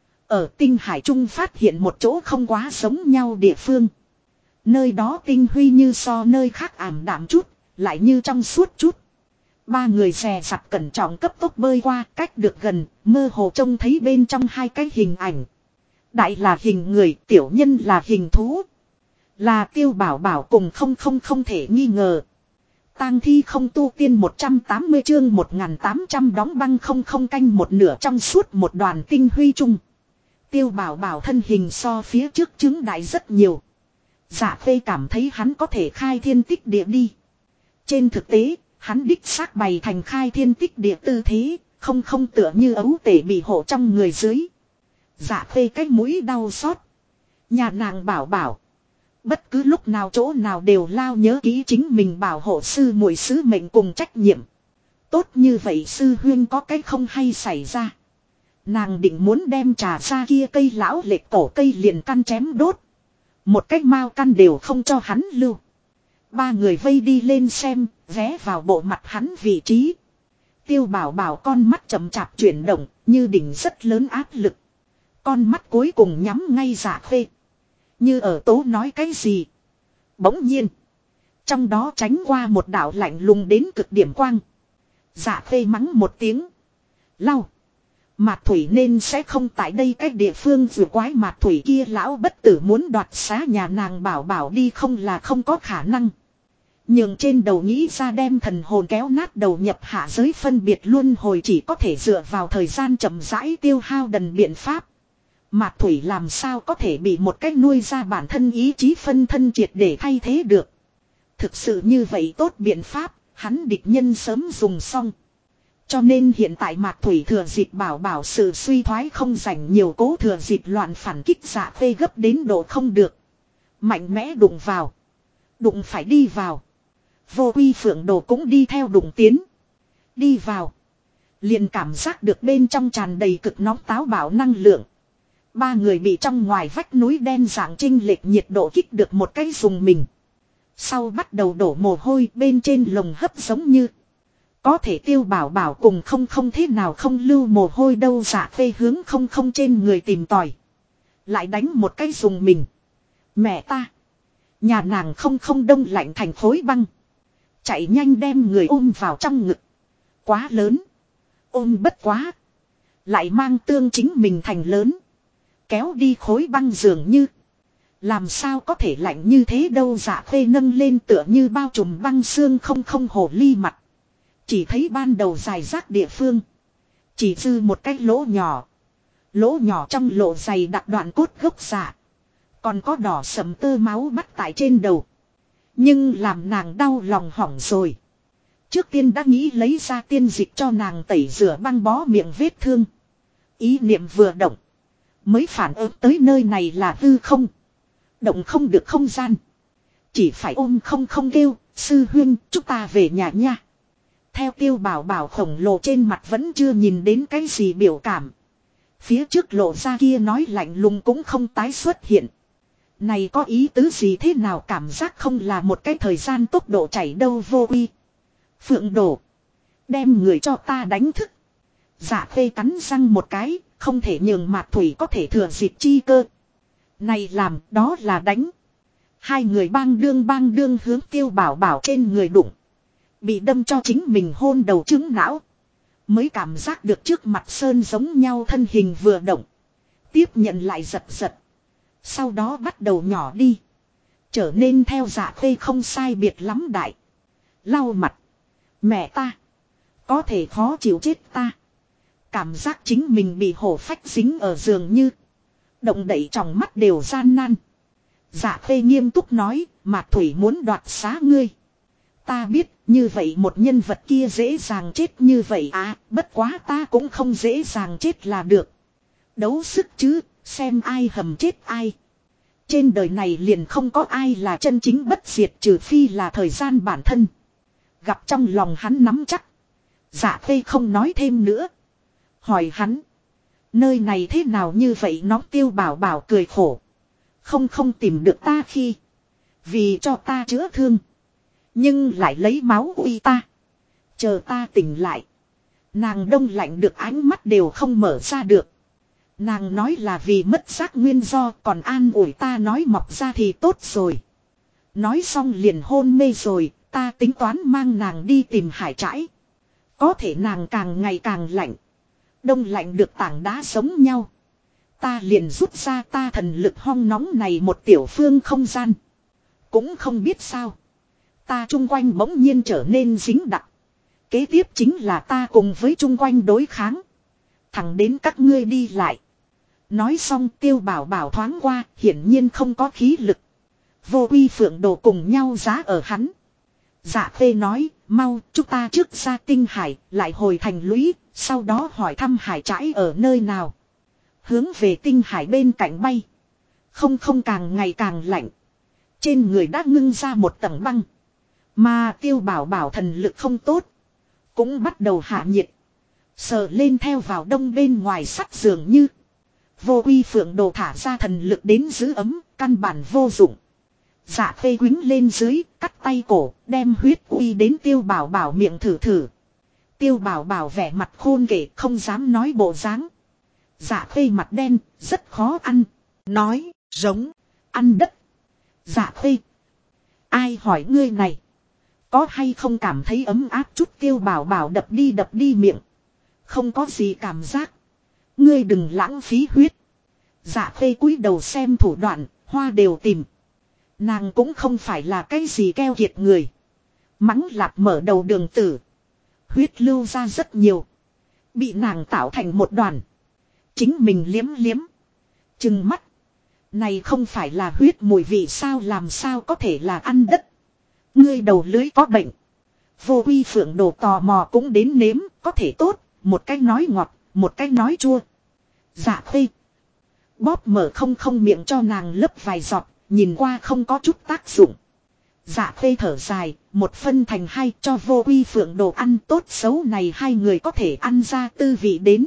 Ở tinh hải trung phát hiện một chỗ không quá giống nhau địa phương. Nơi đó tinh huy như so nơi khác ảm đạm chút, lại như trong suốt chút. Ba người dè dặt cẩn trọng cấp tốc bơi qua, cách được gần, mơ hồ trông thấy bên trong hai cái hình ảnh. Đại là hình người, tiểu nhân là hình thú. Là Tiêu Bảo Bảo cùng không thể nghi ngờ. Tang thi không tu tiên 180 chương 1800 đóng băng không canh một nửa trong suốt một đoàn tinh huy chung. Tiêu Bảo Bảo thân hình so phía trước chứng đại rất nhiều. Dạ Phê cảm thấy hắn có thể khai thiên tích địa đi. Trên thực tế, hắn đích xác bày thành khai thiên tích địa tư thế, không tựa như ấu tể bị hộ trong người dưới. Dạ Phê cái mũi đau xót. Nhà nàng Bảo Bảo. Bất cứ lúc nào chỗ nào đều lao nhớ kỹ chính mình bảo hộ sư muội sứ mệnh cùng trách nhiệm. Tốt như vậy sư huyên có cái không hay xảy ra. Nàng định muốn đem trà ra kia cây lão lệch cổ cây liền căn chém đốt. Một cái mao căn đều không cho hắn lưu. Ba người vây đi lên xem, vé vào bộ mặt hắn vị trí. Tiêu Bảo Bảo con mắt chậm chạp chuyển động, như đỉnh rất lớn áp lực. Con mắt cuối cùng nhắm ngay Dạ Khê. Như ở tố nói cái gì. Bỗng nhiên. Trong đó tránh qua một đạo lạnh lùng đến cực điểm quang. Dạ Khê mắng một tiếng. Lau. Mạt Thủy nên sẽ không tại đây cái địa phương vừa quái Mạt Thủy kia lão bất tử muốn đoạt xá nhà nàng Bảo Bảo đi không là không có khả năng. Nhưng trên đầu nghĩ ra đem thần hồn kéo nát đầu nhập hạ giới phân biệt luân hồi chỉ có thể dựa vào thời gian chậm rãi tiêu hao đần biện pháp. Mạt Thủy làm sao có thể bị một cách nuôi ra bản thân ý chí phân thân triệt để thay thế được. Thực sự như vậy tốt biện pháp, hắn địch nhân sớm dùng xong. Cho nên hiện tại Mạt Thủy thừa dịp Bảo Bảo sự suy thoái không dành nhiều cố thừa dịp loạn phản kích Dạ Khê gấp đến độ không được. Mạnh mẽ đụng vào. Đụng phải đi vào. Vô Quy Phượng Đồ cũng đi theo đụng tiến. Đi vào. Liền cảm giác được bên trong tràn đầy cực nóng táo bạo năng lượng. Ba người bị trong ngoài vách núi đen dạng chênh lệch nhiệt độ kích được một cái dùng mình. Sau bắt đầu đổ mồ hôi bên trên lồng hấp giống như. Có thể Tiêu Bảo Bảo cùng không thế nào không lưu mồ hôi đâu. Dạ Phê hướng không trên người tìm tòi. Lại đánh một cái dùng mình. Mẹ ta. Nhà nàng không đông lạnh thành khối băng. Chạy nhanh đem người ôm vào trong ngực. Quá lớn. Ôm bất quá. Lại mang tương chính mình thành lớn. Kéo đi khối băng dường như. Làm sao có thể lạnh như thế đâu. Dạ Phê nâng lên tựa như bao trùm băng xương không hồ ly mặt. Chỉ thấy ban đầu dài rác địa phương. Chỉ dư một cái lỗ nhỏ. Lỗ nhỏ trong lộ dày đặc đoạn cốt gốc dạ. Còn có đỏ sẫm tơ máu bắt tại trên đầu. Nhưng làm nàng đau lòng hỏng rồi. Trước tiên đã nghĩ lấy ra tiên dịch cho nàng tẩy rửa băng bó miệng vết thương. Ý niệm vừa động. Mới phản ứng tới nơi này là hư không. Động không được không gian. Chỉ phải ôm không kêu. Sư huynh chúng ta về nhà nha. Theo Tiêu Bảo Bảo khổng lồ trên mặt vẫn chưa nhìn đến cái gì biểu cảm. Phía trước lộ ra kia nói lạnh lùng cũng không tái xuất hiện. Này có ý tứ gì thế nào cảm giác không là một cái thời gian tốc độ chảy đâu. Vô Uy Phượng Đồ. Đem người cho ta đánh thức. Dạ Phê cắn răng một cái. Không thể nhường Mạt Thủy có thể thừa dịp chi cơ. Này làm đó là đánh. Hai người bang đương hướng Tiêu Bảo Bảo trên người đụng. Bị đâm cho chính mình hôn đầu trứng não. Mới cảm giác được trước mặt sơn giống nhau thân hình vừa động. Tiếp nhận lại giật giật. Sau đó bắt đầu nhỏ đi. Trở nên theo Dạ Phê không sai biệt lắm đại. Lau mặt. Mẹ ta. Có thể khó chịu chết ta. Cảm giác chính mình bị hổ phách dính ở giường như. Động đậy trong mắt đều gian nan. Dạ Phê nghiêm túc nói. Mạt Thủy muốn đoạt xá ngươi. Ta biết Như vậy một nhân vật kia dễ dàng chết như vậy à, bất quá ta cũng không dễ dàng chết là được. Đấu sức chứ, xem ai hầm chết ai. Trên đời này liền không có ai là chân chính bất diệt trừ phi là thời gian bản thân. Gặp trong lòng hắn nắm chắc. Dạ Khê không nói thêm nữa. Hỏi hắn. Nơi này thế nào như vậy nó Tiêu Bảo Bảo cười khổ. Không tìm được ta khi. Vì cho ta chữa thương. Nhưng lại lấy máu uy ta. Chờ ta tỉnh lại. Nàng đông lạnh được ánh mắt đều không mở ra được. Nàng nói là vì mất giác nguyên do còn an ủi ta nói mọc ra thì tốt rồi. Nói xong liền hôn mê rồi, ta tính toán mang nàng đi tìm Hải Trãi. Có thể nàng càng ngày càng lạnh. Đông lạnh được tảng đá giống nhau. Ta liền rút ra ta thần lực hong nóng này một tiểu phương không gian. Cũng không biết sao. Ta chung quanh bỗng nhiên trở nên dính đặc. Kế tiếp chính là ta cùng với chung quanh đối kháng. Thẳng đến các ngươi đi lại. Nói xong Tiêu Bảo Bảo thoáng qua, hiển nhiên không có khí lực. Vô Uy Phượng Đồ cùng nhau giá ở hắn. Dạ Khê nói, mau, chúng ta trước ra Tinh Hải, lại hồi thành lũy, sau đó hỏi thăm Hải Trãi ở nơi nào. Hướng về Tinh Hải bên cạnh bay. Không càng ngày càng lạnh. Trên người đã ngưng ra một tầng băng. Mà Tiêu Bảo Bảo thần lực không tốt. Cũng bắt đầu hạ nhiệt. Sờ lên theo vào đông bên ngoài sắt dường như. Vô Uy Phượng Đồ thả ra thần lực đến giữ ấm, căn bản vô dụng. Dạ Khê quính lên dưới, cắt tay cổ, đem huyết uy đến Tiêu Bảo Bảo miệng thử thử. Tiêu Bảo Bảo vẻ mặt khôn kể không dám nói bộ dáng. Dạ Khê mặt đen, rất khó ăn. Nói, giống, ăn đất. Dạ Khê. Ai hỏi ngươi này? Có hay không cảm thấy ấm áp chút Tiêu Bảo Bảo đập đi miệng. Không có gì cảm giác. Ngươi đừng lãng phí huyết. Dạ Khê cúi đầu xem thủ đoạn, hoa đều tìm. Nàng cũng không phải là cái gì keo kiệt người. Mắng lạp mở đầu đường tử. Huyết lưu ra rất nhiều. Bị nàng tạo thành một đoàn. Chính mình liếm liếm. Trừng mắt. Này không phải là huyết mùi vị sao làm sao có thể là ăn đất. Ngươi đầu lưới có bệnh. Vô Uy Phượng Đồ tò mò cũng đến nếm, có thể tốt. Một cái nói ngọt, một cái nói chua. Dạ Khê. Bóp mở không miệng cho nàng lấp vài giọt, nhìn qua không có chút tác dụng. Dạ Khê thở dài, một phân thành hai cho Vô Uy Phượng Đồ ăn tốt xấu này hai người có thể ăn ra tư vị đến.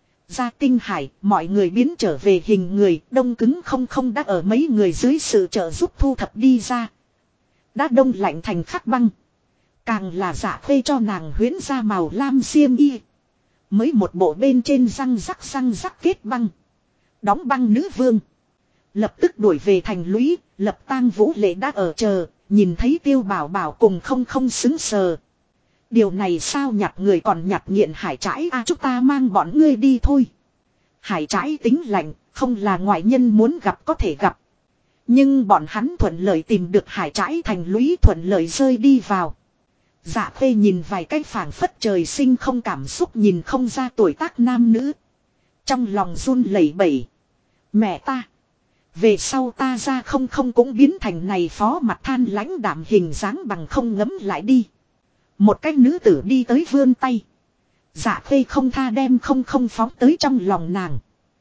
Ra Tinh Hải, mọi người biến trở về hình người, đông cứng không đã ở mấy người dưới sự trợ giúp thu thập đi ra. Đã đông lạnh thành khắc băng. Càng là Dạ Khê cho nàng huyễn ra màu lam xiêm y. Mới một bộ bên trên răng rắc kết băng. Đóng băng nữ vương. Lập tức đuổi về thành lũy, Lập Tang Vũ Lệ đã ở chờ, nhìn thấy Tiêu Bảo Bảo cùng không xứng sờ. Điều này sao nhặt người còn nhặt nghiện Hải Trãi chúng ta mang bọn ngươi đi thôi. Hải Trãi tính lạnh, không là ngoại nhân muốn gặp có thể gặp. Nhưng bọn hắn thuận lợi tìm được Hải Trãi thành lũy thuận lợi rơi đi vào. Dạ Khê nhìn vài cái phảng phất trời sinh không cảm xúc nhìn không ra tuổi tác nam nữ. Trong lòng run lẩy bẩy. Mẹ ta. Về sau ta ra không cũng biến thành này phó mặt than lãnh đạm hình dáng bằng không ngấm lại đi. Một cái nữ tử đi tới vươn tay. Dạ Khê không tha đem không phóng tới trong lòng nàng.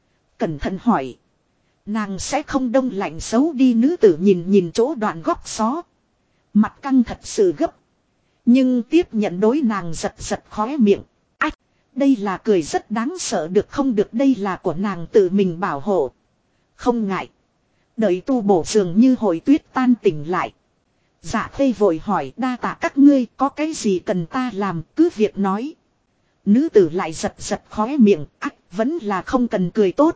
Cẩn thận hỏi. Nàng sẽ không đông lạnh xấu đi nữ tử nhìn chỗ đoạn góc xó. Mặt căng thật sự gấp. Nhưng tiếp nhận đối nàng giật khóe miệng. Ách, đây là cười rất đáng sợ được không được đây là của nàng tự mình bảo hộ. Không ngại. Đợi tu bổ dường như hồi tuyết tan tỉnh lại. Dạ Khê vội hỏi đa tạ các ngươi có cái gì cần ta làm cứ việc nói. Nữ tử lại giật khóe miệng ách vẫn là không cần cười tốt.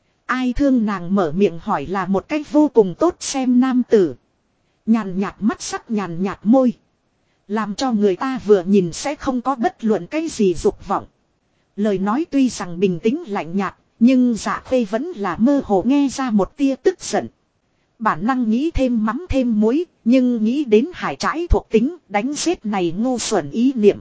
Ai thương nàng mở miệng hỏi là một cách vô cùng tốt xem nam tử. Nhàn nhạt mắt sắc nhàn nhạt môi. Làm cho người ta vừa nhìn sẽ không có bất luận cái gì dục vọng. Lời nói tuy rằng bình tĩnh lạnh nhạt. Nhưng Dạ Khê vẫn là mơ hồ nghe ra một tia tức giận. Bản năng nghĩ thêm mắm thêm muối. Nhưng nghĩ đến Hải Trãi thuộc tính đánh giết này ngu xuẩn ý niệm.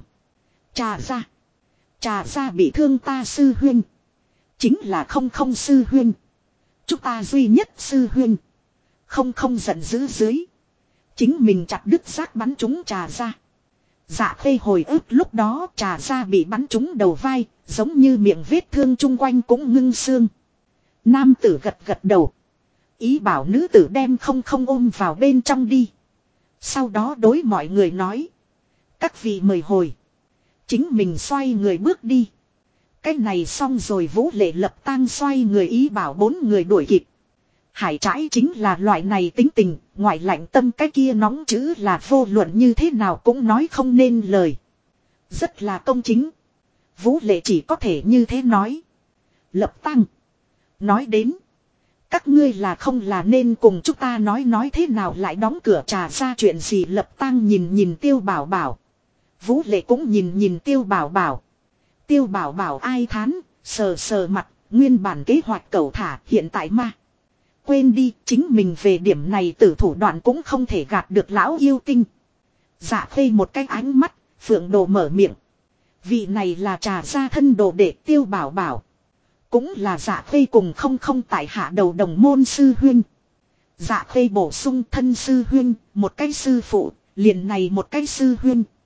Trà ra bị thương ta sư huynh. Chính là không sư huynh. Chúng ta duy nhất sư huynh. Không giận dữ dưới. Chính mình chặt đứt xác bắn chúng Trà ra. Dạ khê hồi ức lúc đó Trà Gia bị bắn trúng đầu vai, giống như miệng vết thương chung quanh cũng ngưng xương. Nam tử gật gật đầu. Ý bảo nữ tử đem không không ôm vào bên trong đi. Sau đó đối mọi người nói. Các vị mời hồi. Chính mình xoay người bước đi. Cái này xong rồi Vũ Lệ Lập tang xoay người ý bảo 4 người đuổi kịp. Hải Trãi chính là loại này tính tình, ngoại lạnh tâm cái kia nóng chữ là vô luận như thế nào cũng nói không nên lời. Rất là công chính. Vũ Lệ chỉ có thể như thế nói. Lập tang. Nói đến. Các ngươi là không là nên cùng chúng ta nói thế nào lại đóng cửa Trà Ra chuyện gì. Lập tang nhìn Tiêu Bảo Bảo. Vũ Lệ cũng nhìn Tiêu Bảo Bảo. Tiêu Bảo Bảo ai thán, sờ mặt, nguyên bản kế hoạch cẩu thả hiện tại ma. Quên đi, chính mình về điểm này tử thủ đoạn cũng không thể gạt được lão yêu tinh. Dạ khê một cái ánh mắt, Phượng Đồ mở miệng. Vị này là Trà Ra thân đồ đệ Tiêu Bảo Bảo. Cũng là dạ khê cùng không tại hạ đầu đồng môn sư huynh. Dạ khê bổ sung thân sư huynh, một cái sư phụ, liền này một cái sư huynh.